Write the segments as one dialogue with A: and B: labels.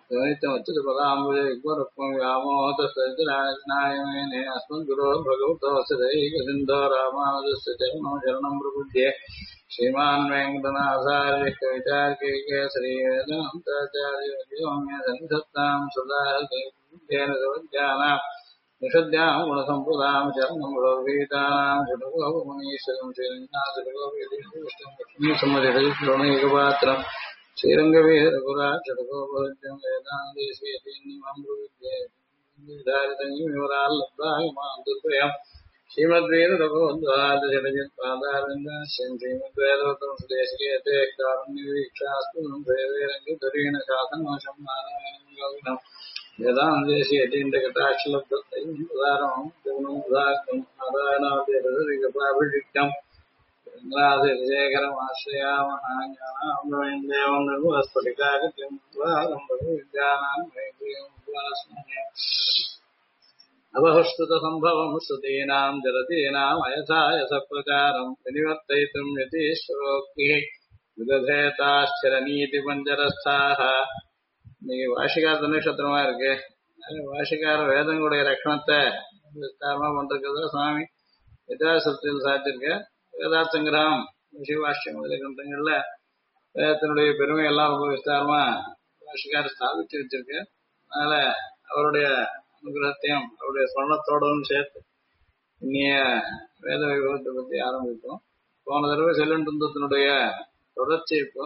A: ्यामोहतस्तनायमेने अस्मद् गुरो भगवतोऽसदैकसिन्धो रामानुजस्य चरणौ शरणं प्रबुध्ये श्रीमान् वेङ्कटनाथार्य कवितार्किकेसरी वेदान्ताचार्यवर्यो मे सन्निधत्तां सदा हृदयेन सवज्ञानाम् निषद्यां गुणसम्पदां शरणं भगवद्गीतानां षडगोपमुनीश्वरं श्रीरङ्गनाथसम्मतिहरिश्रवणैकपात्रम् श्रीरङ्गवीरपुराक्षरगोपद्यं वेदान्तेश्वरीनिमां श्रीमद्वेदभगवद्वादशरजत्पादारङ्गाश्यं श्रीमद्वेदवतं सुदेशिकेते कारुण्यवीक्षास्पदं सेवेरङ्गधुरेण शासनवशं नारायणं गौरवम् वेदान्तेशीयतीन्द्रकटाक्षलब्धैर्मुदारम् शेखरमाश्रयामः ज्ञानामृतेवं निर्मलस्फटिकाकृतिं द्वारम्भविद्यानां अवहुष्टुतसम्भवं श्रुतीनां जरतीनाम् अयथायसप्रचारं विनिवर्तयितुं यतीश्वरोक्तिः विदधेताश्चरनीतिपञ्जरस्थाः இன்னைக்கு வாஷிகார நட்சத்திரமா இருக்கு. வாஷிகார வேதங்களுடைய ரட்சணத்தை விஸ்தாரமா பண்றதுக்கு சுவாமி வித்யாசத்தில் சாத்திருக்க வேதார்த்த சங்கிரகம் சிவாஷ்யம் முதலிய கிரந்தங்கள்ல வேதத்தினுடைய பெருமை எல்லாம் ரொம்ப விஸ்தாரமா வாஷிகார ஸ்தாபிச்சு வச்சிருக்கு. அதனால அவருடைய அனுகிரகத்தையும் அவருடைய சொர்ணத்தோடும் சேர்த்து இன்னைய வேத வைபவத்தை பத்தி ஆரம்பிப்போம். போன தடவை செல்லுண்டத்தினுடைய தொடர்ச்சி இப்போ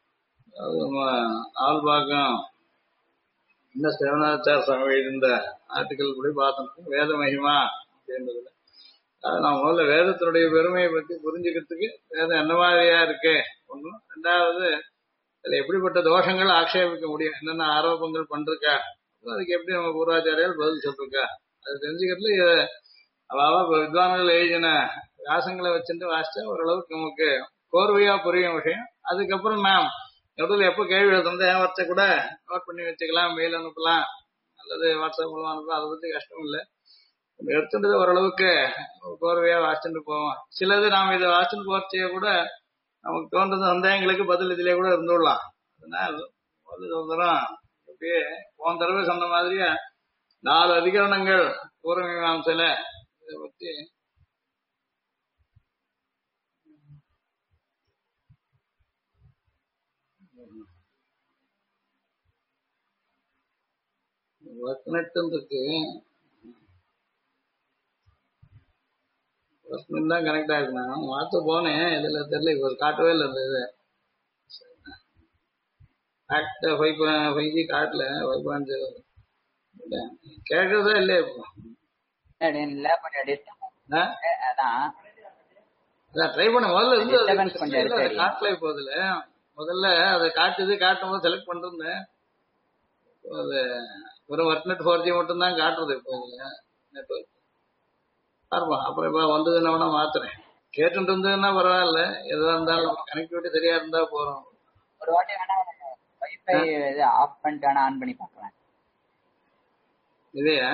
A: ஆள்பாக்கம் இந்த சேவனாச்சார சுவாமி எழுந்த ஆர்டிக்கல் படி பார்த்தோம் வேத மகிமா அப்படின்றதுல. நான் முதல்ல வேதத்தினுடைய பெருமையை பத்தி புரிஞ்சுக்கிறதுக்கு வேதம் என்ன மாதிரியா இருக்கு ஒண்ணும், ரெண்டாவது அதுல எப்படிப்பட்ட தோஷங்கள் ஆக்ஷேபிக்க முடியும், என்னென்ன ஆரோபங்கள் பண்றா, அதுக்கு எப்படி நம்ம பூர்வாச்சாரியால் பதில் சொல்லிருக்கா, அது தெரிஞ்சுக்கிறதுல அதாவது வித்வான்கள் எழுதின வியாசங்களை வச்சுட்டு வாசிச்சா ஓரளவுக்கு நமக்கு கோர்வையா புரியும் விஷயம். அதுக்கப்புறம் நாம் நடுவில் எப்போ கேள்வி சந்தேகம் வச்ச கூட நோட் பண்ணி வச்சுக்கலாம், மெயில் அனுப்பலாம் அல்லது வாட்ஸ்அப் மூலம் அனுப்பலாம். அதை பத்தி கஷ்டம் இல்லை. எடுத்துட்டது ஓரளவுக்கு கோர்வையா வாசிச்சுட்டு போவோம். சிலது நாம் இதை வாசிச்சுட்டு போறச்சே கூட நமக்கு தோன்றது சந்தேகங்களுக்கு பதில் இதிலே கூட இருந்துடலாம். அதனால தரம் அப்படியே போன தடவை சொன்ன மாதிரியா 4 அதிகரணங்கள் பூர்வமீமாம்சையில இதை பத்தி வர்த்தனத்துக்கு தான் கனெக்ட் ஆயிருக்கு. நான் மாத்த போனேன், இதுல தெரியல, இப்போ காட்டவே இல்லை. இது காட்ட 5G காட்டல, 5.0 கேட்கறதா இல்லையா இப்போ? ட்ரை பண்ண முதல்ல இருந்து காட்டல. இப்போ அதுல முதல்ல அதை காட்டுது, காட்டும் போது செலக்ட் பண்றேன். அது ஒரு வர்க்நெட் 4G மட்டும் தான் காட்டுறது இப்போ இதுல நெட்வொர்க். அப்புறம் இப்ப வந்ததுன்னா மாத்துறேன். கேட்டு இருந்ததுன்னா பரவாயில்ல, எதா இருந்தாலும் கனெக்டிவிட்டி சரியா இருந்தா போறோம்.
B: ஒரு வாட்டி வேணா வைஃபை ஆஃப் பண்ணிட்டு வேணா ஆன் பண்ணி பார்க்கலாம்.
A: இதையா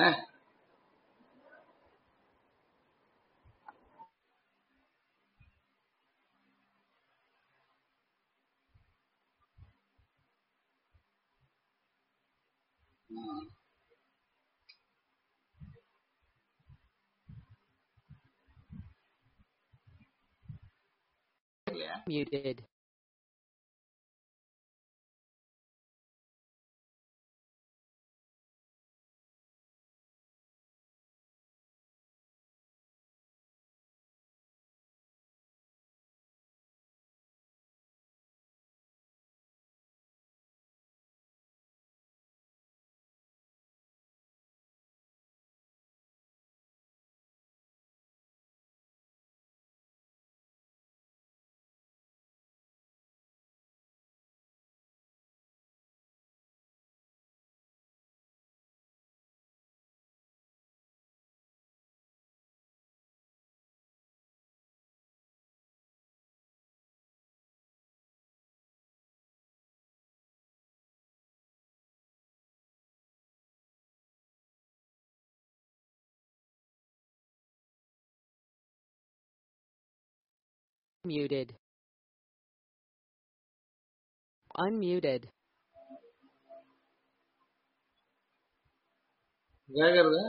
C: Muted. Muted. Unmuted.
A: கேக்குறது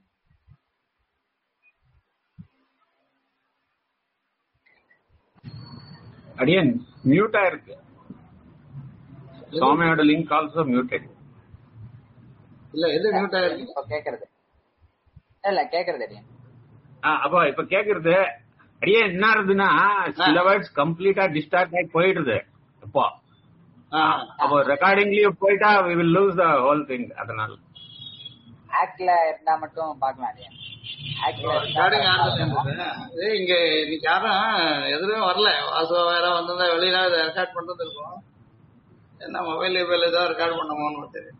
C: அடியன் மியூட் ஆயிருக்கு. சுவாமியோட லிங்க் ஆல்சோ மியூட்டட்.
A: இல்ல எது மியூட் ஆயிருக்கு?
B: இப்ப கேக்குறது இல்ல, கேக்குறது அடியன்.
C: அப்போ இப்ப கேக்குறது அடியே என்ன இருந்துன்னா சில வேர்ட்ஸ் கம்ப்ளீட்டா டிஸ்டார்ட் ஆகி போயிடுது. இப்போ அப்போ ரெக்கார்டிங்லயும் போயிட்டா we will lose the whole thing. அதனால
B: ஆக்ட்ல இருந்தா மட்டும் பாக்கலாம் அடியன். ஆக்ட்ல
A: ரெக்கார்டிங் ஆகுது. இங்க இன்னைக்கு யாரும் எதுவுமே வரல. வாசுவா வேற வந்திருந்தா வெளியில ரெக்கார்ட் பண்றது இருக்கும். என்ன மொபைல் ஏதாவது ரெக்கார்ட் பண்ணுமோன்னு தெரியும்.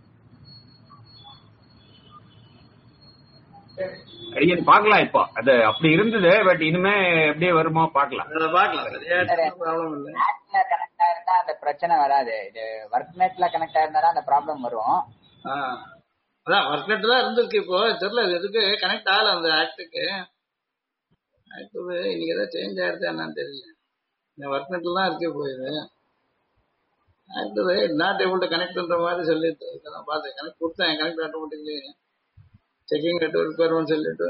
C: அடியன் பாக்கலாம். இப்போ அது அப்படி இருந்தது. பட் இனிமே எப்படி வருமோ பாக்கலாம்.
A: பாக்கலாம். சரியா ப்ராப்ளம் இல்ல.
B: ஆக்ட்ல கனெக்ட் ஆயிருந்தா அந்த பிரச்சனை வராது. இது ஒர்க் நெட்ல கனெக்ட் ஆயிருந்தா அந்த ப்ராப்ளம் வரும்.
A: அதான் ஒர்க் நெட் தான் இருந்திருக்கு. இப்போ தெரியல எதுக்கு கனெக்ட் ஆகல அந்த ஆக்டுக்கு. ஆக்ட் இன்னைக்கு ஏதாவது சேஞ்ச் ஆயிருந்தா என்னன்னு தெரியல. இந்த ஒர்க் நெட்ல தான் இருக்கு. போயிது ஆக்ட் நாட் ஏபிள் டு கனெக்ட்ன்ற மாதிரி சொல்லிட்டு நான் பார்த்தேன். கனெக்ட் கொடுத்தேன். கனெக்ட் ஆட்டோமேட்டிக்லி செக்கிங் நெட்வொர்க் ரிப்பேர்னு சொல்லிட்டு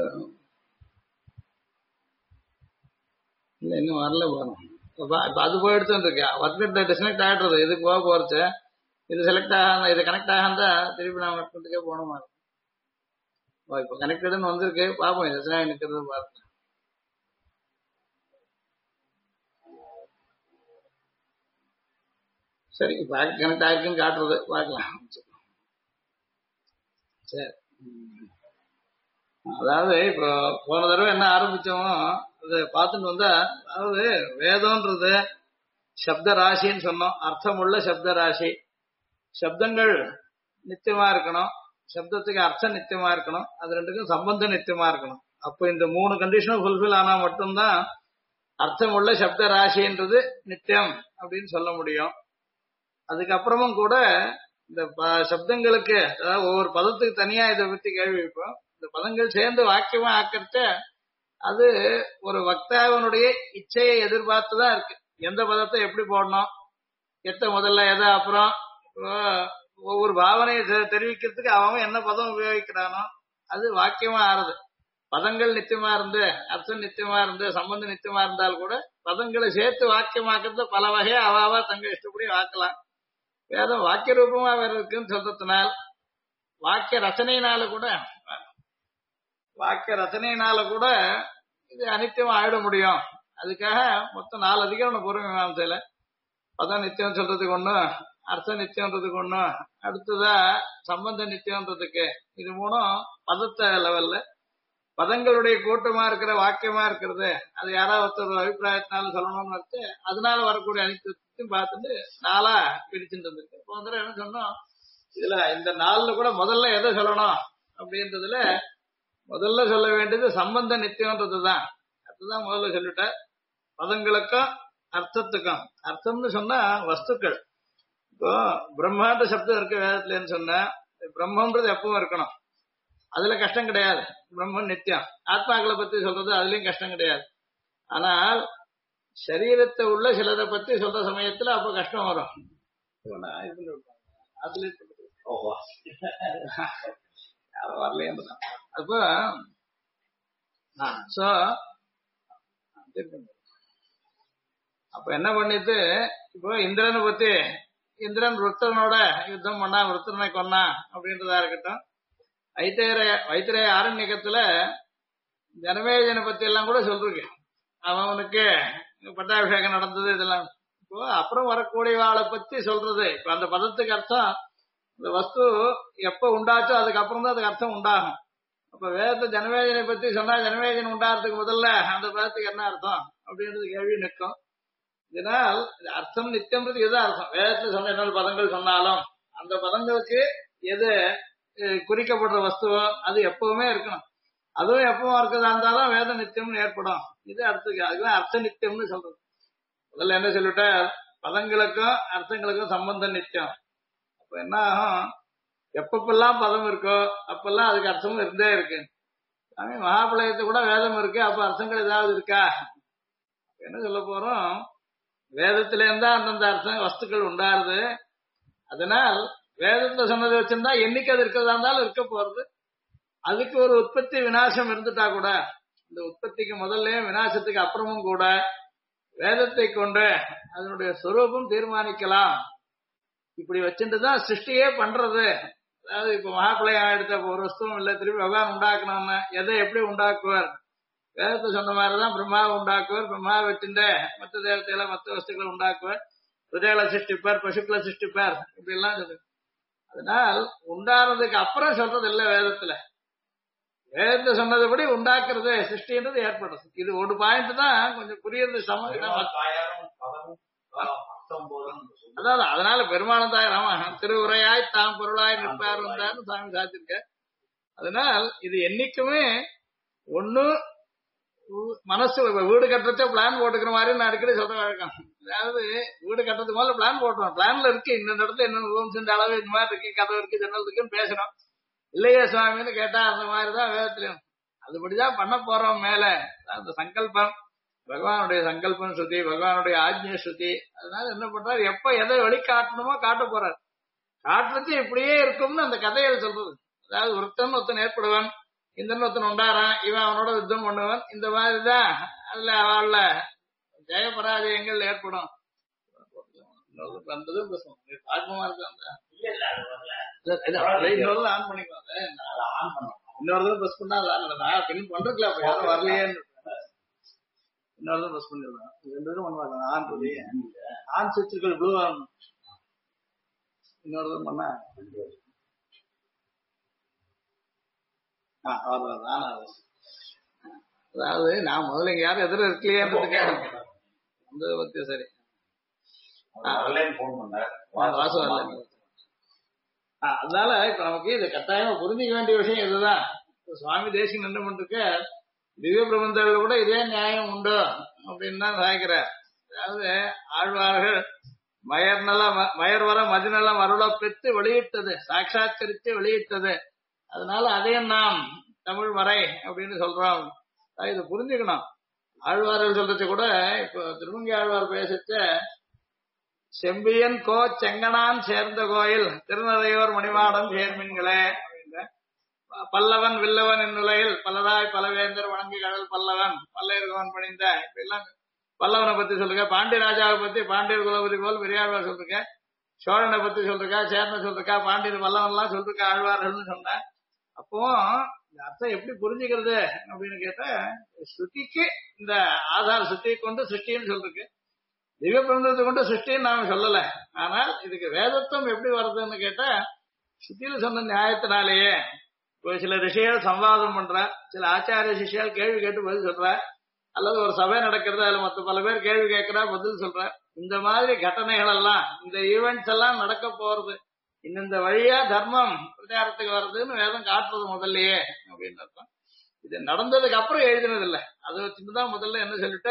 A: இல்ல இன்னும் வரல போறோம். இப்ப அது போயிடுச்சுன்னு இருக்கேன். ஒர்க் நெட் டிஸ்கனெக்ட் ஆகிடுறது. இதுக்கு போக போறச்சு. இது செலக்ட் ஆக இது கனெக்ட் ஆகாந்தா திருப்பி நான் ஒர்க் நெட்டுக்கே போன மாதிரி. இப்போ கனெக்டட்னு வந்திருக்கு. பார்ப்போம் எத்தனை நிற்கிறது பாருங்க. சரி இப்போ ஆக்ட் கனெக்ட் ஆயிருக்குன்னு காட்டுறது பார்க்கலாம். சரி அதாவது இப்போ போன தடவை என்ன ஆரம்பிச்சோமோ அதை பார்த்துட்டு வந்தா, அதாவது வேதம்ன்றது சப்த ராசின்னு சொன்னோம். அர்த்தமுள்ள சப்த ராசி. சப்தங்கள் நித்தியமா இருக்கணும். சப்தத்துக்கு அர்த்தம் நித்தியமா இருக்கணும். அது ரெண்டுக்கும் சம்பந்தம் நித்தியமா இருக்கணும். அப்போ இந்த 3 கண்டிஷனும் ஃபுல்ஃபில் ஆனா மட்டும்தான் அர்த்தமுள்ள சப்த ராசின்றது நித்தியம் அப்படின்னு சொல்ல முடியும். அதுக்கப்புறமும் கூட இந்த சப்தங்களுக்கு, அதாவது ஒவ்வொரு பதத்துக்கு தனியா இதை பத்தி கேள்வி வைப்போம். இந்த பதங்கள் சேர்ந்து வாக்கியமா ஆக்கிறத அது ஒரு வக்தாவினுடைய இச்சையை எதிர்பார்த்துதான் இருக்கு. எந்த பதத்தை எப்படி போடணும், எத்த முதல்ல எதை அப்புறம், ஒவ்வொரு பாவனையை தெரிவிக்கிறதுக்கு அவன் என்ன பதம் உபயோகிக்கிறானோ அது வாக்கியமா ஆறுது. பதங்கள் நித்தியமா இருந்து அர்த்தம் நித்தியமா இருந்து சம்பந்தம் நித்தியமா இருந்தால் கூட பதங்களை சேர்த்து வாக்கியமாக்குறது பல வகையா அவாவா தங்க இஷ்டப்படி வாக்கலாம். வேதம் வாக்கிய ரூபமா வேற இருக்குன்னு சொல்றதுனால் வாக்கிய ரச்சனையினால கூட இது அனித்தியமா ஆயிட முடியும். அதுக்காக மொத்தம் 4 அதிகாரம் பூர்வ மீமாம்சையில பதம் நித்தியம் சொல்றதுக்கு ஒண்ணு, அர்த்த நித்தியம்ன்றதுக்கு ஒண்ணு, அடுத்ததா சம்பந்த நித்தியம்ன்றதுக்கு. இது 3 பதத்த லெவல்ல. பதங்களுடைய கூட்டமா இருக்கிற வாக்கியமா இருக்கிறது அது யாராவது ஒருத்தர் அபிப்பிராயத்தினால சொல்லணும்னு வச்சு அதனால வரக்கூடிய அனித்தியத்தையும் பார்த்துட்டு 4ஆ பிரிச்சுட்டு இருந்திருக்கு. இப்போ வந்து என்ன சொன்னோம், இதுல இந்த 4ல கூட முதல்ல எதை சொல்லணும் அப்படின்றதுல முதல்ல சொல்ல வேண்டியது சம்பந்த நித்தியம்ன்றதுதான். அதுதான் முதல்ல சொல்லிட்டேன். பதங்களுக்கும் அர்த்தத்துக்கும். அர்த்தம்னு சொன்னா வஸ்துக்கள். இப்போ பிரம்மாண்ட சப்தம் இருக்கு வேதத்துலன்னு சொன்னா பிரம்மன்றது எப்பவும் இருக்கணும். அதுல கஷ்டம் கிடையாது. பிரம்மன் நித்தியம். ஆத்மாக்களை பத்தி சொல்றது அதுலயும் கஷ்டம் கிடையாது. ஆனால் சரீரத்தை உள்ள சிலரை பத்தி சொல்ற சமயத்துல அப்ப கஷ்டம் வரும். வரலையேதான். அப்போ அப்ப என்ன பண்ணிட்டு இப்போ இந்திரனை பத்தி, இந்திரன் ருத்தனோட யுத்தம் பண்ணா, ருத்தனை கொன்னா அப்படின்றதா இருக்கட்டும். வைத்திரேய ஆரண்யக்கத்துல ஜனமேஜனை பத்தி எல்லாம் கூட சொல்றீங்க. அவனுக்கு பட்டாபிஷேகம் நடந்தது இதெல்லாம். இப்போ அப்புறம் வரக்கூடியவாளை பத்தி சொல்றது. இப்ப அந்த பதத்துக்கு அர்த்தம் இந்த வஸ்து எப்ப உண்டாச்சோ அதுக்கப்புறம் தான் அதுக்கு அர்த்தம் உண்டாகும். அப்ப வேதத்தை ஜனமேஜனை பத்தி சொன்னா ஜனமேஜன் உண்டாகிறதுக்கு முதல்ல அந்த பதத்துக்கு என்ன அர்த்தம் அப்படின்றது கேள்வி நிற்கும். இதனால் அர்த்தம் நித்தியம்ன்றது எது அர்த்தம். வேதத்துல சொன்ன என்ன பதங்கள் சொன்னாலும் அந்த பதங்களுக்கு எது குறிக்கப்படுற வஸ்துவோ அது எப்பவுமே இருக்கணும். அதுவும் எப்பவும் இருக்கிறதா இருந்தாலும் வேத நித்தியம்னு ஏற்படும். இது அடுத்து அதுதான் அர்த்த நித்தியம்னு சொல்றது. முதல்ல என்ன சொல்லிட்ட, பதங்களுக்கும் அர்த்தங்களுக்கும் சம்பந்தம் நித்தியம். அப்ப என்ன ஆகும், எப்பப்பெல்லாம் பதம் இருக்கோ அப்பெல்லாம் அதுக்கு அர்த்தமும் இருந்தே இருக்கு. மகாபலயத்தை கூட வேதம் இருக்கு. அப்ப அர்த்தங்கள் ஏதாவது இருக்கா? என்ன சொல்ல போறோம், வேதத்தில இருந்தா அந்தந்த அர்த்தம் வஸ்துக்கள் உண்டாருது. அதனால் வேதத்தை சொன்னதை வச்சிருந்தா என்னைக்கு அது இருக்கிறதா இருந்தாலும் இருக்க போறது. அதுக்கு ஒரு உற்பத்தி விநாசம் இருந்துட்டா கூட, இந்த உற்பத்திக்கு முதல்ல விநாசத்துக்கு அப்புறமும் கூட வேதத்தை கொண்டு அதனுடைய சொரூபம் தீர்மானிக்கலாம். இப்படி வச்சுட்டுதான் சிருஷ்டியே பண்றது. அதாவது இப்ப மகாபிளயம் எடுத்த ஒரு வஸ்துவும் இல்ல, திருப்பி பகவான் உண்டாக்கணும்னா எதை எப்படி உண்டாக்குவார்? வேதத்தை சொன்ன மாதிரிதான் பிரம்மாவை உண்டாக்குவார். பிரம்மாவை வச்சுட்டு மற்ற தேவத்தையில மற்ற வஸ்துக்களை உண்டாக்குவார். பிரஜைகளை சிருஷ்டிப்பார், பசுக்களை சிருஷ்டிப்பார், இப்படி எல்லாம் சொல்லு. அதனால் உண்டானதுக்கு அப்புறம் சொல்றது இல்ல வேதத்துல. வேதத்தை சொன்னதுபடி உண்டாக்குறது சிருஷ்டின்றது ஏற்படுறது. இது ஒரு பாயிண்ட் தான் கொஞ்சம் புரியுறது அதாவது அதனால பெருமானம் தாய் ராம திருவுரையாய் தாம் பொருளாய் நிற்பார் வந்தார்னு சாமி சாத்திருக்க. அதனால் இது என்னைக்குமே ஒண்ணு மனசு வீடு கட்டுறச்ச பிளான் போட்டுக்கிற மாதிரி நான் அடிக்கடி சொல்ற வழக்கம். அதாவது வீடு கட்டுறதுக்கு முதல்ல பிளான் போட்டுருவோம். பிளான்ல இருக்கு இந்த இடத்துல என்னென்ன ரூம்ஸ் இந்த அளவு இந்த மாதிரி இருக்கு, கதவு இருக்கு, ஜன்னல் இருக்குன்னு பேசணும். இல்லையே சுவாமின்னு கேட்டா அந்த மாதிரிதான் வேதத்திலையும் அதுபடிதான் பண்ண போறோம். மேல அந்த சங்கல்பம் பகவானுடைய சங்கல்பம் ஸ்ருதி, பகவானுடைய ஆஜ்ஞ ஸ்ருதி. அதனால என்ன பண்றாரு, எப்ப எதை வெளிக்காட்டணுமோ காட்ட போறாரு. காட்டுறது இப்படியே இருக்கும்னு அந்த கதையில சொல்றது. அதாவது ஒருத்தன் ஏற்படுவான், இந்த ஒருத்தன் உண்டாரான், இவன் அவனோட யுத்தம் பண்ணுவான். இந்த மாதிரிதான் அதுல அவள ஜெயபராஜயங்கள் ஏற்படும். வந்ததும் பேசுவோம் ஆத்மமா இருக்கு. இன்னொரு ஆன் பண்ணிக்கலாம், இன்னொரு பஸ் பண்ணா பின் பண்றதுல அப்ப யாரும் வரலையேன்னு இன்னொரு பஸ் பண்ணிடலாம். ரெண்டு பேரும் பண்ணுவாங்க. ஆன் சுவிட்சுகள் ப்ளூ ஆன் இன்னொரு பண்ணா அதாவது நான் முதல்ல இங்க யாரும் எதிர இருக்கலையேன்றதுக்காக அந்த பத்தி சரி வாசம் வரல. அதனால இப்ப நமக்கு இது கட்டாயமா புரிஞ்சிக்க வேண்டிய விஷயம் இதுதான். சுவாமி தேசியம் என்ன பண்றதுக்கு திவ்ய பிரபந்தங்கள் கூட இதே நியாயம் உண்டு அப்படின்னு தான் சாய்க்கிறார். அதாவது ஆழ்வார்கள் மயர் வர மதிநலம் அருள பெற்று வெளியிட்டது, சாட்சாத்கரித்து வெளியிட்டது. அதனால அதையும் நாம் தமிழ் மறை அப்படின்னு சொல்றோம். இதை புரிஞ்சுக்கணும். ஆழ்வார்கள் சொல்றது கூட இப்போ திருமங்கி ஆழ்வார் பேசச்ச செம்பியன் கோ செங்கனான் சேர்ந்த கோயில் திருநறையோர் மணிமாடம் சேர்மின்களே அப்படின்ற பல்லவன் வில்லவன் இந்நிலையில் பலதாய் பலவேந்தர் வணங்கி கடல் பல்லவன் பல்லையர்கவன் பணிந்த இப்ப எல்லாம் பல்லவனை பத்தி சொல்லுங்க. பாண்டியராஜாவை பத்தி பாண்டியர் குலபதி போல் பெரியாழ்வார் சொல்லிருக்க, சோழனை பத்தி சொல்லிருக்கா, சேர்ன சொல்லிருக்கா, பாண்டியர் பல்லவன் எல்லாம் சொல்லிருக்கா ஆழ்வார்கள்னு சொன்ன. அப்போ இந்த அர்த்தம் எப்படி புரிஞ்சுக்கிறது அப்படின்னு கேட்டா, ஸ்ருதிக்கு இந்த ஆதார ஸ்ருதியை கொண்டு சிருஷ்டின்னு சொல்லிருக்கு, திவ்ய பிரபந்தத்தை கொண்டு சிருஷ்டின்னு நாம சொல்லல. ஆனால் இதுக்கு வேதத்துவம் எப்படி வருதுன்னு கேட்டா, ஸ்ருதியில சொன்ன நியாயத்தினாலேயே. இப்போ சில ரிஷிகள் சம்வாதம் பண்ற, சில ஆச்சாரிய சிஷியால் கேள்வி கேட்டு பதில் சொல்ற, அல்லது ஒரு சபை நடக்கிறது அதுல மற்ற பல பேர் கேள்வி கேட்கிறா பதில் சொல்ற, இந்த மாதிரி கட்டணைகள் எல்லாம் இந்த ஈவெண்ட்ஸ் எல்லாம் நடக்க போறது, இந்த வழியா தர்மம் பிரச்சாரத்துக்கு வர்றதுன்னு வேதம் காட்டுறது முதல்லயே அப்படின்னு அர்த்தம். இது நடந்ததுக்கு அப்புறம் எழுதினது இல்ல. அதை வச்சுதான் முதல்ல என்ன சொல்லிட்டு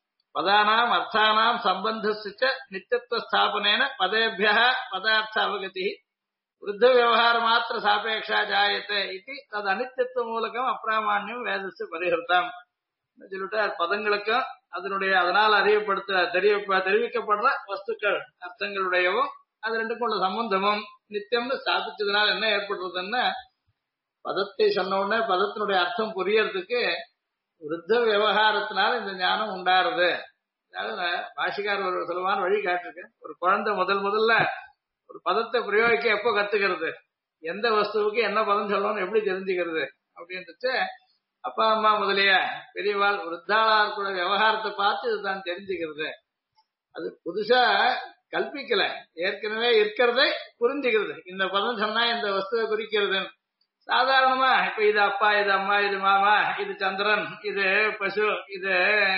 A: பதானாம் அர்த்தானாம் சம்பந்தசிச்ச நித்தியத்துவ ஸ்தாபனேன பதேபிய பதார்த்த அவகதி விருத்த விவகார மாத்திர சாபேட்சா ஜாயத்தை இது அது அனித்தியத்துவ மூலகம் அப்பிராமான்யம் வேதத்து பரிஹர்த்தம் சொல்லிட்டு பதங்களுக்கும் அதனுடைய அதனால் தெரிவிக்கப்படுற வஸ்துக்கள் அர்த்தங்களுடையவும் அது ரெண்டுக்கும் உள்ள சம்பந்தமும் நித்தியம்னு ஸ்தாபிச்சதுனால என்ன ஏற்படுறதுன்னா, பதத்தை சொன்ன உடனே பதத்தினுடைய அர்த்தம் புரியறதுக்கு விருத்த விவகாரத்தினால இந்த ஞானம் உண்டாருது. அதாவது பாஷிகார் ஒரு சுலமான வழி காட்டிருக்கு. ஒரு குழந்தை முதல்ல ஒரு பதத்தை பிரயோகிக்க எப்போ கத்துக்கிறது, எந்த வஸ்துவுக்கு என்ன பதம் சொல்லணும்னு எப்படி தெரிஞ்சுக்கிறது அப்படின்ட்டு அப்பா அம்மா முதலிய பெரியவாள் விருத்தாளார் கூட விவகாரத்தை பார்த்து இதுதான் தெரிஞ்சுக்கிறது. அது புதுசா கல்பிக்கல, ஏற்கனவே இருக்கிறதை புரிஞ்சுக்கிறது. இந்த பதம் சொன்னா இந்த வஸ்துவை குறிக்கிறது. சாதாரணமா இப்ப இது அப்பா, இது அம்மா, இது மாமா, இது சந்திரன், இது பசு, இது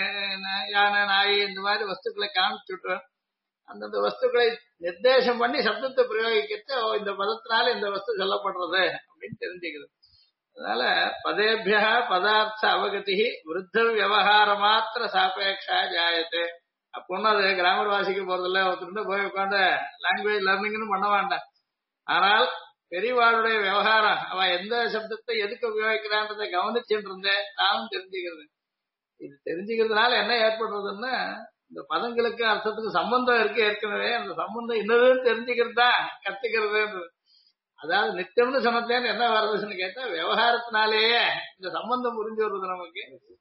A: யானை, நாய், இந்த மாதிரி வஸ்துக்களை காமிச்சுட்டு அந்தந்த வஸ்துக்களை நிர்தேசம் பண்ணி சப்தத்தை பிரயோகிக்கிறது இந்த பதத்தினால இந்த வஸ்து சொல்லப்படுறது அப்படின்னு தெரிஞ்சுக்கிறது. அதனால பதேபிய பதார்த்த அவகதி விருத்த விவகார மாத்திர சாபேட்சா ஜாயத்தை. அப்பொண்ணு அது கிராமர் வாசிக்க போறதில்ல, ஒருத்தருந்த போய் உட்காந்து லாங்குவேஜ் லர்னிங்னு பண்ண வேண்டாம். ஆனால் பெரியவாளுடைய விவகாரம் அவ எந்த சப்தத்தை எதுக்கு உபயோகிக்கிறான்றதை கவனிச்சுட்டு இருந்தேன் நானும் தெரிஞ்சுக்கிறது. இது தெரிஞ்சுக்கிறதுனால என்ன ஏற்படுறதுன்னா, இந்த பதங்களுக்கு அர்த்தத்துக்கு சம்பந்தம் இருக்கு ஏற்கனவே, அந்த சம்பந்தம் என்னதுன்னு தெரிஞ்சுக்கிறது தான் கத்துக்கிறது. அதாவது நித்தியம்னு சொன்னதுலேருந்து என்ன வருதுன்னு கேட்டா விவகாரத்தினாலேயே இந்த சம்பந்தம் புரிஞ்சு வருது நமக்கு.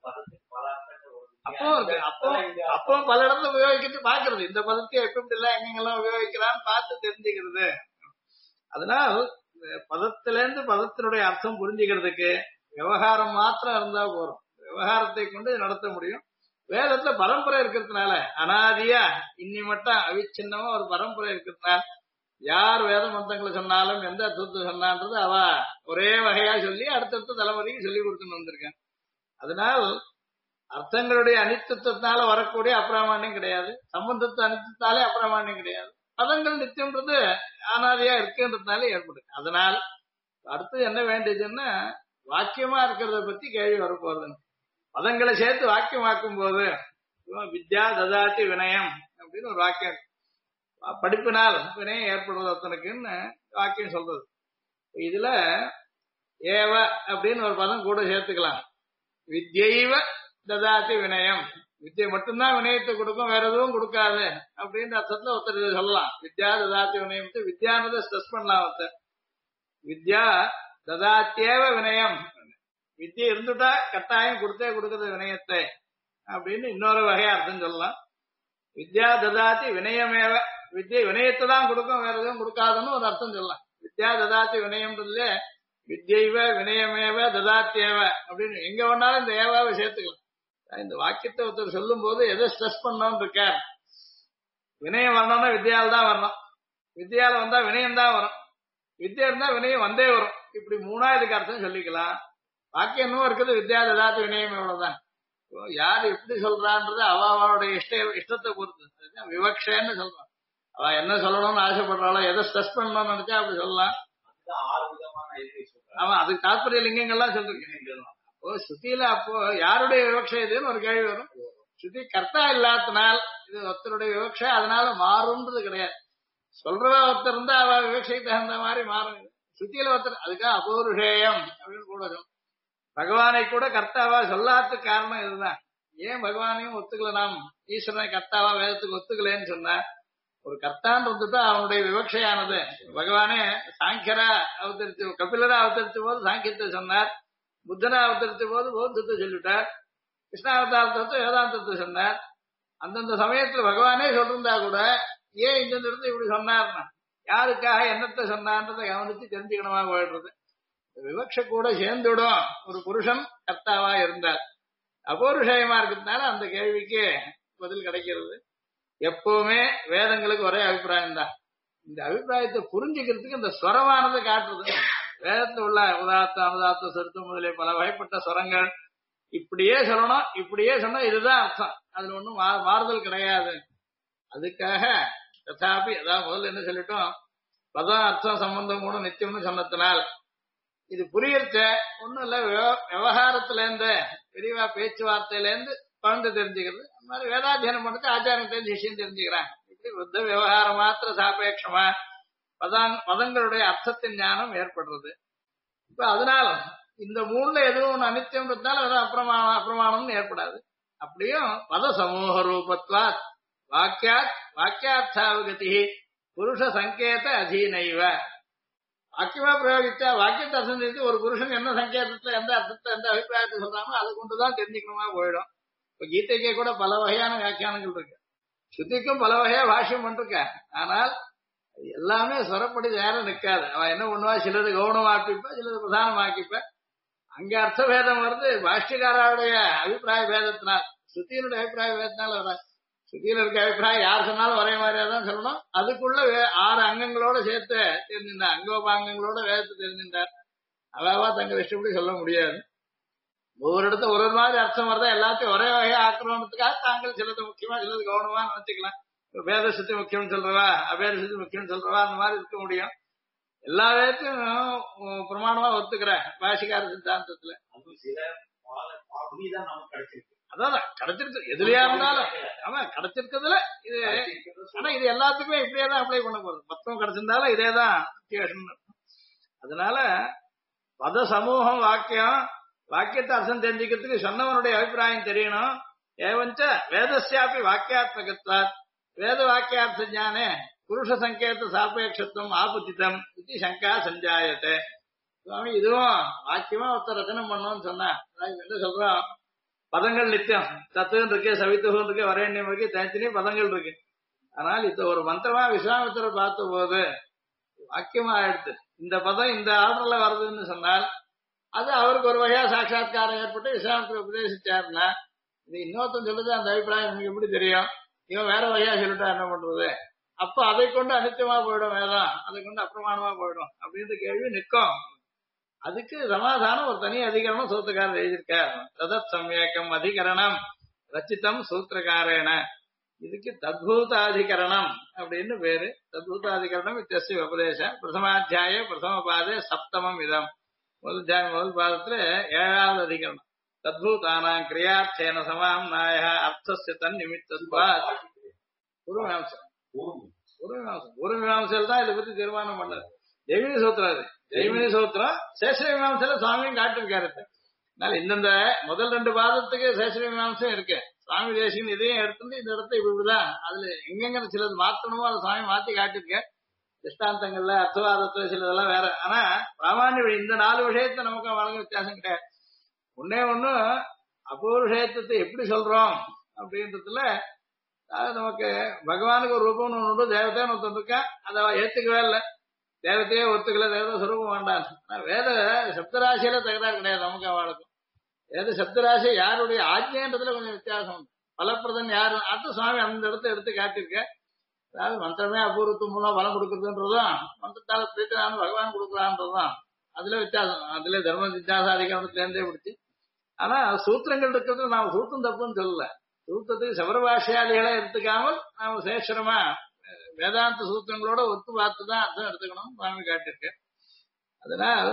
A: அப்போ இருக்கு, அப்போ பல இடத்துல உபயோகிக்கிறது பாக்குறது, இந்த பதத்தை எப்படி எல்லாம் எங்கெங்கெல்லாம் உபயோகிக்கிறான்னு பார்த்து தெரிஞ்சுக்கிறது. அதனால் பதத்திலேருந்து பதத்தினுடைய அர்த்தம் புரிஞ்சுக்கிறதுக்கு விவகாரம் மாத்திரம் இருந்தா போறோம். விவகாரத்தை கொண்டு நடத்த முடியும். வேதத்துல பரம்பரை இருக்கிறதுனால அனாதியா இன்னி மட்டும் அவிச்சின்னமா ஒரு பரம்பரை இருக்கிறதுனால யார் வேத மந்திரங்களை சொன்னாலும் எந்த அர்த்தத்தை சொன்னான்றது அவ ஒரே வகையா சொல்லி அடுத்தடுத்த தலைமுறைக்கு சொல்லி கொடுத்துன்னு வந்திருக்கேன். அதனால் அர்த்தங்களுடைய அனித்தியத்தினால வரக்கூடிய அப்பிராமான்யம் கிடையாது, சம்பந்தத்தை அனித்தியத்தாலே அப்பிராமான்யம் கிடையாது. பதங்கள் நித்தியம்ன்றது அனாதியா இருக்குன்றதுனால ஏற்படுது. அதனால் அடுத்து என்ன வேண்டியதுன்னா வாக்கியமா இருக்கிறத பத்தி கேள்வி வரப்போறது. பதங்களை சேர்த்து வாக்கியமாக்கும் போது வித்யா ததாதி வினயம் அப்படின்னு ஒரு வாக்கியம், படிப்பினால் வினயம் ஏற்படுவது ஒருத்தனுக்குன்னு வாக்கியம் சொல்றது. இதுல ஏவ அப்படின்னு ஒரு பதம் கூட சேர்த்துக்கலாம். வித்யைவ ததாதி வினயம், வித்யை மட்டும்தான் வினயத்தை கொடுக்கும், வேற எதுவும் கொடுக்காது அப்படின்ற அர்த்தத்துல ஒருத்தர் சொல்லலாம். வித்யா ததாத்தி வினயம், வித்யானதை ஸ்ட்ரெஸ் பண்ணலாம் ஒருத்தர். வித்யா ததாத்தியேவ வினயம், வித்யை இருந்துட்டா கட்டாயம் கொடுத்தே கொடுக்குறது வினயத்தை அப்படின்னு இன்னொரு வகையா அர்த்தம் சொல்லலாம். வித்யா ததாத்தி வினயமேவ, வித்யை வினயத்தை தான் கொடுக்கும், வேற எதுவும் கொடுக்காதுன்னு ஒரு அர்த்தம் சொல்லலாம். வித்யா ததாத்தி வினயம்ன்றதுல வித்யைவ வினயமேவ ததாத்தியேவ அப்படின்னு எங்க வேணாலும் இந்த ஏவாவை சேர்த்துக்கலாம். இந்த வாக்கியத்தை ஒருத்தர் சொல்லும் போது எதை ஸ்ட்ரெஸ் பண்ணோம்னு இருக்கார். வினயம் வரணும்னா வித்யால தான் வரணும், வித்யால வந்தா வினயம் தான் வரும், வித்யா இருந்தா வினயம் வந்தே வரும். இப்படி மூணா இதுக்கு அர்த்தம் சொல்லிக்கலாம். வாக்கியம் இன்னும் இருக்குது, வித்யா ததாத்தி வினயம் இவ்வளவுதான். யார் எப்படி சொல்றான்றது அவளுடைய இஷ்டத்தை பொறுத்து. விவக்ஷன்னு சொல்றான். அவ என்ன சொல்லணும்னு ஆசைப்படுறாளோ, எதை ஸ்ட்ரெஸ் பண்ணணும்னு நினைச்சா அப்படி சொல்லலாம். அவன் அதுக்கு தாற்பரிய லிங்கங்கள்லாம் சொல்லிருக்கேன். அப்போ ஸ்ருதியில அப்போ யாருடைய விவக்ஷை இதுன்னு ஒரு கேள்வி வரும். ஸ்ருதி கர்த்தா இல்லாதனால் இது ஒருத்தருடைய விவக்ஷை, அதனால மாறும்ன்றது கிடையாது. சொல்றவ ஒருத்தர் இருந்தா அவ விவக்ஷைக்கு தகுந்த மாதிரி மாறும். ஸ்ருதியில ஒருத்தர் அதுக்காக அபௌருஷேயம் அப்படின்னு கூட சொல்லும். பகவானை கூட கர்த்தாவா சொல்லாத காரணம் இதுதான். ஏன் பகவானையும் ஒத்துக்கல, நாம் ஈஸ்வரனை கர்த்தாவா வேதத்துக்கு ஒத்துக்கலன்னு சொன்னா, ஒரு கர்த்தான் இருந்துட்டா அவனுடைய விவக்ஷையானது. பகவானே சாங்கியரா அவதரித்து, கபிலரா அவதரித்த போது சாங்கியத்தை சொன்னார், புத்தனா அவதரித்த போது பௌத்தத்தை சொல்லிட்டார், கிருஷ்ணாவதாரத்தை வேதாந்தத்தை சொன்னார். அந்தந்த சமயத்துல பகவானே சொல்லிருந்தா கூட ஏன் இந்த இடத்துல இப்படி சொன்னார்னா யாருக்காக என்னத்தை சொன்னான்றதை கவனிச்சு தெரிஞ்சுக்கணுமா போயிடுறது. விவக்ஷ கூட சேர்ந்துடும் ஒரு புருஷன் கர்த்தாவா இருந்தார். அபௌருஷயமா இருக்கிறதுனால அந்த கேள்விக்கு பதில் கிடைக்கிறது. எப்பவுமே வேதங்களுக்கு ஒரே அபிப்பிராயம் தான். இந்த அபிப்பிராயத்தை புரிஞ்சுக்கிறதுக்கு இந்த ஸ்வரமானது காட்டுறது. வேதத்துல உள்ள உதாத்த அனுதாத்த சொருத்தம் முதலே பல வகைப்பட்ட ஸ்வரங்கள் இப்படியே சொல்லணும், இப்படியே சொன்னா இதுதான் அர்த்தம், அதுல ஒண்ணும் மாறுதல் கிடையாது. அதுக்காக ததாபி அதாவது முதல்ல என்ன சொல்லிட்டோம், பதம் அர்த்தம் சம்பந்தம் கூட நித்தியம்னு சொன்னதுனால் இது புரியறச்ச ஒண்ணும் இல்ல, விவகாரத்துல இருந்து விரிவா பேச்சுவார்த்தையில இருந்து குழந்தை தெரிஞ்சுக்கிறது. அந்த மாதிரி வேதாத்தியனம் பண்ணிட்டு ஆச்சாரம் தெரிஞ்சு விஷயம் தெரிஞ்சுக்கிறான். இப்படி புத்த விவகாரம் மாத்திர சாபேட்சமா பதங்களுடைய அர்த்தத்தின் ஞானம் ஏற்படுறது. இப்ப அதனால இந்த மூணுல எதுவும் ஒண்ணு அனித்தியம்ன்றதுனால வெறும் அப்பிரமாணம்னு ஏற்படாது. அப்படியும் பத சமூக ரூபத்வா வாக்கியார்த்தாவகதி புருஷ சங்கேத அதீனைவ. வாக்கியமா பிரயோகிச்சா வாக்கியத்தை அர்த்தம் தெரிஞ்சு ஒரு புருஷன் என்ன சங்கேதத்துல எந்த அர்த்தத்தை எந்த அபிப்பிராயத்தை சொல்றாங்களோ அதை கொண்டுதான் தெரிஞ்சுக்கணுமா போயிடும். இப்ப கீதைக்கே கூட பல வகையான வியாக்கியானங்கள் இருக்கு, ஸ்ருதிக்கும் பல வகையா பாஷ்யம் பண்ணிருக்க. ஆனால் எல்லாமே சொரப்படி நேரம் நிற்காது. அவன் என்ன பண்ணுவா, சிலது கவுனமாக்கிப்ப, சிலது பிரதானமாக்கிப்ப. அங்க அர்த்த பேதம் வருது பாஷ்யக்காரருடைய அபிப்பிராய பேதத்தினால், ஸ்ருதியினுடைய அபிப்பிராய பேதத்தினால வர. ஸ்ருதியில இருக்க அபிப்பிராயம் யார் சொன்னாலும் ஒரே மாதிரியா தான் சொல்லணும். அதுக்குள்ள 6 அங்கங்களோட சேர்த்து தெரிஞ்சிருந்தார், அங்கோபாங்கங்களோட வேதத்தை தெரிஞ்சிருந்தார். அவாவா தங்க இஷ்டப்படி சொல்ல முடியாது. ஒவ்வொரு இடத்துல ஒரு மாதிரி அர்த்தம் வருதா, எல்லாத்தையும் ஒரே வகையா ஆக்கிரமணத்துக்காக தாங்கள் சிலது முக்கியமா சிலது கவனமா நினைச்சுக்கலாம். வேத சுத்தி முக்கியம் சொல்றவா, அபேத சுத்தி முக்கியம் சொல்றவா, அந்த மாதிரி இருக்க முடியும். எல்லா வேதத்தையும் பிரமாணமா ஒத்துக்கிற பாஷிகார சித்தாந்தத்துல அதான் கிடைச்சிருக்கு. எதுலயா இருந்தாலும் அவன் கிடைச்சிருக்கிறதுல இது. ஆனா இது எல்லாத்துக்குமே இப்படியேதான் அப்ளை பண்ண போறது. மொத்தம் கிடைச்சிருந்தாலும் இதேதான் சிச்சுவேஷன். அதனால பத சமூகம் வாக்கியம், வாக்கியத்தை அர்த்தம் தெரிஞ்சுக்கிறதுக்கு சொன்னவனுடைய அபிப்பிராயம் தெரியணும். ஏவஞ்ச வேதஸ்யாபி வாக்கியாத்மகத்வாத் வேத வாக்கியார்த்த ஞானே புருஷ சங்கேத சாபேட்சத்துவம் ஆபத்திதம் இது சங்கா சஞ்சாயத்தை. சுவாமி இதுவும் வாக்கியமா ஒருத்தர் ரச்சனை பண்ணோம்னு சொன்னா என்ன சொல்றோம், பதங்கள் நித்தியம் தத்துவம் இருக்கு, சவித்துவம் இருக்கு, வரேண்யம் இருக்கு, தனித்தனி பதங்கள் இருக்கு. ஆனால் இது ஒரு மந்திரமா விஸ்வாமித்திரர் பார்த்த போது வாக்கியமா எடுத்து இந்த பதம் இந்த ஆர்டர்ல வருதுன்னு சொன்னால் அது அவருக்கு ஒரு வகையா சாட்சா்காரம் ஏற்பட்டு விஸ்வாமித்திரர் உபதேசிச்சாருன்னா, இது இன்னொருத்தன் சொல்லுது அந்த அபிப்பிராயம் எனக்கு எப்படி தெரியும், இவன் வேற வகையா சொல்லிட்டா என்ன பண்றது, அப்ப அதை கொண்டு அனித்தியமா போயிடும் வேதம், அதை கொண்டு அப்பிரமாணமா போயிடும் அப்படின்ற கேள்வி நிற்கும். அதுக்கு சமாதானம் ஒரு தனி அதிகரணம் சூத்திரக்காரர் எழுதியிருக்கார். ததத் சமயக்கம் அதிகரணம் ரச்சிதம் சூத்திரக்காரேன. இதுக்கு தத்பூதாதிகரணம் அப்படின்னு பேரு. தத்பூதாதிகரணம் இத்தியஸ்ய உபதேசம் பிரதமாத்தியாய பிரதம பாதே சப்தமம் இதம். முதல் பாதத்துல 7வது அதிகரணம். தத்பூதானாம் கிரியார்த்தேன சமாம் நாய அர்த்தஸ்ய தன் நிமித்தத்வாத். ஒரு மீமாம்சையில் தான் இதை பத்தி தீர்மானம் பண்ணது. ஜெய்மினி சூத்திரம் அது. ஜெய்மினி சூத்திரம் சேஷ மீமாம்சையில சுவாமியும் காட்டிருக்காரு. அதனால இந்தந்த முதல் 2 பாதத்துக்கு சேஷ மீமாம்சம் இருக்கு. சுவாமி தேசிகன் இதையும் எடுத்துட்டு இந்த இடத்த இப்படிதான் அதுல எங்கெங்க சிலது மாத்தணுமோ அதை சுவாமி மாத்தி காட்டிருக்க. திஷ்டாந்தங்கள்ல அர்த்தவாதத்துல சிலதெல்லாம் வேற. ஆனா பிராமணிய இந்த 4 விஷயத்த நமக்கு வழங்க வித்தியாசம் கிடையாது. ஒன்னே ஒண்ணு அபூர்வத்தை எப்படி சொல்றோம் அப்படின்றதுல நமக்கு பகவானுக்கு ஒரு ரூபம்னு ஒன்று உண்டு, தேவதைன்னு ஒருத்தன் இருக்கா, அதை ஏத்துக்கவே இல்லை. தேவத்தையே ஒத்துக்கல, தேவதை சுரூபம் வேண்டாம். வேத சப்தராசியில தகராறு கிடையாது நமக்கு அவளுக்கும். வேத சப்தராசி யாருடைய ஆஜ்ஞன்றதுல கொஞ்சம் வித்தியாசம் உண்டு. பலப்பிரதன் யாரு அது சுவாமி அந்த இடத்த எடுத்து காட்டியிருக்க. அதாவது மந்திரமே அபூர்வத்து மூலம் பலம் கொடுக்கறதுன்றதும் மந்திரத்தால பிரீத்தனான பகவான் கொடுக்குறான்றதும் அதுல வித்தியாசம். அதுல தர்ம வித்தியாசாதிகாரத்திலேருந்தே பிடிச்சி. ஆனா சூத்திரங்கள் இருக்கிறது நாம சூத்திரம் தப்புன்னு சொல்லல. சூத்திரத்துக்கு சபர பாஷையாளிகளை எடுத்துக்காமல் நாம சேஷரமா வேதாந்த சூத்திரங்களோட ஒத்து பார்த்துதான் அர்த்தம் எடுத்துக்கணும் சுவாமி காட்டியிருக்க. அதனால்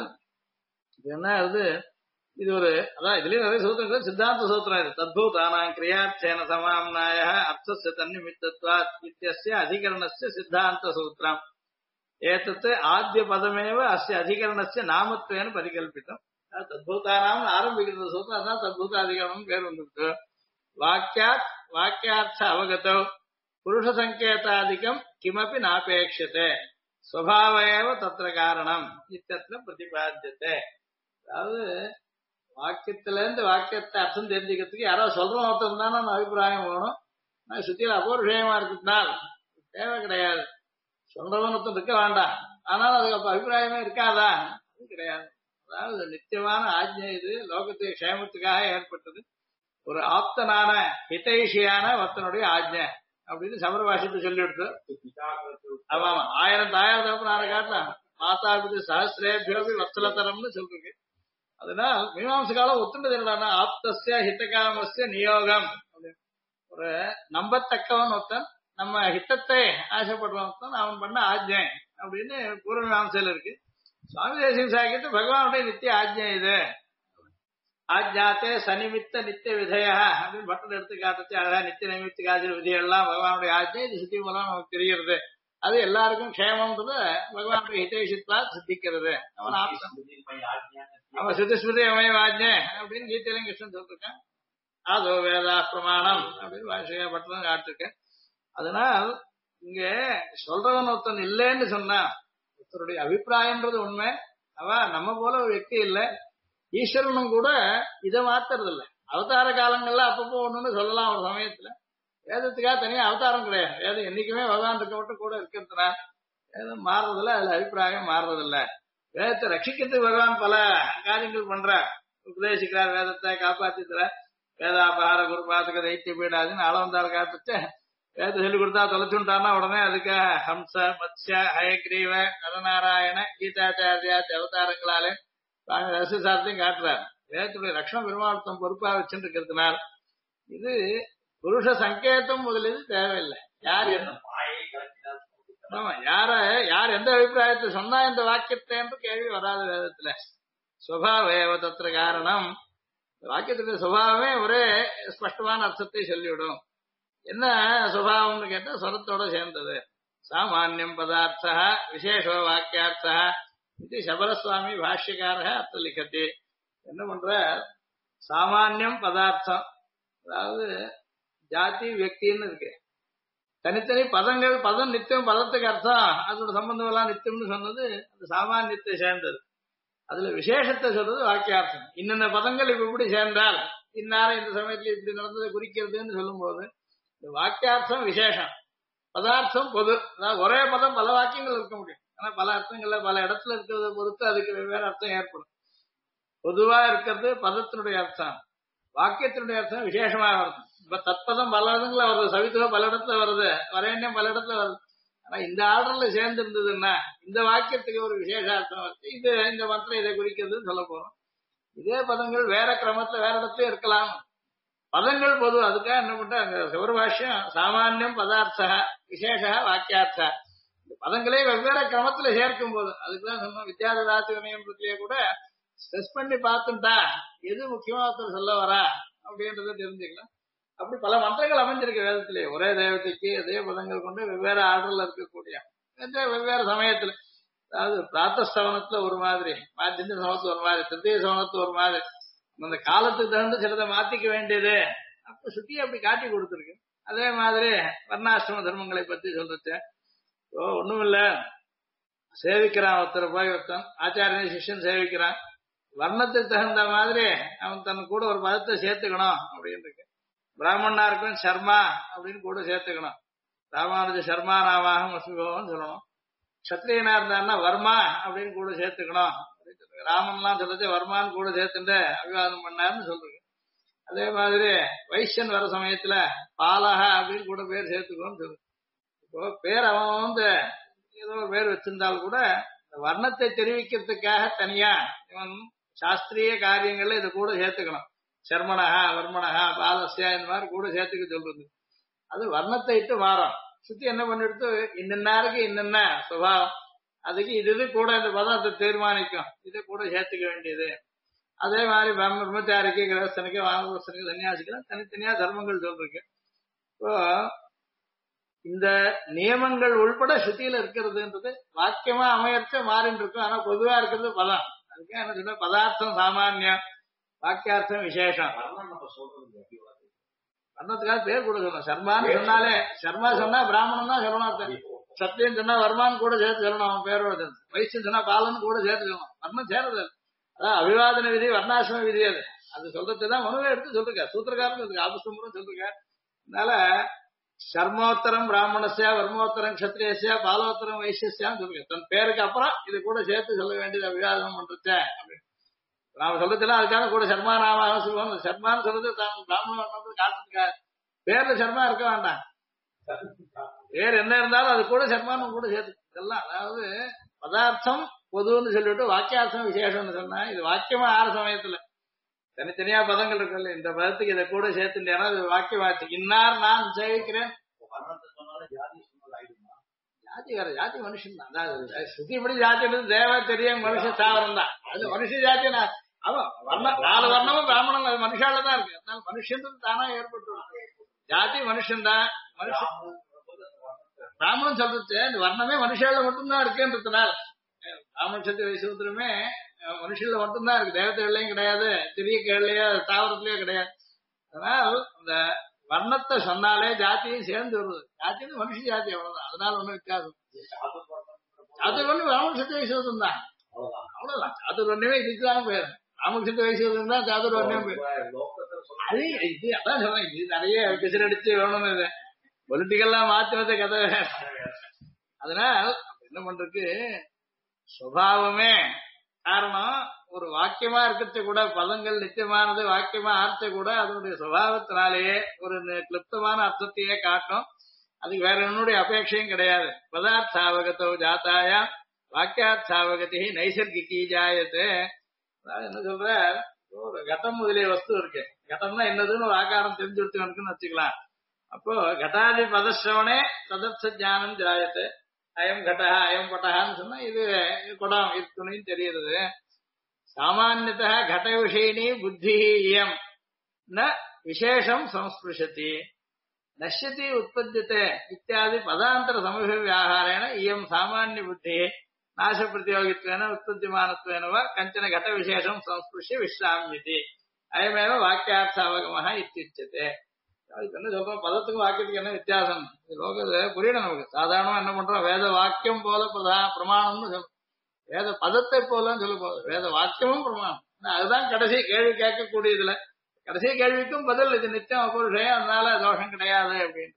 A: என்ன இது ஒரு அதான் இதுலயும் நிறைய சூத்திரங்கள் சித்தாந்த சூத்திரம். இது தத்பூதானாம் கிரியார்த்தேன சமாம்னாய அர்த்தஸ்ய தன்னிமித்தத்வாத் இத்யஸ்ய அதிகரணஸ்ய சித்தாந்த சூத்திரம். ஏதத் ஆத்ய பதமேவ அஸ்ய அதிகரணஸ்ய நாமத்வேன பரிகல்பிதம். தத்பூதானாம் ஆரம்பிக்கிறது சூத்திரம், அதான் தத்பூத அதிகரணம் பேர் வந்துருக்கு. வாக்கியாத் வாக்கியார்த்த அவகதோ புருஷ சங்கேதாதிகம் கிமபி நாபேட்சதே ஸ்வபாவயேவ தத்ர காரணம் இத்தத்துல பிரதிபாத்தியதே. அதாவது வாக்கியத்துல இருந்து வாக்கியத்தை அர்த்தம் தெரிஞ்சுக்கிறதுக்கு யாராவது சொல்றோம் ஒருத்தர் தானே நம்ம அபிப்பிராயம் வேணும். சுத்தியில அபூர்வ விஷயமா இருக்கிறதுனால் தேவை கிடையாது. சொல்றவன் ஒருத்தர் இருக்க வேண்டாம், ஆனாலும் அதுக்கு அப்ப அபிப்பிராயமே இருக்காதா, அது கிடையாது. அதாவது நித்தியமான ஆஜ்ஞை, இது லோகத்துக்கு க்ஷேமத்துக்காக ஏற்பட்டது. ஒரு ஆப்தனான ஹிதைஷியான ஒருத்தனுடைய ஆஜ்ஞை அப்படின்னு சமர பாஷத்தை சொல்லிவிடுத்து. ஆமா ஆமா 1000 தாயார் தகப்பனார காட்டலாம். மாதா பிது சஹசிரேபியோபி வத்சலதரம்னு சொல்லிருக்கு. அதனால் மீமாம்ச காலம் ஒத்துண்டது என்னடான்னா ஆப்தஸ்ய ஹிதகாமஸ்ய நியோகம். ஒரு நம்பத்தக்கவன் ஒருத்தன், நம்ம ஹித்தத்தை ஆசைப்படுறவன் அவன் பண்ண ஆஜ்ஞை அப்படின்னு பூர்வ மீமாம்சையில இருக்கு. சுவாமி தேசிகன் சாக்கிட்டு பகவானுடைய நித்திய ஆஜ்ஞை இது. ஆஜ்ஞாத்தே சனிமித்த நித்திய விதைய அப்படின்னு பட்டன் எடுத்து காட்டுச்சு. அழகா நித்திய நிமித்த காஜல் விதியெல்லாம் பகவானுடைய ஆஜ்ஞை. இது சுத்தி மூலம் நமக்கு தெரிகிறது. அது எல்லாருக்கும் க்ஷேமம்ன்றது பகவானுடைய ஹிதேஷித்வா சித்திக்கிறது. அவன் அவன் சுதிஸ்மிருதி அமய ஆஜ்ஞை அப்படின்னு கீதையிலும் கிருஷ்ணன் சொல்லிருக்கேன். அதோ வேதா பிரமாணம் அப்படின்னு வாசிக பட்டன் காட்டிருக்கேன். அதனால் இங்க சொல்றவன் ஒருத்தன் இல்லைன்னு சொன்னா ஒருத்தருடைய அபிப்பிராயம்ன்றது உண்மை. அவ நம்ம போல ஒரு వ్యక్తి இல்லை. ஈஸ்வரனும் கூட இதை மாத்துறது இல்லை. அவதார காலங்கள்ல அப்பப்போ ஒண்ணுன்னு சொல்லலாம். ஒரு சமயத்துல வேதத்துக்காக தனியா அவதாரம் கிடையாது. வேதம் என்னைக்குமே பகவான் இருக்க மட்டும் கூட இருக்கிறதுனா வேதம் மாறுறதில்ல, அதுல அபிப்பிராயம் மாறுறதில்ல. வேதத்தை ரட்சிக்கிறதுக்கு பகவான் பல காரியங்கள் பண்றார், உபதேசிக்கிறார், வேதத்தை காப்பாத்திக்கிற வேதாபகார குரு பாத்துக்க தைத்திய பீடாதுன்னு அளவந்தார காத்துட்டு வேதத்தை சொல்லிக் கொடுத்தா தொலைச்சுட்டான்னா உடனே அதுக்கு ஹம்ச மத்ய ஹயக்ரீவ நரநாராயண கீதாச்சாரியாத்தி அவதாரங்களாலே ரசசாரத்தையும் காட்டுறாரு. வேதத்துடைய ரக்ஷண பெருமாளத்தம் பொறுப்பா வச்சுட்டு இருக்கிறதுனால் இது புருஷ சங்கேதம் முதலில் தேவையில்லை. யார் என்ன ஆமா யார் எந்த அபிப்பிராயத்தை சொன்னா இந்த வாக்கியத்தை என்று கேள்வி வராது வேதத்துல. சுபாவேவ தத்திர காரணம். வாக்கியத்துடைய சுபாவமே ஒரே ஸ்பஷ்டமான அர்த்தத்தை சொல்லிவிடும். என்ன சுபாவம்னு கேட்டா ஸ்வரத்தோட சேர்ந்தது. சாமானியம் பதார்த்தா விசேஷோ வாக்கியார்த்தா இது சபரசுவாமி பாஷ்யக்கார அர்த்த லிखति. என்ன பண்ற, சாமானியம் பதார்த்தம், அதாவது ஜாதி வியக்தின்னு இருக்கு. தனித்தனி பதங்கள், பதம் நித்தியம், பதத்துக்கு அர்த்தம் அதோட சம்பந்தம் எல்லாம் நித்தியம்னு சொன்னது அது சாமானியத்தை சேர்ந்தது. அதுல விசேஷத்தை சொல்றது வாக்கியார்த்தம். இன்னென்ன பதங்கள் இப்ப இப்படி சேர்ந்தால் இந்நேரம் இந்த சமயத்துல இப்படி நடந்ததை குறிக்கிறதுன்னு சொல்லும் போது இந்த வாக்கியார்த்தம் விசேஷம், பதார்த்தம் பொது. அதாவது ஒரே பதம் பல வாக்கியங்கள் இருக்க முடியும், ஆனா பல அர்த்தங்கள்ல பல இடத்துல இருக்கிறத பொறுத்து அதுக்கு வெவ்வேறு அர்த்தம் ஏற்படும். பொதுவா இருக்கிறது பதத்தினுடைய அர்த்தம், வாக்கியத்தினுடைய அர்த்தம் விசேஷமா வருது. இப்ப தத்பதம் பல இடத்துல வருது, சவித்துவம் பல இடத்துல வருது, வரேண்யம் பல இடத்துல வருது. ஆனா இந்த ஆர்டர்ல சேர்ந்து இருந்ததுன்னா இந்த வாக்கியத்துக்கு ஒரு விசேஷ அர்த்தம் வருது. இது இந்த மந்திரம் இதை குறிக்கிறதுன்னு சொல்ல போறோம். இதே பதங்கள் வேற கிரமத்துல வேற இடத்துல இருக்கலாம், பதங்கள் பொது. அதுக்காக என்ன பண்றாங்க சௌரபாஷ்யம், சாமானியம் பதார்த்த விசேஷ வாக்கியார்த்த. இந்த பதங்களே வெவ்வேறு கிரமத்துல சேர்க்கும் போது அதுக்குதான் சொன்னோம் வித்யாதாசி வினயம்லயே கூட ஸ்ட்ரெஸ் பண்ணி பார்த்துட்டா எது முக்கியமா ஒருத்தர் சொல்ல வரா அப்படின்றத தெரிஞ்சுக்கலாம். அப்படி பல மந்திரங்கள் அமைஞ்சிருக்கு வேதத்திலே. ஒரே தெய்வத்துக்கு அதே பதங்கள் கொண்டு வெவ்வேறு ஆர்டர்ல இருக்கக்கூடிய வெவ்வேறு சமயத்துல, அதாவது பிராத்தஸ்தவனத்துல ஒரு மாதிரி, மாத்திய சமத்துல ஒரு மாதிரி, திருத்திய சவனத்துல ஒரு மாதிரி, அந்த காலத்துக்கு தகுந்து சிலதை மாத்திக்க வேண்டியது அப்ப சுத்தி அப்படி காட்டி கொடுத்துருக்கு. அதே மாதிரி வர்ணாசிரம தர்மங்களை பத்தி சொல்றது ஒண்ணும் இல்ல, சேவிக்கிறான் ஒருத்தர் போய், ஒருத்தன் ஆச்சாரிய சிஷ்யன் சேவிக்கிறான், வர்ணத்துக்கு தகுந்த மாதிரி அவன் தன் கூட ஒரு பதத்தை சேர்த்துக்கணும் அப்படின்னு இருக்கு. பிராமணனா இருக்கும் சர்மா அப்படின்னு கூட சேர்த்துக்கணும், ராமானுஜ சர்மா நாமாக மசுபவன் சொல்லணும். சத்திரியனா இருந்தாருன்னா வர்மா அப்படின்னு கூட சேர்த்துக்கணும். ராமன்லாம் சொல்றது வர்மான்னு கூட சேர்த்துட்டு அபிவாதம் பண்ணாருன்னு சொல்றது. அதே மாதிரி வைசியன் வர சமயத்துல பாலக அப்படின்னு கூட பேர் சேர்த்துக்கணும்னு சொல்லுது. இப்போ பேர் அவன் வந்து ஏதோ ஒரு பேர் வச்சிருந்தால் கூட வர்ணத்தை தெரிவிக்கிறதுக்காக தனியா இவன் சாஸ்திரிய காரியங்கள்ல இதை கூட சேர்த்துக்கணும். சர்மனகா வர்மனகா பாலசியா இந்த மாதிரி கூட சேர்த்துக்க சொல்றது. அது வர்ணத்தை இட்டு மாறும். சுத்தி என்ன பண்ணிடுத்து இன்னென்னாருக்கு இன்னென்ன சுபாவம், அதுக்கு இது கூட இந்த பதத்தை தீர்மானிக்கும், இதை கூட சேர்த்துக்க வேண்டியது. அதே மாதிரி பிரம்மச்சாரிக்கு கிரகஸ்தனுக்கு வானப்பிரஸ்தனுக்கு சன்னியாசிக்கு தனித்தனியா தர்மங்கள் சொல்றீங்க. இப்போ இந்த நியமங்கள் உள்பட சுத்தியில இருக்கிறதுன்றது வாக்கியமா அமையற்ற மாறின்னு இருக்கும். ஆனா பொதுவா இருக்கிறது பதம். அதுக்கு என்ன சொன்ன பதார்த்தம் சாமானியம், வாக்கியார்த்தம் விசேஷம். வர்ணத்துக்காக பேர் கூட சொல்லணும். சர்மான்னு சொன்னாலே சர்மா சொன்னா பிராமணன் தான் சொல்லணும். சத்தியம் சொன்னா வர்மான்னு கூட சேர்த்து சொல்லணும் அவன் பேரோட. வைசியம் சொன்னா பாலன்னு கூட சேர்த்து சொல்லணும். வர்ணம் சேரது. அதான் அபிவாதன விதி வர்ணாசிரம விதி. அது அது சொல்றதுதான் மனுவே எடுத்து சொல்லிருக்காரு, சூத்திரக்காரன் இருக்கு, ஆபஸ்தம்பரம் சொல்லிருக்காரு. அதனால சர்மோத்தரம் பிராமணசியா வர்மோத்தரம் கஷத்திரியசியா பாலோத்தரம் வைசியசியான்னு சொல்லுங்க. தன் பேருக்கு அப்புறம் இது கூட சேர்த்து சொல்ல வேண்டியது அபிவாதனம் பண்றச்ச அப்படின்னு நாம சொல்றதுல. அதுக்காக கூட சர்மா நாம சொல்லுவோம். சர்மான்னு சொல்றது தான் பிராமணன் காட்டுறதுக்காக. பேர்ல சர்மா இருக்க வேண்டாம், பேர் என்ன இருந்தாலும் அது கூட சர்மான்னு கூட சேர்த்து இதெல்லாம். அதாவது பதார்த்தம் பொதுன்னு சொல்லிட்டு வாக்கியார்த்தம் விசேஷம்னு சொன்னா இது வாக்கியமா ஆற சமயத்துல தனித்தனியா பதங்கள் இருக்குல்ல, இந்த பதத்துக்கு இதை கூட சேர்த்துட்டேன்னா அது வாக்கியமாச்சு. இன்னார் நான் சேவிக்கிறேன். ஜாதி வேற, ஜாதி மனுஷன் தான். அதாவது சுத்திப்படி ஜாதி தேவ தெரிய மனுஷ சாவரம் தான். அது மனுஷ ஜாதி. அவன் வர்ணம் 4 வர்ணமும் பிராமணன் அது மனுஷால தான் இருக்கு. அதனால மனுஷன் தானா ஏற்பட்டு ஜாதி மனுஷன் தான். மனுஷன் பிராமணன் சொல்றது இந்த வர்ணமே மனுஷால மட்டும்தான் இருக்குன்றதுனால பிராமண சக்தி வைசூத்திரமே மனுஷன்ல மட்டும்தான் இருக்கு, தேவதைகள்லயும் கிடையாது, திரிய கேள்லையோ தாவரத்திலயோ கிடையாது. அதனால் இந்த வர்ணத்தை சொன்னாலே ஜாத்தியும் சேர்ந்து வருது. ஜாத்தின்னு மனுஷ ஜாதி அவ்வளவுதான். அதனால ஒண்ணும் வித்தியாசம். சாதுர்வண்ணி ராமகிருஷ்ண வைசூதம் தான், அவ்வளவுதான். சாதுர்வண்ணமே இதுக்குதான் பேர். ராமகிருஷ்ண வைசூதம் தான் சாதுர்வண்யம் பேர். அது இது அதான் சொல்றேன், இது நிறைய பிசர் அடிச்சு வேணும்னு இது பொலிட்டிக்கல்லாம் மாத்தினத கதை. அதனால் என்ன பண்றதுக்கு சுபாவமே காரணம். ஒரு வாக்கியமா இருக்கிறது கூட பதங்கள் நித்தியமானது வாக்கியமா ஆர்த்த கூட அதனுடைய சுபாவத்தினாலேயே ஒரு கிளிப்தமான அர்த்தத்தையே காட்டும். அதுக்கு வேற என்னுடைய அபேட்சையும் கிடையாது. பதார்த்தாவகத்தோ ஜாத்தாயா வாக்கியார்த்தாவகதி நைசர்கிகி ஜாயத்து. என்ன சொல்ற, ஒரு கட்டம் முதலிய வஸ்து இருக்கு. கட்டம்னா என்னதுன்னு ஒரு ஆகாரம் தெரிஞ்சு கொடுத்துக்கணும்னு வச்சுக்கலாம். அப்போ கட்டாதி பதஸ்ரவனே ததர்த்த ஜானம் ஜாயத்து. அயம் கட்டா அயம் பட்டகான்னு சொன்னா இது குடம் இது துணின்னு தெரியுது. சாமானியத கட விஷயினி புத்தி இயம் ந விசேஷம் சம்ஸ்பிருஷதி நஷ்யதி உற்பத்தியதே இத்தியாதி பதாந்தர சமூக வியாகாரேன இயம் சாமானிய புத்தி நாச பிரதியோகித்வேன உற்பத்திமானத்வேன வா கஞ்சன கட விசேஷம் சம்ஸ்பிருஷ்ய விஸ்ராமியதி அயமேவ வாக்கியார்த்தாவகமஹ இத்யுச்யதே. அதுக்கு என்ன சொல்றோம், பதத்துக்கும் வாக்கியத்துக்கு என்ன வித்தியாசம் லோகத்துல புரியணும் நமக்கு. சாதாரணமா என்ன பண்றோம், வேத வாக்கியம் போல பிரமாணம்னு சொல்றோம். வேத பதத்தை போலன்னு சொல்ல போகுது, வேத வாக்கியமும் பிரமாணம். அதுதான் கடைசி கேள்வி கேட்கக்கூடியதுல கடைசி கேள்விக்கும் பதில். இது நித்தியம் அபூர்ஷயம், அதனால தோஷம் கிடையாது அப்படின்றது.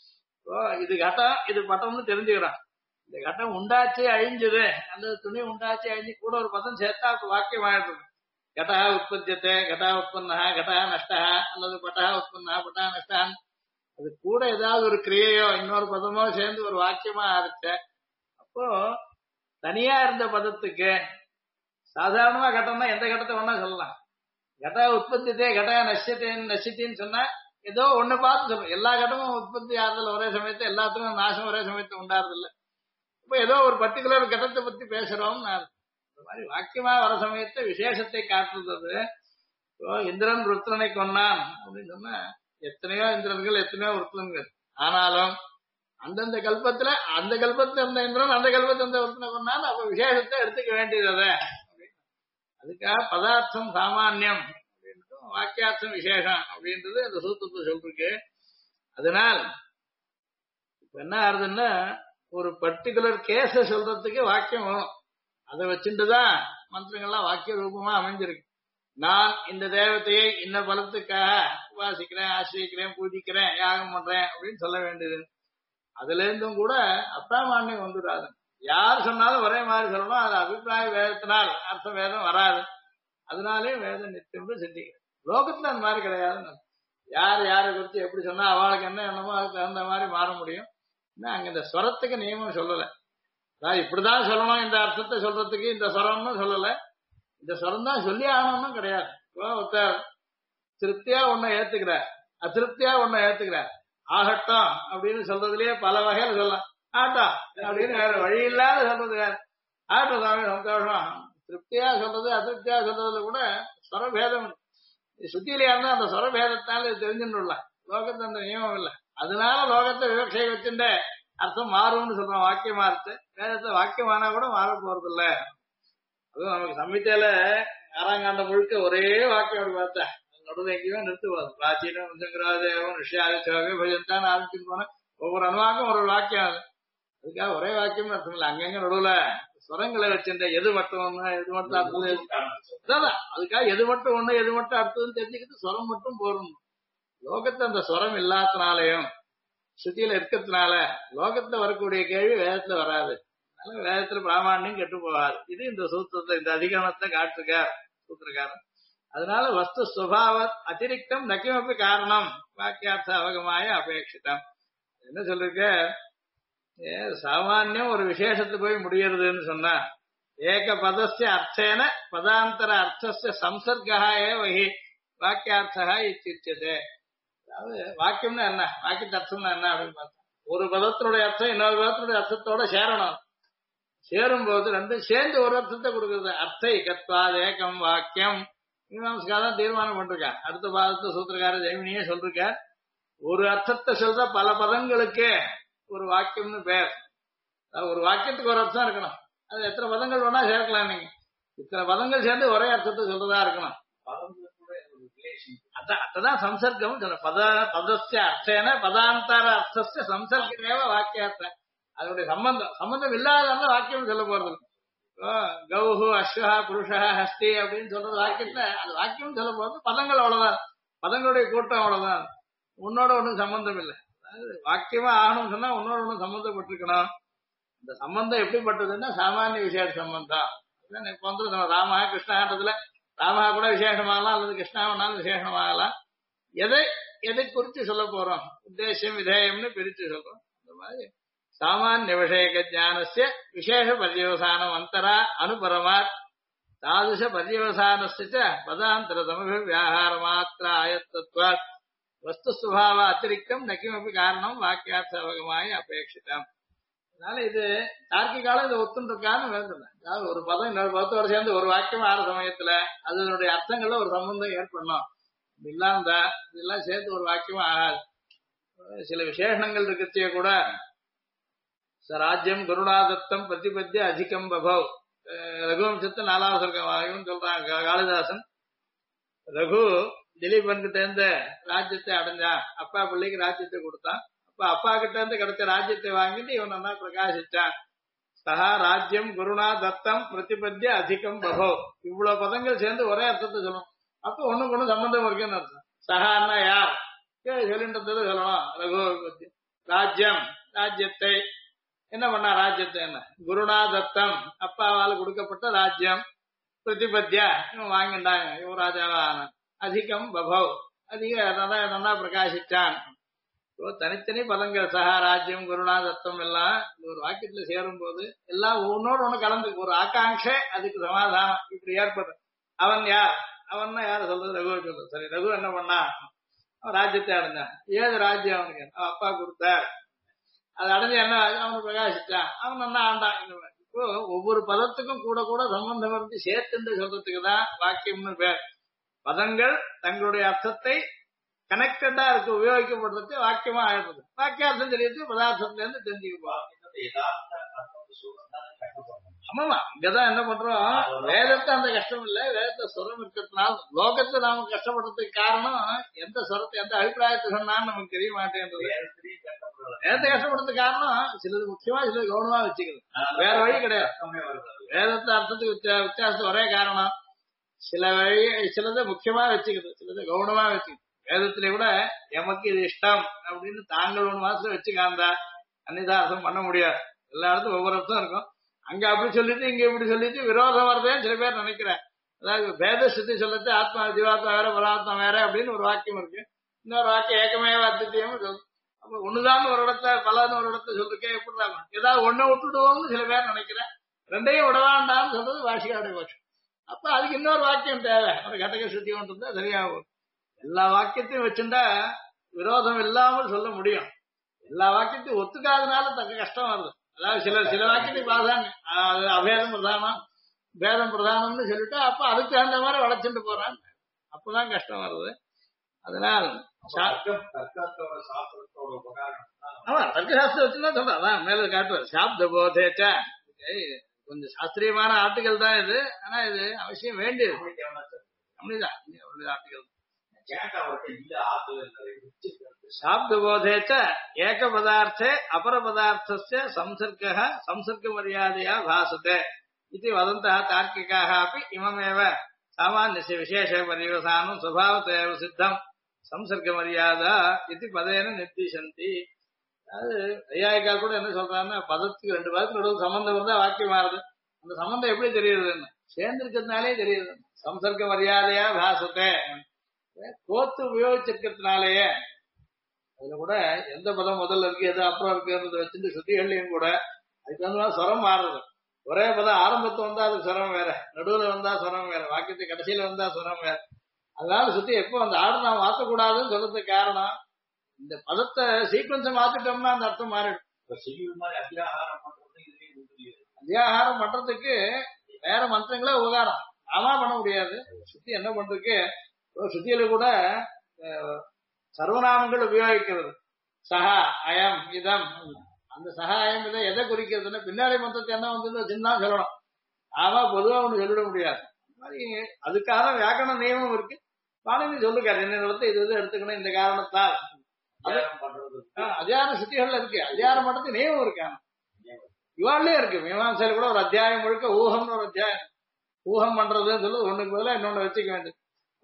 A: இது கட்டம் இது பட்டம்னு தெரிஞ்சுக்கிறான். இந்த கட்டம் உண்டாச்சு அழிஞ்சுது, அந்த துணி உண்டாச்சு அழிஞ்சு கூட ஒரு பதம் சேர்த்தா அது வாக்கியம் ஆயிடுது. கடா உற்பத்தியத்தை கடா உற்பன்னா கடா நஷ்டா அல்லது பட்டா உற்பன்னா பட்டா நஷ்டான், அது கூட ஏதாவது ஒரு கிரியையோ இன்னொரு பதமோ சேர்ந்து ஒரு வாக்கியமா ஆரம்பிச்ச அப்போ தனியா இருந்த பதத்துக்கு சாதாரணமா கட்டம்னா எந்த கட்டத்தை வேணா சொல்லலாம். கடா உற்பத்தியத்தை கடா நசித்தின்னு சொன்னா ஏதோ ஒண்ணு பார்த்து சொல்றோம். எல்லா கட்டமும் உற்பத்தி ஆறுதல் ஒரே சமயத்தை, எல்லாத்துக்கும் நாசம் ஒரே சமயத்தை உண்டாடுறது இல்லை. இப்ப ஏதோ ஒரு பர்டிகுலர் கட்டத்தை பத்தி பேசுறோம். இந்த மாதிரி வாக்கியமா வர சமயத்தை விசேஷத்தை காட்டுறது. இந்திரன் ருத்ரனை கொன்னான் அப்படின்னு சொன்னா எத்தனையோ இந்திரன்கள் எத்தனையோ ருத்ரன்கள், ஆனாலும் அந்தந்த கல்பத்துல அந்த கல்பத்துல இருந்த இந்திரன் அந்த கல்பத்துல இருந்த ருத்ரனை கொன்னான். அப்ப விசேஷத்தை எடுத்துக்க வேண்டியது. அதுக்காக பதார்த்தம் சாமானியம் அப்படின்ட்டு வாக்கியார்த்தம் விசேஷம் அப்படின்றது அந்த சூத்திரத்தை சொல்லிருக்கு. அதனால் இப்ப என்ன ஆகுதுன்னா, ஒரு பர்டிகுலர் கேஸ சொல்றதுக்கு வாக்கியம் வேணும். அதை வச்சுட்டுதான் மந்திரங்கள்லாம் வாக்கிய ரூபமா அமைஞ்சிருக்கு. நான் இந்த தேவதையை இந்த பலத்துக்காக உபாசிக்கிறேன், ஆசிரியிக்கிறேன், பூஜிக்கிறேன், யாகம் பண்றேன் அப்படின்னு சொல்ல வேண்டியது. அதுல இருந்தும் கூட அப்பிராமான்யம் வந்துடாது. யார் சொன்னாலும் ஒரே மாதிரி சொல்லணும். அது அபிப்பிராய வேதத்தினால் அர்த்த வேதம் வராது. அதனாலே வேதம் நித்தியம் சித்திக்கிறது. லோகத்துல அந்த மாதிரி கிடையாது. யார் யாரை குறித்து எப்படி சொன்னா அவளுக்கு என்ன என்னமோ அதுக்கு தகுந்த மாதிரி மாற முடியும். அங்க இந்த ஸ்வரத்துக்கு நியமம் சொல்லல. அதாவது இப்படிதான் சொல்லணும் இந்த அர்த்தத்தை சொல்றதுக்கு இந்த ஸ்வரம்னு சொல்லல. இந்த ஸ்வரம் தான் சொல்லி ஆகணும்னு கிடையாது. ஒருத்தர் திருப்தியா ஒன்ன ஏத்துக்கிறார், அதிருப்தியா ஒன்ன ஏத்துக்கிறார். ஆகட்டும் அப்படின்னு சொல்றதுலயே பல வகையில சொல்லலாம். ஆட்டா அப்படின்னு வேற வழி இல்லாத சொல்றது வேற. ஆட்டம் சாமி சந்தோஷம். திருப்தியா சொல்றது அதிருப்தியா சொல்றதுல கூட ஸ்வரபேதம் சுத்தியில இருந்தா அந்த ஸ்வரபேதத்தால தெரிஞ்சுடலாம். லோகத்துல அந்த நியமம் இல்லை. அதனால லோகத்தை விவக்ஷை வச்சுட்டு அர்த்தம் மாறும்னு சொல்றோம். வாக்கியமா இருக்கு வேதத்தை வாக்கியமானா கூட மாற போறது இல்ல. அதுவும் நமக்கு சம்மித்தையில ஆறாங்காண்டம் முழுக்க ஒரே வாக்கியம் அப்படி பார்த்தா நடுவில் எங்கேயுமே நிறுத்துவாது. பிராச்சீனம் சங்கராதேவம் ரிஷியாவே பஜந்தான்னு ஆரம்பிச்சுட்டு போனா ஒவ்வொரு அணுவாக்கும் ஒரு வாக்கியம். அதுக்காக ஒரே வாக்கியம் அர்த்தம் இல்லை. அங்கங்க நடுவுல ஸ்வரங்களை வச்சிருந்த எது மட்டும் ஒண்ணு எது மட்டும் அர்த்தம், அதுக்காக எது மட்டும் ஒண்ணு எது மட்டும் அர்த்தம்னு தெரிஞ்சுக்கிட்டு ஸ்வரம் மட்டும் போறோம். லோகத்துல அந்த ஸ்வரம் இல்லாதனாலையும் ஸ்ருதியில இருக்கிறதுனால லோகத்துல வரக்கூடிய கேள்வி வேதத்துல வராது. அதனால வேதத்துல பிராமணியம் கெட்டு போகாது. இது இந்த சூத்திரத்தை இந்த அதிகரணத்தை காட்டுருக்கார் சூத்திரக்காரன். அதனால வஸ்து சுபாவ அதிரிக்தம் நக்கிமப்பி காரணம் வாக்கியார்த்த அவகமாய அபேட்சிதம். என்ன சொல்லிருக்க, சாமானியம் ஒரு விசேஷத்து போய் முடியறதுன்னு சொன்னா ஏக பதஸ்ய அர்த்தேன பதாந்தர அர்த்தஸ்ய சம்சர்கா ஏவஹி வாக்கியார்த்தா இத்தியுச்யதே. அதாவது வாக்கியம்னா என்ன, வாக்கியத்து அர்த்தம்னா என்ன அப்படின்னு பார்த்தா ஒரு பதத்தினுடைய அர்த்தம் இன்னொரு பதத்தினுடைய அர்த்தத்தோட சேரணும். சேரும் போது ரெண்டும் சேர்ந்து ஒரு அர்த்தத்தை கொடுக்குறது. அர்த்த இகத்வாத் ஏகம் வாக்கியம் மீமாம்சகாதான் தீர்மானம் பண்ணிருக்கார். அடுத்த பாதத்தை சூத்திரக்கார ஜெய்மினியே சொல்லிருக்க. ஒரு அர்த்தத்தை சொல்ற பல பதங்களுக்கு ஒரு வாக்கியம்னு பேர். ஒரு வாக்கியத்துக்கு ஒரு அர்த்தம் இருக்கணும். அது எத்தனை பதங்கள் வேணா சேர்க்கலாம். நீங்க இத்தனை பதங்கள் சேர்ந்து ஒரே அர்த்தத்தை சொல்றதா இருக்கணும். அதான் சம்சர்க்கம் சொல்ல. பதஸ்ய அர்த்தேன பதாந்தர அர்த்தஸ்ய சம்சர்க்கமேவ வாக்கியார்த்தம். அதனுடைய சம்பந்தம் இல்லாத வாக்கியம் சொல்ல போறது. கௌஹு அஸ்வஹா புருஷா ஹஸ்தி அப்படின்னு சொல்றது வாக்கியத்துல அது வாக்கியம் சொல்ல போறது. பதங்கள் அவ்வளவுதான், பதங்களுடைய கூட்டம் அவ்வளவுதான். உன்னோட ஒண்ணும் சம்பந்தம் இல்லை. அதாவது வாக்கியமா ஆகணும்னு சொன்னா உன்னோட ஒண்ணும் சம்பந்தப்பட்டிருக்கணும். இந்த சம்பந்தம் எப்படிப்பட்டதுன்னா சாமானிய விசேஷ சம்பந்தம். இப்ப வந்து ராமா கிருஷ்ணான்றதுல ராமா கூட விசேஷமாகலாம் அல்லது கிருஷ்ணாவனாலும் விசேஷமாகலாம். எதை குறித்து சொல்ல போறோம், உத்தேசம் விதேயம்னு பிரிச்சு சொல்றோம். இந்த மாதிரி சாமானிய விஷயக ஜானஸ்ய விசேஷ பர்யவசானம் அந்தரா அனுபரமாத் தாதுஷ பர்யவசானஸ்ய பதாந்தர சமபி வியாகார மாத்திர ஆயத்தத்வாத் வஸ்து சுபாவ அதிரிக்தம் நக்கிமப்பி காரணம் வாக்கியார்த்த அவகமாய அபேட்சிதம். அதனால இது தார்க்கிகாலம் இதை ஒத்துருக்கான்னு வேணும். அதாவது ஒரு பதம் இன்னொரு பதத்தோட சேர்ந்து ஒரு வாக்கியம் ஆற சமயத்துல அதனுடைய அர்த்தங்கள்ல ஒரு சம்பந்தம் ஏற்படணும். இல்லாம இதெல்லாம் சேர்த்து ஒரு வாக்கியம் ஆகாது. சில விசேஷங்கள் இருக்கிறதே கூட ராஜ்யம் கருணாதத்தம் பிரதிபத்திய அதிகம் பபவ் ரகுவம்சத்தை 4வது சர்க்கம் சொல்றாங்க காளிதாசன். ரகு திலீபன் கிட்ட இருந்து ராஜ்யத்தை அடைஞ்சான், அப்பா பிள்ளைக்கு ராஜ்யத்தை கொடுத்தான், அப்ப அப்பா கிட்ட இருந்து கிடைச்ச ராஜ்யத்தை வாங்கிட்டு இவன் நல்லா பிரகாசிச்சான். சஹா ராஜ்யம் குருணா தத்தம் பிரதிபத்திய அதிகம் பகோ, இவ்வளவு பதங்கள் சேர்ந்து ஒரே அர்த்தத்தை சொல்லணும். அப்ப ஒண்ணுக்கு ஒண்ணு சம்பந்தம் இருக்குன்னு அர்த்தம். சஹான்னா யார் சொல்லின்றது சொல்லணும். ரகு பத்தி ராஜ்யம், ராஜ்யத்தை என்ன பண்ணா, ராஜ்யத்தை என்ன குருணா தத்தம், அப்பாவால் கொடுக்கப்பட்ட ராஜ்யம், பிரதிபத்தியா இவன் வாங்கிட்டாங்க, இவன் ராஜாவா ஆனான். அதிகம் பபவ் அதிக நல்லா பிரகாசிச்சான். தனித்தனி பதங்கள் சஹா ராஜ்யம் குருணா தத்தம் எல்லாம் ஒரு வாக்கியத்துல சேரும் போது எல்லாம் ஒன்னோட ஒண்ணு கலந்து ஒரு ஆகாங்ஷை, அதுக்கு சமாதானம் இப்படி ஏற்படும். அவன் யார், அவன் யார் சொல்றது, ரகு சொல்றது. சரி, ரகு என்ன பண்ணா, அவன் ராஜ்யத்தை அடைஞ்சான். ஏது ராஜ்யம் அவனுக்கு, அவன் அப்பா கொடுத்தார், அது அடைஞ்சு என்ன அவனுக்கு பிரகாசிச்சான், அவன் நல்லா ஆண்டான். இப்போ ஒவ்வொரு பதத்துக்கும் கூட கூட சம்பந்தம் இருந்து சேர்த்து சொல்றதுக்கு தான் வாக்கியம்னு பேர். பதங்கள் தங்களுடைய அர்த்தத்தை கனெக்டடா இருக்கு உபயோகிக்கப்படுறது வாக்கியமா ஆயிடுறது. வாக்கியார்த்தம் தெரியுது பதார்த்தத்துல இருந்து தெரிஞ்சுக்குவோம். ஆமாமா, இங்கதான் என்ன பண்றோம், வேதத்தை அந்த கஷ்டம் இல்ல, வேதத்தை சுரம் இருக்கிறதுனால லோகத்தை நாம கஷ்டப்படுறதுக்கு காரணம் எந்த சுரத்தை எந்த அபிப்பிராயத்தை சொன்னான்னு நமக்கு தெரிய மாட்டேன்றது. வேதத்தை கஷ்டப்படுறதுக்கு காரணம் சிலது முக்கியமா சிலது கவனமா வச்சுக்கிறது, வேற வழி கிடையாது. வேதத்தை அர்த்தத்துக்கு வித்தியாசத்து ஒரே காரணம், சில வழி சிலதை முக்கியமா வச்சுக்கிறது, சிலதை கவனமா வச்சுக்கிறது. வேதத்திலே கூட எமக்கு இது இஷ்டம் அப்படின்னு தாங்கள் ஒண்ணு மாசம் வச்சுக்காந்தா அன்னிதாசம் பண்ண முடியாது. எல்லா இடத்தும் ஒவ்வொரு அர்த்தம் இருக்கும். அங்க அப்படி சொல்லிட்டு இங்க இப்படி சொல்லிட்டு விரோதம் வருதேன்னு சில பேர் நினைக்கிறேன். அதாவது வேத சுத்தி சொல்லத்து ஆத்மா ஜீவாத்மா வேற பராத்மா வேற அப்படின்னு ஒரு வாக்கியம் இருக்கு. இன்னொரு வாக்கியம் ஏக்கமேவ அத்தியம் சொல்லும். அப்ப ஒண்ணுதான் ஒரு இடத்த பலன்னு ஒரு இடத்த சொல்லிருக்கேன், எப்படி ஏதாவது ஒன்ன விட்டுடுவோம்னு சில பேர் நினைக்கிறேன். ரெண்டையும் விடவாண்டான்னு சொல்றது வாசிகாவுடைய பட்சம். அப்ப அதுக்கு இன்னொரு வாக்கியம் தேவை, ஒரு கட்டக சுத்தி ஒன்று இருந்தா சரியாகும். எல்லா வாக்கியத்தையும் வச்சுட்டா விரோதம் இல்லாமல் சொல்ல முடியும். எல்லா வாக்கியத்தையும் ஒத்துக்காதனால தக்க கஷ்டம் வருது. அதாவது சில வாக்கியத்தை பாதாங்க அபேதம் பிரதானம் பேதம் பிரதானம்னு சொல்லிட்டு அப்ப அதுக்கு தகுந்த மாதிரி வளைச்சுட்டு போறான், அப்பதான் கஷ்டம் வருது. அதனால் ஆமா தர்க்கசாஸ்திரம் வச்சுதான் சொல்றேன். அதான் மேல காட்டுவார் சாப்த போதேச்ச, கொஞ்சம் சாஸ்திரியமான ஆர்டிகல் தான் இது. ஆனா இது அவசியம் வேண்டியது அப்படிதான் ஆர்டிகல். शाब्दबोधे च एक पदार्थे अपर पदार्थस्य संसर्गः संसर्ग मर्यादया भासते इति वदन्तः तार्किकाः अपि इममेव सामान्यस्य विशेषे पर्यवसानं स्वभावतः एव सिद्धं संसर्ग मर्यादा इति पदेन निर्दिशन्ति. அது ஐயாயிக்கா கூட என்ன சொல்றாங்கன்னா, பதத்துக்கு ரெண்டு பதத்துக்கு நடுவு சம்பந்தம் இருந்தா வாக்கியம் மாறுது. அந்த சம்பந்தம் எப்படி தெரியுதுன்னு சேர்ந்து இருக்கிறதுனாலே தெரியுது. சம்சர்க்க மரியாதையா பாசத்தை கோத்து உபயோகிச்சிருக்கிறதுனாலேயே அதுல கூட எந்த பதம் முதல்ல இருக்கு எது அப்புறம் இருக்குன்றத வச்சுட்டு சுத்திகள்லையும் கூட அதுக்கு வந்து ஸ்வரம் மாறுது. ஒரே பதம் ஆரம்பத்து வந்தா அதுக்கு ஸ்வரம் வேற, நடுவுல வந்தா ஸ்வரம் வேற, வாக்கியத்தை கடைசியில வந்தா ஸ்வரம் வேற. அதனால சுத்தி எப்போ அந்த ஆர்டர் நான் மாற்றக்கூடாதுன்னு சொல்றதுக்கு காரணம், இந்த பதத்தை சீக்வன்ஸை மாத்திட்டோம்னா அந்த அர்த்தம் மாறிடும். அத்தியாகாரம் பண்றதுக்கு வேற மந்திரங்களே உபகாரம், ஆமா பண்ண முடியாது. சுத்தி என்ன பண்றதுக்கு சுத்தியில கூட சர்வநாமங்கள் உபயோகிக்கிறது. சஹா அயம் இதம், அந்த சஹா அயம் இதம் எதை குறிக்கிறதுன்னா பின்னாடி மந்திரத்தை என்ன வந்து வச்சுதான் சொல்லணும். ஆமா பொதுவா ஒண்ணு சொல்லிட முடியாது. அதுக்கான வியாக்கரண நியமம் இருக்கு. பாணினி சொல்லுக்காரு என்ன நடத்த இது இது எடுத்துக்கணும் இந்த காரணத்தால். அத்தியார சுத்திகள்ல இருக்கு, அத்தியார மட்டத்து நியமம் இருக்காங்க. இவாள்லயே இருக்கு. மீமாசையில கூட ஒரு அத்தியாயம் முழுக்க ஊகம்னு ஒரு அத்தியாயம், ஊகம் பண்றதுன்னு சொல்லுது. ஒண்ணுக்கு பதிலா இன்னொன்னு வச்சுக்க வேண்டியது.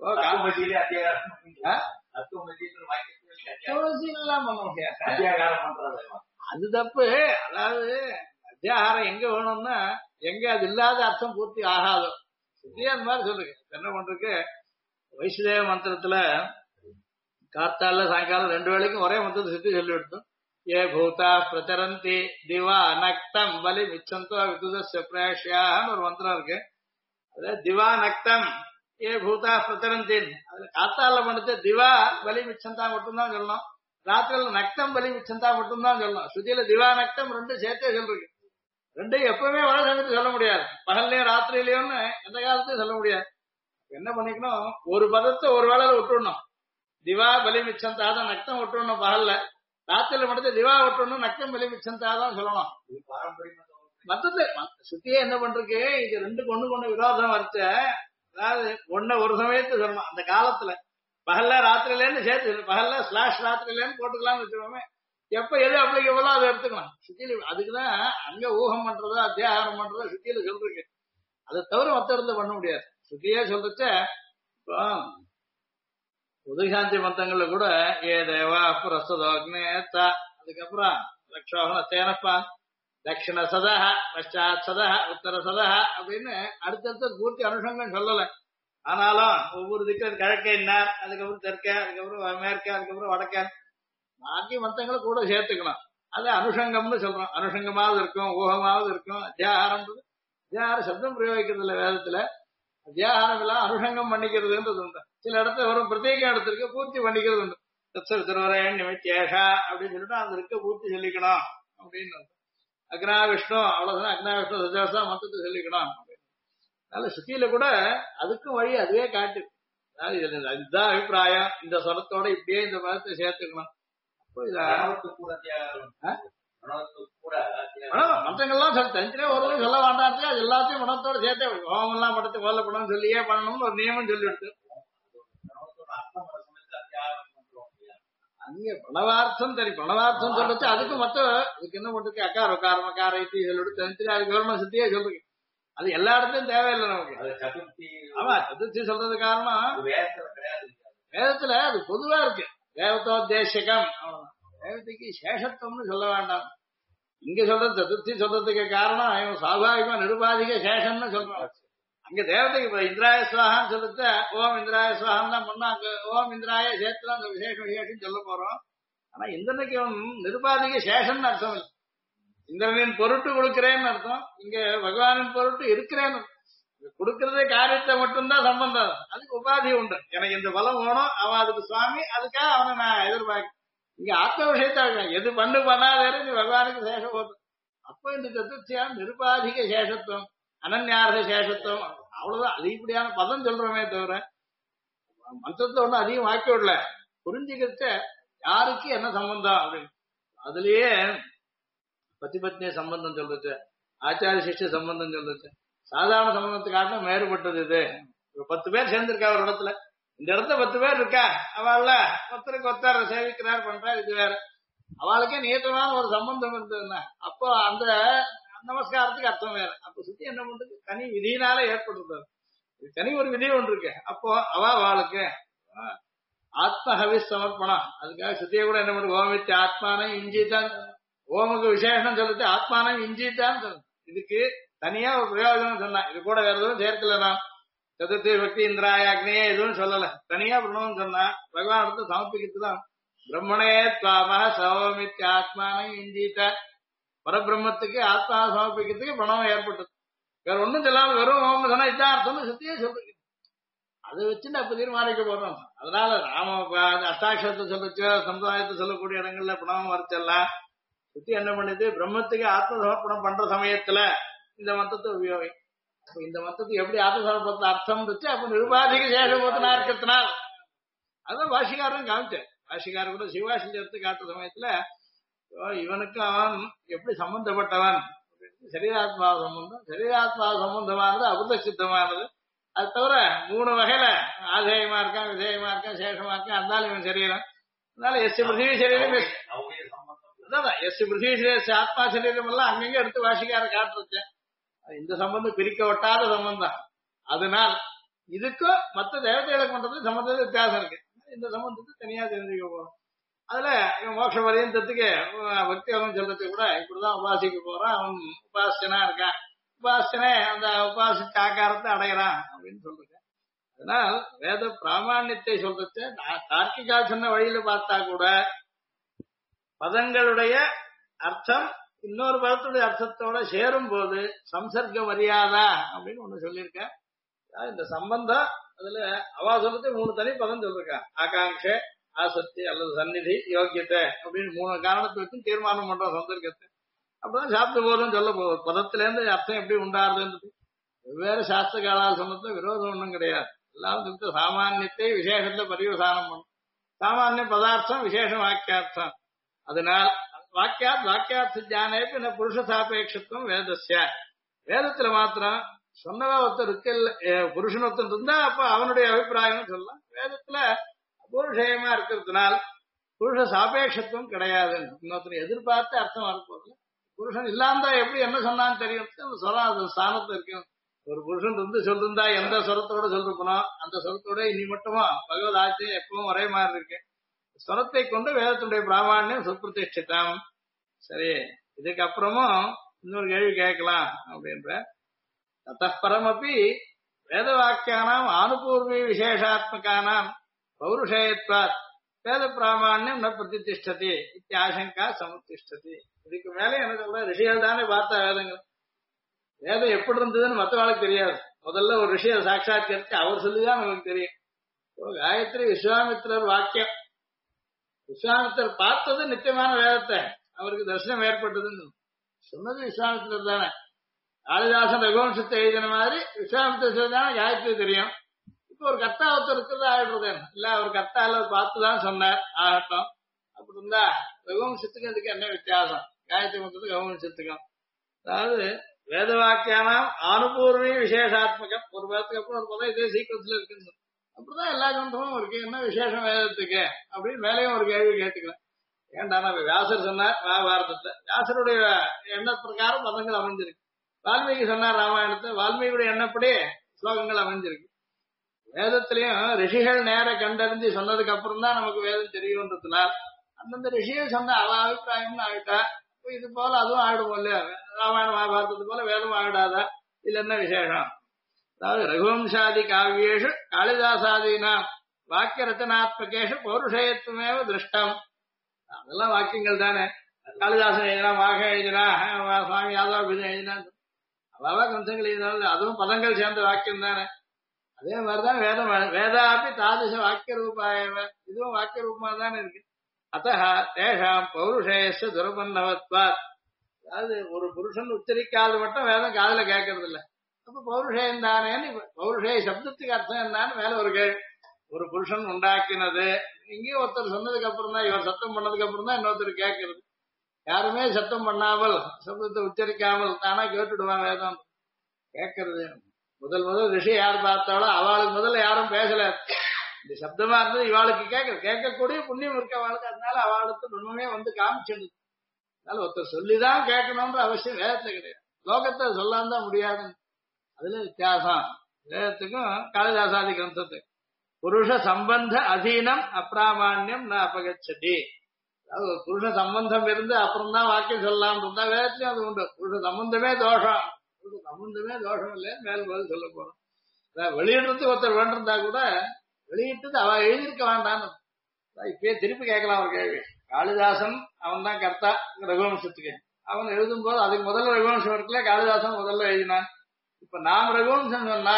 A: அது தப்பு. அதாவது அத்தியாகாரம் எங்க வேணும்னா எங்க அது இல்லாத அர்த்தம் பூர்த்தி ஆகாதோ சுத்தியா அந்த மாதிரி சொல்லுங்க. என்ன பண்றதுக்கு வைஷ்ணவ மந்திரத்துல காத்தால சாயங்காலம் 2 வேளைக்கும் ஒரே மந்திரத்தை சுத்தி சொல்லி எடுத்தோம். ஏ பூதா பிரச்சரந்தி திவா நக்தம் பலி மிச்சந்தோ விதுதஸ்ய பிரேஷ்யான்னு ஒரு மந்திரம் இருக்கு. அதாவது திவா நக்தம் ஏ பூதா பிரச்சரந்தின், அதுல காத்தால பண்ணது திவா பலி மிச்சந்தா மட்டும்தான் சொல்லணும், ராத்திரில நக்தம் பலி மிச்சந்தா மட்டும்தான் சொல்லணும். சுத்தியில திவா நக்தம் ரெண்டும் சேர்த்தே சொல்றீங்க. ரெண்டையும் எப்பவுமே வர சமயத்து சொல்ல முடியாது, பகல்லையும் ராத்திரிலையும்னு எந்த காலத்தையும் சொல்ல முடியாது. என்ன பண்ணிக்கணும், ஒரு பதத்தை ஒரு வேளையில விட்டுடணும். திவா பலி மிச்சந்தா தான் நக்தம் விட்டுடணும் பகல்ல, ராத்திரில மட்டும் திவா விட்டுடணும் நக்தம் பலி மிச்சந்தா தான் சொல்லணும். மத்தது சுத்தியே என்ன பண்றதுக்கு இது ரெண்டு கொண்டு விரோதம் வச்ச, அதாவது ஒன்ன ஒரு சமயத்து சொல்லணும் அந்த காலத்துல, பகல்ல ராத்திரிலேன்னு சேர்த்து பகல்ல ஸ்லாஷ் ராத்திரிலேன்னு போட்டுக்கலாம்னு வச்சுக்கோமே. எப்ப எது அப்ளிகபிளோ அதை எடுத்துக்கலாம். சுத்தியில அதுக்குதான் அங்க ஊகம் பண்றதோ அத்தியாகாரம் பண்றதோ சுத்தியில சொல்றீங்க. அதை தவிர மத்த இடத்துல பண்ண முடியாது. சுத்தியே சொல்றச்ச இப்போ உதயசாந்தி மந்தங்கள்ல கூட ஏ தேவா பிரசதோக்னே அதுக்கப்புறம் லட்சோகன தேனப்பா தட்சிண சதா பஷாத் சதா உத்தர சதா அப்படின்னு அடுத்தடுத்த பூர்த்தி அனுஷங்கம் சொல்லல. ஆனாலும் ஒவ்வொரு திக்கும் கிழக்கே இன்னார், அதுக்கப்புறம் தெற்கே, அதுக்கப்புறம் மேற்கே, அதுக்கப்புறம் வடக்கே பாக்கி மந்தங்களை கூட சேர்த்துக்கணும். அது அனுஷங்கம்னு சொல்றோம். அனுஷங்கமாவது இருக்கும், ஊகமாவது இருக்கும். அத்தியாகாரம்ன்றது அத்தியாகார சப்தம் பிரயோகிக்கிறது இல்ல வேதத்துல. அத்தியாகாரம் எல்லாம் அனுஷங்கம் பண்ணிக்கிறதுன்றது உண்டு. சில இடத்துல வரும் பிரத்யேக இடத்திற்கு பூர்த்தி பண்ணிக்கிறது உண்டு. திருவரையன் நிமித்தேஷா அப்படின்னு சொல்லிட்டு அந்த இருக்க பூர்த்தி சொல்லிக்கணும் அப்படின்னு. அக்னா விஷ்ணு அவ்வளவுதான், அக்னா விஷ்ணு சஜாசா மொத்தத்தை சொல்லிக்கணும். அதனால சுத்தியில கூட அதுக்கும் வழி அதுவே காட்டு. அதுதான் அபிப்பிராயம். இந்த சொரத்தோட இப்படியே இந்த பதத்தை சேர்த்துக்கணும். மற்றங்கள்லாம் தனித்தனே ஒரு சொல்ல வேண்டாம். அது எல்லாத்தையும் மனத்தோட சேர்த்தே ஹோமம் எல்லாம் படத்தை கோல படம் சொல்லியே பண்ணணும்னு ஒரு நியமம் சொல்லிடுது. அங்க பிரணவார்த்தம் சரி, பிரணவார்த்தம் சொல்றது அதுக்கு மத்த அதுக்கு என்ன பண்றது அக்கார காரணம் அக்கார ஐத்தி சொல்லிட்டு தனித்தனி அதுக்கு கவர்மெண்ட் சுத்தியே சொல்றீங்க. அது எல்லா இடத்துலயும் தேவையில்லை நமக்கு. ஆமா, சதுர்த்தி சொல்றது காரணம் வேதத்துல அது பொதுவா இருக்கு. தேவத்தோத்தேசகம் தேவதைக்கு சேஷத்துவம்னு சொல்ல வேண்டாம். இங்க சொல்றது சதுர்த்தி சொல்றதுக்கு காரணம் இவன் சாபாவிகமா நிருபாதிக சேஷம்னு சொல்றான். அங்க தேவதைக்கு இப்ப இந்திராய சுவாகான்னு சொல்லிட்டு ஓம் இந்திராய சுவாகம் தான் பண்ணா அங்க ஓம் இந்திராய சேர்த்துல அந்த விசேஷம் சொல்ல போறோம். ஆனா இந்திரனுக்கு இவன் நிருபாதிக சேஷம்னு அர்த்தம் இல்லை. இந்திரனின் பொருட்டு கொடுக்கிறேன்னு அர்த்தம். இங்க பகவானின் பொருட்டு இருக்கிறேன்னு கொடுக்கறதே காரியத்தை மட்டும்தான் சம்பந்தம். அதுக்கு உபாதி உண்டு. எனக்கு இந்த பலம் வேணும், அவன் அதுக்கு சுவாமி, அதுக்காக அவனை நான் எதிர்பார்க்க. இங்க ஆத்ம விஷயத்தா எது பண்ணாதே நீ பகவானுக்கு சேஷம் போது. அப்போ இந்த சதுர்த்தியா நிருபாதிக சேஷத்துவம் அனன்யார்த்த சேஷத்துவம் அவ்வளவுதான். அதிகப்படியான பதம் சொல்றோமே தவிர மந்திரத்தை ஒன்னும் அதிகம் வாக்கி விடல. புரிஞ்சுக்கிட்ட யாருக்கு என்ன சம்பந்தம் அப்படின்னு. அதுலயே பத்தி பத்னிய சம்பந்தம் சொல்றது, ஆச்சாரிய சிஷ்ய சம்பந்தம் சொல்றது, சாதாரண சம்பந்தத்துக்காக மேறுபட்டது. இது 10 பேர் சேர்ந்திருக்கா ஒரு இடத்துல, இந்த இடத்துல 10 பேர் இருக்கா, அவள்ல ஒருத்தருக்கு ஒருத்தர் சேவிக்கிறார் பண்றார். இது வேற அவளுக்கே நியத்தமான ஒரு சம்பந்தம் இருந்ததுன்னா அப்போ அந்த நமஸ்காரத்துக்கு அர்த்தம் வேற. அப்ப சுத்தி என்ன பண்றது தனி விதியினால ஏற்படுறது. தனி ஒரு விதி ஒன்று இருக்கு. அப்போ அவளுக்கு ஆத்மஹவி சமர்ப்பணம். அதுக்காக சுத்திய கூட என்ன பண்றது ஓமிச்சு ஆத்மானம் இஞ்சிதான் ஓமுக்கு விசேஷம் சொல்லிட்டு ஆத்மானம் இஞ்சிதான் சொல்லுது. இதுக்கு தனியா ஒரு பிரயோஜனம் சொன்னா இது கூட வேற எதுவும் சேர்க்கல. நான் சதுர்த்தி பக்தி இந்திராய அக்னியே எதுவும் சொல்லல. தனியா பிரணவம் சொன்னா பகவான் எடுத்து சமர்ப்பிக்கிறதுதான். பிரம்மணே துவாம சௌமித்ய ஆத்மானம் இஞ்சித்த பரபிரம்மத்துக்கு ஆத்மா சமர்ப்பிக்கிறதுக்கு பிரணவம் ஏற்பட்டது. வேற ஒண்ணும் சொல்லாம வெறும் ஓம் சொன்னா இதான் அர்த்தம்னு சுத்தியே சொல்றீங்க. அதை வச்சுட்டு அப்ப தீர்மானிக்க போறோம். அதனால நாம அஷ்டாட்சரத்தை சொல்லச்சு சம்பிரதாயத்தை சொல்லக்கூடிய இடங்கள்ல பிரணவம் வரைச்செல்லாம் சுத்தி என்ன பண்ணுது பிரம்மத்துக்கு ஆத்ம சமர்ப்பணம் பண்ற சமயத்துல இந்த மந்தத்தை உபயோகி. இந்த மந்தத்துக்கு எப்படி ஆத்ம சமர்ப்பணத்தை அர்த்தம் இருந்துச்சு. அப்ப நிருபாதிக சேஷபோதனா இருக்கிறதுனால் அதான் பாஷிகாரன் காமிச்சேன். பாஷிகாரன் கூட சிவாசி எடுத்து காட்டுற சமயத்துல இவனுக்கு அவன் எப்படி சம்பந்தப்பட்டவன், சரீராத்மா சம்பந்தம், சரீராத்மா சம்பந்தமானது அபுத சித்தமானது. அது தவிர 3 வகையில ஆதேயமா இருக்கான், விதேயமா இருக்கான், சேஷமா இருக்கான். அதனால இவன் சரீரம். அதனால எஸ் பிருத்திவி சரீரம் அதான் எஸ் பிருத்திவி ஆத்மா சரீரம் எல்லாம் அங்கங்க எடுத்து வாசிக்கார காட்டுறேன். இந்த சம்பந்தம் பிரிக்க ஒட்டாத சம்பந்தம். அதனால் இதுக்கும் மற்ற தேவதைகளுக்கு பண்றது சம்பந்தத்துக்கு வித்தியாசம் இருக்கு. இந்த சம்பந்தத்தை தனியா தெரிஞ்சுக்க போறோம். அதுல இவன் மோட்ச பரியந்தத்துக்கு பக்தி அவன் சொல்றது கூட இப்படிதான் உபாசிக்க போறான், அவன் உபாசனா இருக்கான், உபாசனை அந்த உபாசித்த ஆக்காரத்தை அடைகிறான் அப்படின்னு சொல்றது. அதனால் வேத பிராமணியத்தை சொல்றது தார்க்கிகா சொன்ன வழியில பார்த்தா கூட பதங்களுடைய அர்த்தம் இன்னொரு பதத்துடைய அர்த்தத்தோட சேரும் போது சம்சர்க்க மரியாதா அப்படின்னு ஒண்ணு சொல்லியிருக்க. இந்த சம்பந்தம் அதுல அவா சொல்றது 3 தனி பதம் சொல்லிருக்கா. ஆகாங்ஷ, ஆசக்தி அல்லது சந்நிதி, யோக்கியத்தை அப்படின்னு 3 காரணத்தை வச்சு தீர்மானம் பண்றோம் சந்தர்க்கத்தை. அப்பதான் சாப்பிட்டு போதும் சொல்ல போதும். பதத்துல இருந்து அர்த்தம் எப்படி உண்டாருதுன்றது வெவ்வேறு சாஸ்திர காலால் சொன்னதுல விரோதம் ஒன்றும் கிடையாது. எல்லாரும் சொல்லிட்டு சாமானியத்தை விசேஷத்துல பரிவசானம் பண்ணும். சாமானிய பதார்த்தம் விசேஷம் வாக்கியார்த்தம். அதனால் வாக்கியார்த்த ஜானேக்கு புருஷ சாபேட்சத்துவம் வேதஸ்ய. வேதத்துல மாத்திரம் சொன்னவா ஒருத்தர் இருக்க புருஷன் ஒருத்தர் இருந்தா அப்ப அவனுடைய அபிப்பிராயம் சொல்லலாம். வேதத்துல பூர்ஷயமா இருக்கிறதுனால் புருஷ சாபேட்சத்துவம் கிடையாது. இன்னொருத்தர் எதிர்பார்த்து அர்த்தம் வரப்போகுது. புருஷன் இல்லாம எப்படி என்ன சொன்னான்னு தெரியும். அந்த சொரம் அது ஸ்தானத்துல இருக்கும். ஒரு புருஷன் சொல்லிருந்தா எந்த சொரத்தோட சொல்லிருக்கணும், அந்த சொரத்தோட இனி மட்டுமா பகவத் ஆட்சியம் எப்பவும் ஒரே மாதிரி இருக்கு. சொரத்தை கொண்டு வேதத்துடைய பிராமணியம் சுப்பிரதிஷ்டிதம். சரி, இதுக்கப்புறமும் இன்னொரு கேள்வி கேட்கலாம் அப்படின்ற தத்தப்பரமப்பி வேத வாக்கியானாம் ஆனுபூர்வி விசேஷாத்மகானாம் பௌருஷேயத்வாத் வேத பிராமணியம் ந பிரதிஷ்டதி இத்தியாசங்கா சமுத்திஷ்டதி. இதுக்கு மேலே என்ன சொல்ற, ரிஷிகள் தானே பார்த்தா வேதங்கள். வேதம் எப்படி இருந்ததுன்னு மற்றவாளுக்கு தெரியாது. முதல்ல ஒரு ரிஷியை சாட்சாத்கரிச்சு அவர் சொல்லிதான் நமக்கு தெரியும். காயத்ரி விஸ்வாமித்திரர் வாக்கியம், விஸ்வாமித்திரர் பார்த்தது நித்தியமான வேதத்தை, அவருக்கு தரிசனம் ஏற்பட்டதுன்னு சொன்னது விஸ்வாமித்திரர் தானே. காளிதாசன் ரகுவம்சத்தை எழுதின மாதிரி விஸ்வாமித்திரர் தானே காயத்ரி தெரியும். இப்ப ஒரு கர்த்தா ஒருத்தர் இருக்கிறது ஆயிடுறது இல்ல, அவர் கர்த்தா இல்ல பார்த்துதான் சொன்னார் ஆகட்டும். அப்படி இருந்தா ரகுவம்சத்துக்கும் அதுக்கு என்ன வித்தியாசம், காயத்ரி மொத்தத்துக்கு ரகுவம்சத்துக்கும்? அதாவது வேத வாக்கியானாம் ஆனுபூர்வி விசேஷாத்மகம். ஒரு வேதத்துக்கு அப்புறம் ஒரு பதம் இதே சீக்கிரத்துல இருக்குன்னு அப்படிதான் எல்லா கிரந்தமும் இருக்கு. என்ன விசேஷம் வேதத்துக்கு அப்படின்னு மேலேயும் ஒரு கேள்வி கேட்டுக்கிறேன். ஏன்டா நம்ம வியாசர் சொன்னார் மகாபாரதத்தை, வியாசருடைய எண்ண பிரகாரம் பதங்கள் அமைஞ்சிருக்கு. வால்மீகி சொன்னார் ராமாயணத்தை, வால்மீகியுடைய எண்ணப்படி ஸ்லோகங்கள் அமைஞ்சிருக்கு. வேதத்திலையும் ரிஷிகள் நேர கண்டறிஞ்சு சொன்னதுக்கு அப்புறம் தான் நமக்கு வேதம் தெரியும்ன்றதுனால் அந்தந்த ரிஷிகள் சொன்ன அவ அபிப்பிராயம்னு ஆயிட்டா இது போல அதுவும் ஆயிடும் இல்லையா? ராமாயண மகாபாரதத்து போல வேதமும் ஆயிடாதா? இதுல என்ன விசேஷம்? அதாவது ரகுவம்சாதி காவியேஷு காளிதாசாதீனா வாக்கிய ரச்சனாத்மகேஷு பௌருஷயத்துவமேவ திருஷ்டம். அதெல்லாம் வாக்கியங்கள் தானே. காளிதாசன் எழுதினா, மாக எழுதினா, சுவாமி யாதவ எழுதினா, அவ்வளவா கிரந்தங்கள் எழுதினாலும் அதுவும் பதங்கள் சேர்ந்த வாக்கியம் தானே. அதே மாதிரிதான் வேதம். வேதாப்பி தாதிச வாக்கிய ரூபாயவ, இதுவும் வாக்கிய ரூபமா தானே இருக்கு. அத்தஹ தேஷாம் பௌருஷேயஸ்ய துரபன்னவத்வாத். அதாவது ஒரு புருஷன் உச்சரிக்காது மட்டும் வேதம் காதுல கேட்கறது இல்ல. அப்ப பௌருஷேயம் தானேன்னு, பௌருஷேய சப்தத்துக்கு அர்த்தம் என்னன்னு மேல ஒரு கேள்வி. ஒரு புருஷன் உண்டாக்கினது இங்கேயும் ஒருத்தர் சொன்னதுக்கு அப்புறம் தான், இவர் சத்தம் பண்ணதுக்கு அப்புறம் தான் இன்னொருத்தர் கேட்கறது. யாருமே சத்தம் பண்ணாமல் சப்தத்தை உச்சரிக்காமல் தானா கேட்டுடுவாங்க. வேதம் கேட்கறது முதல் ரிஷி யார் பார்த்தாலோ அவளுக்கு முதல்ல யாரும் பேசல. இந்த சப்தமா இருந்தது இவாளுக்கு கேட்கக்கூடிய புண்ணியம் இருக்க அவளுக்கு. அதனால அவளுக்கு பிரம்மமே வந்து காமிச்சது. அதனால ஒருத்தர் சொல்லிதான் கேட்கணும்ன்ற அவசியம் வேதத்துல கிடையாது. லோகத்தை சொல்லாம தான் முடியாது. அதுல வித்தியாசம் வேதத்துக்கும் காளிதாசாதி கிரந்தத்துக்கு. புருஷ சம்பந்த அதீனம் அப்பிராமான்யம் ந அபகச்சதி. அதாவது ஒரு புருஷ சம்பந்தம் இருந்து அப்புறம் தான் வாக்கியம் சொல்லலாம் இருந்தா வேதத்துலயும் அது உண்டு. புருஷ சம்பந்தமே தோஷம், புருஷ சம்பந்தமே தோஷம் இல்லை மேல் பதில் சொல்ல போறோம். வெளியிடுறதுக்கு ஒருத்தர் வேண்டிருந்தா கூட வெளியிட்டது அவ எழுதியிருக்க வேண்டான்னு இப்பயே திருப்பி கேட்கலாம் ஒரு கேள்வி. காளிதாசன் அவன் தான் கர்த்தா ரகுவம்சத்துக்கு. அவன் எழுதும் போது அதுக்கு முதல்ல ரகுவம்சம் இருக்குல்ல, காளிதாசன் முதல்ல எழுதினான். இப்ப நாம் ரகுவம்சம் சொன்னா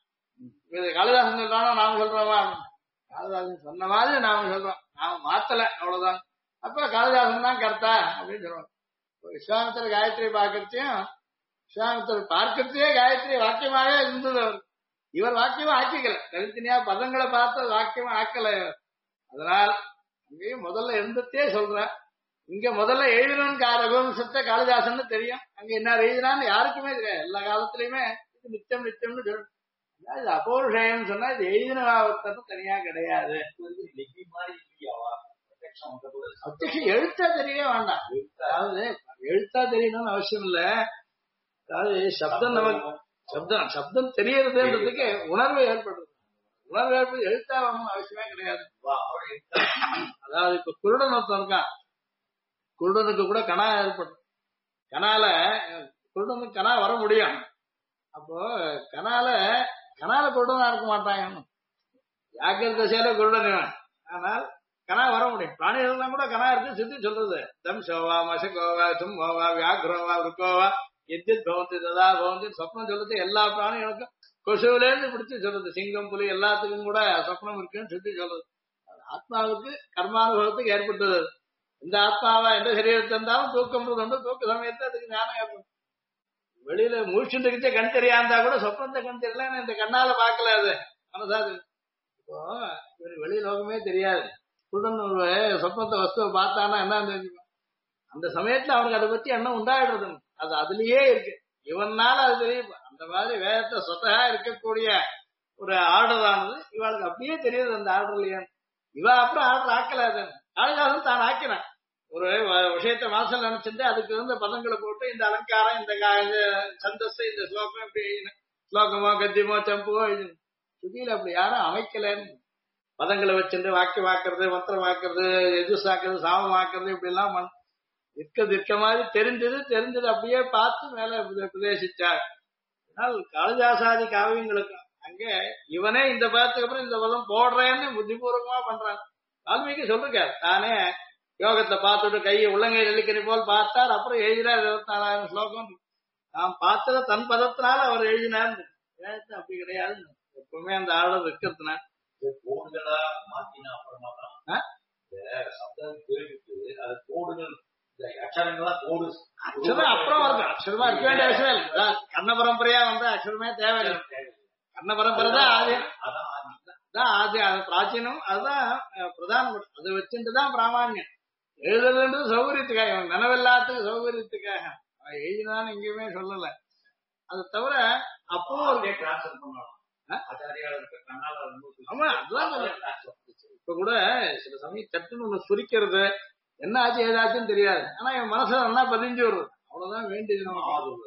A: காளிதாசன் சொல்றானோ நாம சொல்றோமா? காளிதாசன் சொன்ன மாதிரி நாம சொல்றோம், நாம மாத்தல அவ்வளவுதான். அப்ப காளிதாசன் தான் கர்த்தா அப்படின்னு சொல்லுவாங்க. விஸ்வாமித்திர காயத்ரி பார்க்கறதையும் விஸ்வாமித்திரர் பார்க்கறதையே காயத்ரி வாக்கியமாவே இருந்தது. இவர் வாக்கியமா ஆக்கிக்கல, தனித்தனியா பதங்களை பார்த்து வாக்கியமா ஆக்கல. அதனால் அங்கேயும் முதல்ல இருந்ததே சொல்ற. இங்க முதல்ல எழுதினு ரகுவம்சத்தை காளிதாசன் தெரியும், அங்க என்ன எழுதினான்னு யாருக்குமே தெரியாது. எல்லா காலத்திலயுமே இது நித்தியம் நித்தியம்னு சொல்லு. இது அபௌருஷயம் சொன்னா இது எழுதின ஆபத்தம் தனியா கிடையாது. அத்தியக்ஷம் எழுத்தா தெரியவே வேண்டாம். அதாவது எழுத்தா தெரியணும்னு அவசியம் இல்ல. அதாவது சப்தம் நமக்கு சப்தம் தெரியறதுன்றதுக்கு உணர்வு ஏற்படுறது. உணர்வு ஏற்படுது எழுத்தா வரணும்னு அவசியமே கிடையாது. அதாவது இப்ப குருடன் ஒருத்தன் இருக்கான், குருடனுக்கு கூட கணா ஏற்படும். குருடனுக்கு கணா வர முடியும். அப்போ கனால குருடனா இருக்க மாட்டாங்க. ஜாக்கிர தசையில குருடன், ஆனால் கனா வர முடியும். பிராணிகள்லாம் கூட கனா இருக்கு சித்தி சொல்றது. தம் சோவா மசகோவா தும்போவா வியாக்ரோவா ருக்கோவா எத்தித் பவந்தி ததா பவந்தி சொப்னம் சொல்றது. எல்லா பிராணிகளுக்கும் கொசுவில இருந்து பிடிச்சு சொல்றது. சிங்கம் புலி எல்லாத்துக்கும் கூட சொப்னம் இருக்குன்னு சுத்தி சொல்றது. ஆத்மாவுக்கு கர்மானுபவத்துக்கு ஏற்பட்டது. இந்த ஆத்மாவா எந்த சரீரத்தை இருந்தாலும் தூக்கம்ன்றது உண்டு. தூக்க சமயத்தை அதுக்கு ஞானம் ஏற்படும். வெளியில மூழ்கிட்டு கண் தெரியாந்தா கூட சொப்னத்தை கண் தெரியல, இந்த கண்ணால பாக்கல. அது மனசாது இப்போ இவருக்கு வெளி லோகமே தெரியாது. குருடன் ஒரு சொப்னத்தை வஸ்துவை பார்த்தானா என்ன தெரிஞ்சுக்கும். அந்த சமயத்துல அவனுக்கு அதை பத்தி எண்ணம் உண்டாயிடுறது. அது அதுலயே இருக்கு, இவனால அது தெரியும். அந்த மாதிரி வேதத்தை சொத்தகா இருக்கக்கூடிய ஒரு ஆர்டர் ஆனது இவளுக்கு அப்படியே தெரியுது அந்த ஆர்டர்லயே. இவ அப்புறம் ஆர்டர் ஆக்கல. அது காளிதாசன் தான் ஆக்கினான். ஒரு விஷயத்த மனசுல நினைச்சிட்டு அதுக்கு இருந்த பதங்களை போட்டு இந்த அலங்காரம், இந்த இந்த சந்தஸ், இந்த ஸ்லோகம் இப்படி எழுதின. ஸ்லோகமோ கத்தியமோ சம்புவோ எழுதின. சுதியில அப்படி யாரும் அமைக்கலன்னு. பதங்களை வச்சுட்டு வாக்கியம் வாக்குறது, மந்திரம் வாக்குறது, எஜுசாக்குறது, சாமம் வாக்குறது இப்படி எல்லாம் இருக்க மாதிரி தெரிஞ்சது அப்படியே பார்த்து மேல உபதேசிச்சார். ஆனால் காளிதாசாதி காவியங்களுக்கு அங்க இவனே இந்த பதத்துக்கு அப்புறம் இந்த பதம் போடுறேன்னு புத்திபூர்வமா பண்றான். வால்மீகி சொல்லிருக்காரு தானே, யோகத்துல பார்த்துட்டு கையை உள்ளங்கை நெல்லிக்கறி போல் பார்த்தார், அப்புறம் எழுதினார் 24,000 ஸ்லோகம். நாம் பார்த்தத தன் பதத்தினால அவர் எழுதினார். அப்படி கிடையாது, எப்பவுமே அந்த ஆர்டர் இருக்கிறதுனா
D: கோடுகளா மாத்தினா அப்புறமா தான் சப்தம் கேட்டுட்டு அது கோடுகள் அக்ஷரங்களா கோடு
A: அக்ஷரம் அப்புறம் வருது. அக்ஷரமா இருக்க வேண்டிய அவசியம் இல்லை. கர்ண பரம்பரையா வந்து அக்ஷரமே தேவையில்லை. கர்ண பரம்பரை தான் ஆதி, ஆதி பிராச்சீனம், அதுதான் பிரதானம். அதை வச்சுட்டுதான் பிராமணியம். எழுதுறதுன்றது சௌகரியத்துக்காக, நினைவில்லாத்துக்கு சௌகரியத்துக்காக அவன் எழுதினான்னு எங்கேயுமே சொல்லல. அது தவிர அப்போ
D: டிரான்ஸ்ஃபர் பண்ணலாம்.
A: ஆமா அதுதான் இப்ப கூட சில சமயம் சட்டுன்னு ஒண்ணு சுரிக்கிறது, என்ன ஆச்சு ஏதாச்சுன்னு தெரியாது. ஆனா என் மனசுல நல்லா பதிஞ்சு வருது. அவ்வளவுதான் வேண்டியது நமக்கு.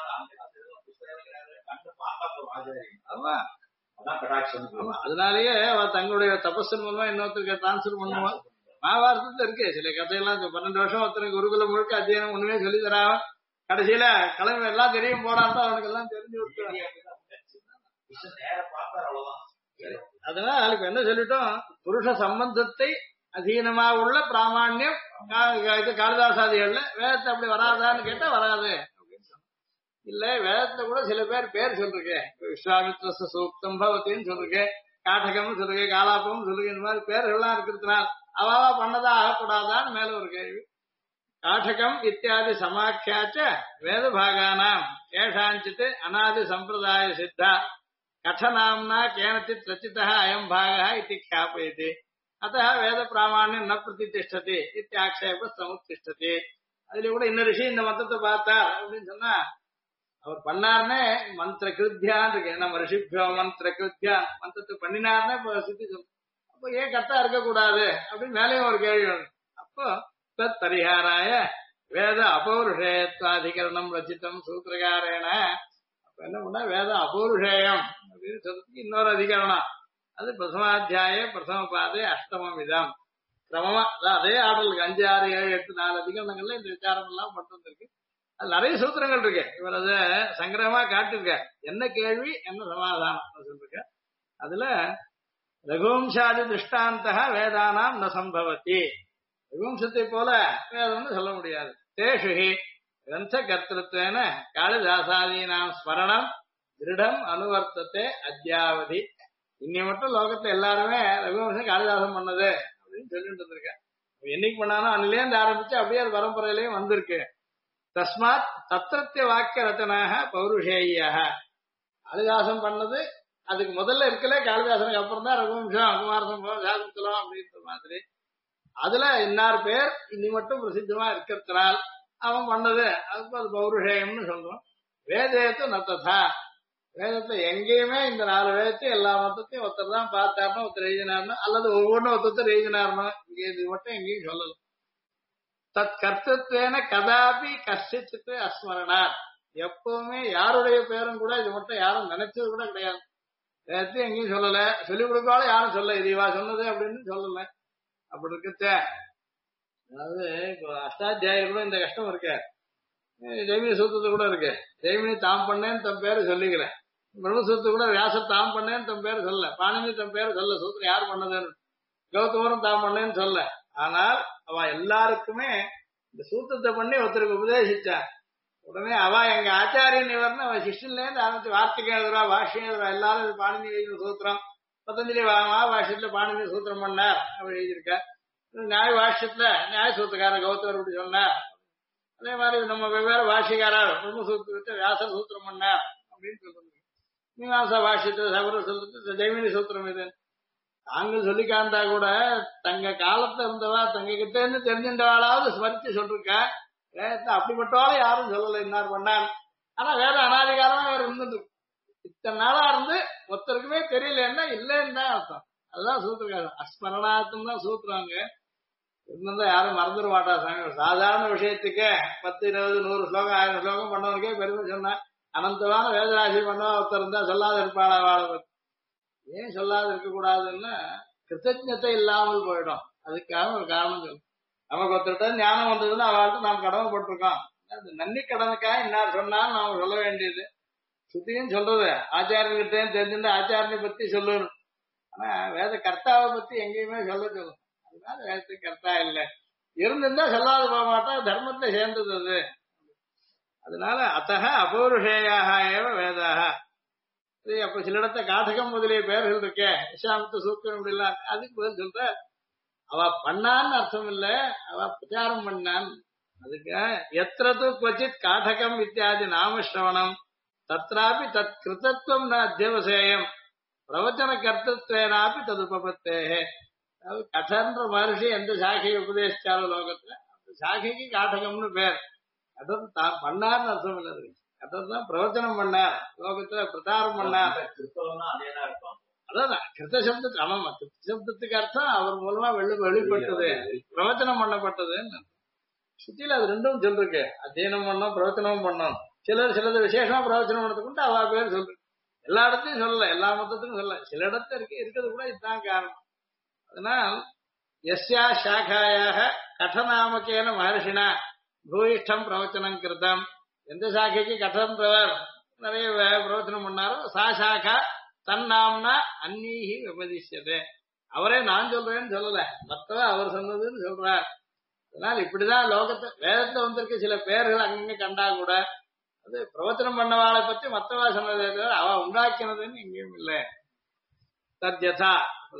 A: அதனாலயே தங்களுடைய தபஸின் மூலமா இன்னொருத்தருக்கு டிரான்ஸ்பர் பண்ணுவான். மகாபாரதத்துல இருக்கு சில கதையெல்லாம். 12 வருஷம் ஒருத்தருக்கு குருகுலம் முழுக்க அத்தியனம் ஒண்ணுமே சொல்லி தராம கடைசியில கிளம்பி எல்லாம் தெரியும் போடான்ட்டு அவனுக்கு எல்லாம் தெரிஞ்சு விட்டுறான். அதனால இப்ப என்ன சொல்லிட்டோம், புருஷ சம்பந்தத்தை அதீனமா உள்ள பிராமணியம் காளிதாசாதிகள்ல வேதத்தை அப்படி வராதான்னு கேட்டா வராது இல்ல. வேதத்துல கூட சில பேர் சொல்லிருக்கேன். விஸ்வாமித்ர சூக்தம் பவத்தின்னு சொல்லிருக்கேன், காட்டகம்னு சொல்லிருக்கேன், காலாப்பம் சொல்லிருக்கேன். இந்த மாதிரி பேர்கள்லாம் இருக்கிறதுனால அவாவா பண்ணதா ஆகக்கூடாதான்னு மேல ஒரு கேள்வி. காட்டகம் இத்தியாதி சமாக்கியாச்ச வேத பாகானாம் கேஷாஞ்சித் அநாதி சம்பிரதாய சித்தா கட்டநாம்னா கேனச்சித் ரச்சிதா அயம் பாகா இति ख्यापयति अतः வேத பிராமணியம் ந பிரதிஷ்டதி இத்தியாக்ஷேப சமுத்திஷ்டதி. அதுல கூட இன்னொரு ரிஷி இந்த மந்திரத்தை பார்த்தார் அப்படின்னு சொன்னா அவர் பண்ணாருன்னே மந்திர கிருத்தியான் இருக்கு. நம்ம ரிஷிபியோ மந்திர கிருத்தியா மந்திரத்தை பண்ணினார்னே சித்தி சொல்லும். அப்போ ஏன் கரெக்டா இருக்கக்கூடாது அப்படின்னு மேலேயும் ஒரு கேள்வி வருது. அப்போ தத் பரிகாராய வேத அபௌருஷேத்வாதிகரணம் ரச்சிதம் சூத்திரகாரேன. அப்ப என்ன பண்ணா வேத அபௌருஷேயம் அப்படின்னு சொல்றதுக்கு இன்னொரு அதிகரணம். அது பிரதமாத்தியாய பிரதம பாதை அஷ்டமம் இதம் கிரமமா அதே ஆடலுக்கு 5, 6, 7, 8, 4 அதிகரணங்கள்ல இந்த விசாரம் எல்லாம் பண்றது இருக்கு. அது நிறைய சூத்திரங்கள் இருக்கு. இவர் அதை சங்கிரகமா காட்டிருக்க. என்ன கேள்வி என்ன சமாதானம் சொல்லிருக்க. அதுல ரகுவம்சாதி திருஷ்டாந்த வேதானாம் ந சம்பவத்தி. ரகுவம்சத்தை போல வேதம்னு சொல்ல முடியாது. தேஷுஹி கிரந்த கர்த்திருத்வேன காளிதாசாதீனாம் ஸ்மரணம் திருடம் அனுவர்த்தத்தை அத்தியாவதி. இன்னி மட்டும் லோகத்துல எல்லாருமே ரகுவம்சம் காளிதாசம் பண்ணது அப்படின்னு சொல்லிட்டு இருந்திருக்கேன். என்னைக்கு பண்ணாலும் அன்னிலேருந்து ஆரம்பிச்சு அப்படியே அது பரம்பரையிலேயும் வந்திருக்கு. தஸ்மாத் தத்திரத்திய வாக்கிய ரச்சனாக பௌருஷேயாக. காளிதாசன் பண்ணது அதுக்கு முதல்ல இருக்கல, காளிதாசனுக்கு அப்புறம் தான் ரகுவம்சம் குமாரசம்பவம் சாகுந்தலம் அப்படின்ற மாதிரி. அதுல இன்னார் பேர் இன்னி மட்டும் பிரசித்தமா இருக்கிறதுனால் அவன் பண்ணது அதுக்கு அது பௌருஷேயம்னு சொல்றோம். வேதேத்து நத்ததா. வேதத்துல எங்கேயுமே இந்த 4 வேதத்தையும் எல்லா மொத்தத்தையும் ஒருத்தர் தான் பார்த்தாருன்னா ஒருத்தர் எழுதினார்னா அல்லது ஒவ்வொன்றும் ஒருத்தர் எழுதினார்னா இங்க இது மட்டும் எங்கேயும் சொல்லலாம். தத் கர்த்தத்வேன கதாபி கஷ்டித்து அஸ்மரணா. எப்பவுமே யாருடைய பேரும் கூட இது மட்டும் யாரும் நினைச்சது கூட கிடையாது. வேதத்தையும் எங்கேயும் சொல்லல, சொல்லிக் கொடுக்காலும் யாரும் சொல்ல இது இவா சொன்னது அப்படின்னு சொல்லல. அப்படி இருக்கச்ச அதாவது இப்போ அஷ்டாத்தியாயம் கூட இந்த கஷ்டம் இருக்க. ஜெய்மினி சூத்திரத்து கூட இருக்கு. ஜெய்மினி தாம் பண்ணேன்னு தன் பேரு சொல்லிக்கிறேன். பிரம்மசூத்திர கூட வியாசர் தாம் பண்ணேன்னு தன் பேரு சொல்ல, பாணினி தன் பேரு சொல்ல, சூத்திரம் யார் பண்ணதுன்னு, கௌதமரும் தாம் பண்ணேன்னு சொல்ல. ஆனால் அவ எல்லாருக்குமே இந்த சூத்திரத்தை பண்ணி ஒருத்தருக்கு உபதேசிச்சா. உடனே அவ எங்க ஆச்சாரியன் இவர்னு அவன் சிஷ்யன்ல இருந்து ஆரம்பிச்சு வார்த்தைக்கு எழுதுறா, பாஷ்யம் எழுதுறா. எல்லாரும் பாணினி எழுதின சூத்திரம், பத்தஞ்சலி மகாபாஷ்யத்துல பாணினி சூத்திரம் பண்ணார் அப்படி எழுதியிருக்க. நியாய பாஷ்யத்துல நியாய சூத்திரக்காரர் கௌதமர் அப்படி சொன்னார். அதே மாதிரி நம்ம வெவ்வேறு பாஷ்யக்காரர் பிரம்மசூத்திரத்தை வியாசர் சூத்திரம் பண்ணார் அப்படின்னு சொல்றது. மீமாசா பாஷ்யத்துல சபர சொல்றது ஜெய்மினி சூத்திரம் இது. தாங்கள் சொல்லிக்காந்தா கூட தங்க காலத்துல இருந்தவா தங்க கிட்ட இருந்து தெரிஞ்சின்றவாளாவது ஸ்மரிச்சு சொல்லிருக்கா. வேதத்தை அப்படிப்பட்டவாலும் யாரும் சொல்லல இன்னார் பண்ணான். ஆனா வேற அனாதிகாரமா வேற இருந்தது. இத்தனை நாளா இருந்து ஒருத்தருக்குமே தெரியலன்னா இல்லைன்னு தான் அர்த்தம். அதுதான் சூத்திரம். அஸ்மரணார்த்தம் தான் சூத்திரங்க. இருந்தா யாரும் மறந்துட மாட்டா சாமி. சாதாரண விஷயத்துக்கே 10, 20, 100 ஸ்லோகம் 1000 ஸ்லோகம் பண்ணவனுக்கே பெருமை சொன்னா, அனந்தமான வேதராசி பண்ண ஒருத்தர் இருந்தா சொல்லாத இருப்பாளா வாழ பத்தி. ஏன் சொல்லாத இருக்க கூடாதுன்னா கிருத்தஜத்தை இல்லாமல் போயிடும். அதுக்காக ஒரு காரணம் சொல்லு. நமக்கு ஒருத்தர்கிட்ட ஞானம் வந்ததுன்னா அவளுக்கு நாம் கடமைப்பட்டிருக்கோம். அது நன்னி கடனுக்காக இன்னார் சொன்னாலும் நாம சொல்ல வேண்டியது. சுத்தியும் சொல்றது ஆச்சாரியன்கிட்டேன்னு தெரிஞ்சுட்டு ஆச்சாரியனை பத்தி சொல்லணும். ஆனா வேத கர்த்தாவை பத்தி எங்கேயுமே சொல்ல சொல்லணும். அதனால வேதத்துக்கு கர்த்தா இல்லை. இருந்திருந்தா சொல்லாத போக மாட்டா, தர்மத்தை சேர்ந்தது அது. அதனால அத்தக அபௌருஷேயாக ஏவ வேதாக. அப்ப சில இடத்த காடகம் முதலிய பெயர்கள் இருக்கே, விசாமத்து சூத்திரம் இப்படிலாம், அதுக்கு பதில் சொல்ற அவ பண்ணான்னு அர்த்தம் இல்ல, அவ பிரச்சாரம் பண்ணான். அதுக்கு எத்திரது கொச்சித் காடகம் இத்தியாதி நாமஸ்ரவணம் தத்ராபி தத் கிருத்தத்துவம் ந அத்தியவசேயம் பிரவச்சன கர்த்தத்வேனாபி தது உபபத்தேஹே. அதாவது கடன்ற மகர்ஷி எந்த சாகையை உபதேசிச்சாலும் லோகத்துல அந்த சாகைக்கு காடகம்னு பேர். கடன் தான் பண்ணார்னு அர்த்தம் இல்லை. கடன் தான் பிரவச்சனம் பண்ணார், லோகத்துல பிரச்சாரம் பண்ணார். அதான் கிருத்த சப்தத்துக்கு ஆமாமா, கிருத்த சப்தத்துக்கு அர்த்தம் அவர் மூலமா வெளிப்பட்டது, பிரவச்சனம் பண்ணப்பட்டதுன்னு. சுத்தியில அது ரெண்டும் சொல்லிருக்கு. அத்தியனம் பண்ணோம், பிரவச்சனமும் பண்ணோம். சிலது விசேஷமா பிரவச்சனம் பண்ணதுக்கு அவ பேர் சொல்றது. எல்லா இடத்தையும் சொல்லல, எல்லா மொத்தத்துக்கும் சொல்லல. சில இடத்துல இருக்கிறது கூட இதுதான் காரணம். அதனால் எஸ்யா சாக்காயாக கட்டநாமக்கேன மகர்ஷினா பூயிஷ்டம் பிரவச்சனம் கிருதம். எந்த சாக்கைக்கு கட்டன்றவர் நிறைய பிரவச்சனம் பண்ணாரோ சா சாக்கா தன்னாம்னா அந்நீகி விபதிஷது. அவரே நான் சொல்றேன்னு சொல்லல, மத்தவ அவர் சொன்னதுன்னு சொல்றார். அதனால இப்படிதான் லோகத்தை வேதத்துல வந்திருக்க சில பேர்கள் அங்கங்க கண்டா கூட அது பிரவச்சனம் பண்ணவாளை பத்தி மத்தவா சொன்னதே தவிர அவ உண்டாக்கினதுன்னு எங்கேயும் இல்லை. தத்யதா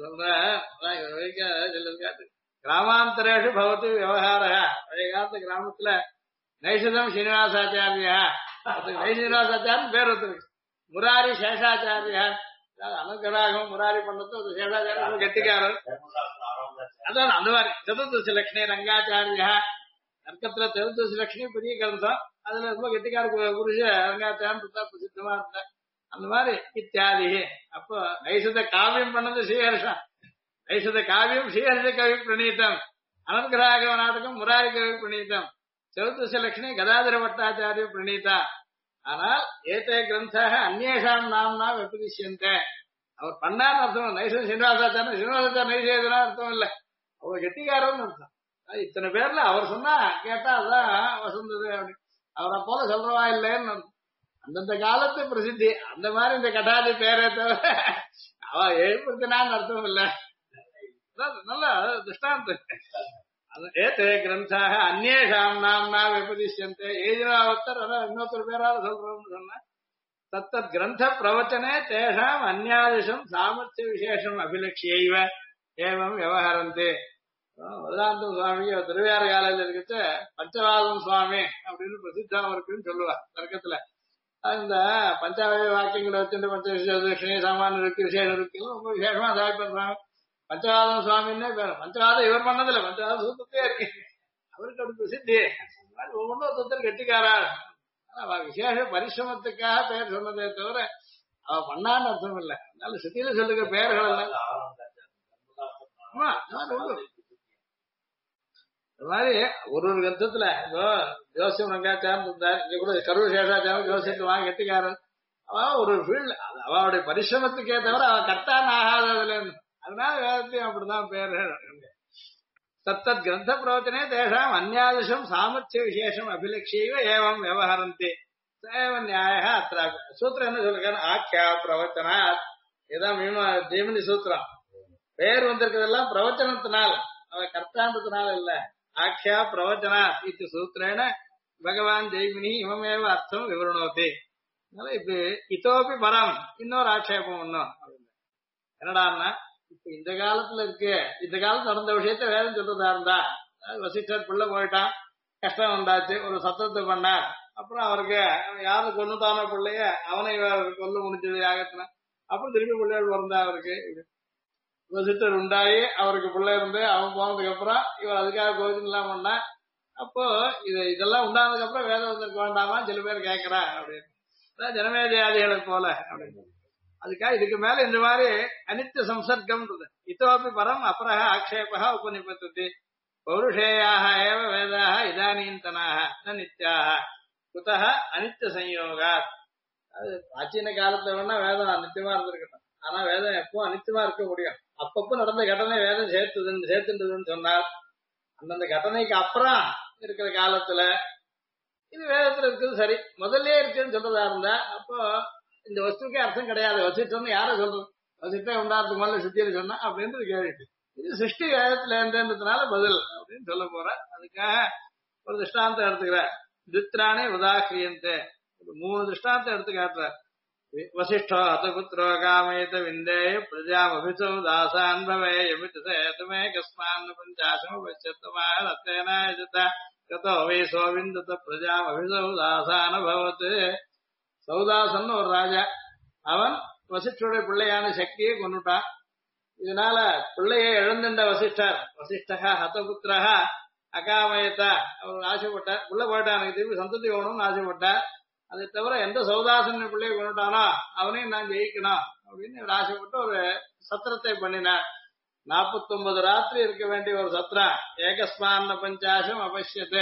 A: கிராமாந்தரேஷு பவத்து விவகார. பழைய காலத்து கிராமத்துல நைஷதம் ஸ்ரீனிவாசாச்சாரியா, நைஷீனிவாசாச்சாரியன் பேர் ஒருத்தருக்கு. முராரி சேஷாச்சாரியா, அனுகிராகம் முராரி பண்ணது சேஷாச்சாரிய கெட்டிக்காரர். அதான் அந்த மாதிரி சதுர்தசி லட்சுமி ரங்காச்சாரியா, தர்க்கத்துல சதுர்தசி லட்சுமி பெரிய கிரந்தம். அதுல ரொம்ப கெட்டிக்கார புருஷ ரங்காச்சாரம் பிரசித்தமா இருந்த அந்த மாதிரி இத்தியாதி. அப்போ நைசத காவியம் பண்ணது ஸ்ரீஹர்ஷம். நைசத காவியம் ஸ்ரீஹர்ஷ கவி பிரணீதம், அனந்தராகவ நாடகம் முராரி கவி பிரணீதம், சதுர்தசி லட்சுமி கதாதர பட்டாச்சாரிய பிரணீதா. ஆனால் ஏதே கிரந்தாக அந்நேஷாம் நாம்னா வெப்பதிஷ்யந்தே. அவர் பண்ணார்னு அர்த்தம். நைச ஸ்ரீனிவாசாச்சாரம், ஸ்ரீனிவாசாச்சாரம் நைசேதுனா அர்த்தம் இல்லை, அவர் கெட்டிக்காரன்னு அர்த்தம். இத்தனை பேர்ல அவர் சொன்னா கேட்டா அதான் வசந்தது அப்படி. அவரை போல சொல்றவா இல்லைன்னு அந்தந்த காலத்து பிரசித்தி. அந்த மாதிரி இந்த கட்டாதி பேரை தவிர அவ ஏற்படுத்தினான்னு அர்த்தம் இல்ல. நல்ல திருஷ்டாந்தம். ஏதே கிரந்தாக அந்நேஷாம் நாம்னா விபதிஷ்யந்தே. ஏதினாவத்தர் அதான் இன்னொருத்தர் பேரால சொல்றோம்னு சொன்னா தத்தத் கிரந்த பிரவச்சனே தேஷாம் அந்யாதிஷம் சாமர்த்திய விசேஷம் அபிலட்சியைவ ஏவம் விவகாரந்தே. வேதாந்தம் சுவாமி திருவையாறு காலையில் இருக்க பஞ்சவாதம் சுவாமி அப்படின்னு பிரசித்தம் இருக்குன்னு சொல்லுவார் தர்க்கத்துல. இந்த பஞ்சாவய வாக்கியங்களை வச்சுட்டு பஞ்ச சாமான் இருக்கு, விசேஷம் இருக்கு, ரொம்ப விசேஷமா சாய்ப்பன் சுவாமி பஞ்சவாதம் சுவாமின்னே பேர். பஞ்சவாதம் இவர் பண்ணதில்லை, பஞ்சவாதம் சூத்தத்தே இருக்கு, அவருக்கு அப்படி பிரசித்தி. ஒவ்வொன்றும் ஒருத்தர் கெட்டிக்காரா. விசேஷ பரிசிரமத்துக்காக பெயர் சொன்னதே தவிர அவ பண்ணான்னு அர்த்தம் இல்லை. அதனால சித்தியில சொல்லுங்க பெயர்கள் எல்லாம். ஆமா இந்த மாதிரி ஒரு கிரந்தத்துல இப்போ ஜோசியம் ரங்காச்சாரம் இருந்தார், இங்க கூட கரூர் சேஷாச்சாரம் ஜோசியத்தை வாங்கி கெட்டிக்காரன். அவ ஒரு ஃபீல்டு, அவளுடைய பரிசிரமத்துக்கே தவிர அவ கர்த்தான் ஆகாததுல. அதனால வேதத்தையும் அப்படிதான் பேர்கள். தத்தத் கிரந்த பிரவச்சனே தேஷாம் அந்யாதிஷம் சாமர்த்திய விசேஷம் அபிலட்சியைவ ஏவம் விவஹரந்தி சேவ நியாய. அத்திர சூத்திரம் என்ன சொல்லுங்க, ஆக்கியா பிரவச்சனாத். இதுதான் ஜெமினி சூத்திரம். பேர் வந்திருக்கிறதெல்லாம் பிரவச்சனத்தினால், அவ கர்த்தான்றதுனால இல்ல. ஆக்கியா பிரவச்சனா இது சூத்திரேன பகவான் ஜெய்மினி இவமேவ அர்த்தம் விவரணோதி. அதனால இப்படி இதோபி பரம் இன்னொரு ஆட்சேபம் ஒண்ணும் என்னடான்னா, இப்ப இந்த காலத்துல இருக்கு, இந்த காலத்துல நடந்த விஷயத்த வேதம் சொல்றதா இருந்தா, வசிஷ்டர் பிள்ளை போயிட்டான், கஷ்டம் உண்டாச்சு, ஒரு சத்தத்தை பண்ணார். அப்புறம் அவருக்கு யாரு கொண்டுட்டான பிள்ளைய அவனை கொல்ல முடிஞ்சது யாகத்துல. அப்புறம் திருப்பி பிள்ளைகள் பிறந்தா அவருக்கு. வசிஷ்டர் உண்டாயி அவருக்கு பிள்ளை இருந்து அவன் போனதுக்கு அப்புறம் இவர் அதுக்காக கோவிந்தம் எல்லாம் பண்ணா. அப்போ இதெல்லாம் உண்டானதுக்கு அப்புறம் வேதம் வந்திருக்க வேண்டாமா சில பேர் கேட்கிறா அப்படின்னு. ஜனமேஜயாதிகளை போல அப்படின்னு. அதுக்காக இதுக்கு மேல இந்த மாதிரி அனித்திய சம்சர்க்கம்ன்றது இதோபி பரம் அபரஹ ஆக்ஷேபா உபநிபத்ததி பௌருஷேயாக ஏவ வேதாக இதானீந்தனாக ந நித்யாக குதஹ அனித்திய சம்யோகாத். அது பிராச்சீன காலத்துல வேணா வேதம் அனித்தியமா இருந்திருக்கட்டும், ஆனா வேதம் எப்பவும் அனித்தியமா இருக்க முடியும். அப்பப்ப நடந்த கட்டணை வேதம் சேர்த்துன்றதுன்னு சொன்னால் அந்தந்த கட்டணைக்கு அப்புறம் இருக்கிற காலத்துல இது வேதத்துல இருக்குது சரி, முதல்ல இருக்குன்னு சொல்றதா இருந்தா அப்போ இந்த வஸ்துக்கே அர்த்தம் கிடையாது. வசிஷ்டம்னு யார சொல்றது? வசிஷ்டம் உண்டாறதுக்கு முதல்ல சித்தியில சொன்னா அப்படின்றது கேள்வி. இது சிருஷ்டி வேதத்துல இருந்ததுனால பதில் அப்படின்னு சொல்ல போற. அதுக்காக ஒரு திருஷ்டாந்தம் எடுத்துக்கிற தித்ரானே உதாக்கிரியந்தே, ஒரு 3 திருஷ்டாந்தம் எடுத்து காட்டுற. வசிஷ்டோ அத்தபுத்திரோ காமேத விந்தேய பிரஜாம் அபிசௌ தாசான் பவேயமித் சேதுமே கஸ்மான் பஞ்சாசம் பச்சத்தமாக ரத்தேனாயஜத கதோ வை சோவிந்தத பிரஜாம் அபிசௌ தாசான பவத். சௌதாசன் ஒரு ராஜா, அவன் வசிஷ்டருடைய பிள்ளையான சக்தியை கொண்டுட்டான். இதனால பிள்ளையை எழுந்துட்ட வசிஷ்டர் வசிஷ்டகா ஹதபுத்திரஹா அகாமயத்தா அவர் ஆசைப்பட்டார். உள்ள போயிட்டான், எனக்கு திருப்பி சந்ததி வேணும்னு ஆசைப்பட்டார். அதை தவிர எந்த சௌதாசன் பிள்ளையை கொண்டுட்டானோ அவனையும் நான் ஜெயிக்கணும் அப்படின்னு இவர் ஆசைப்பட்டு ஒரு சத்திரத்தை பண்ணினார். 49 ராத்திரி இருக்க வேண்டிய ஒரு சத்திரம் ஏகஸ்மான பஞ்சாசம் அபஷ்யத்தை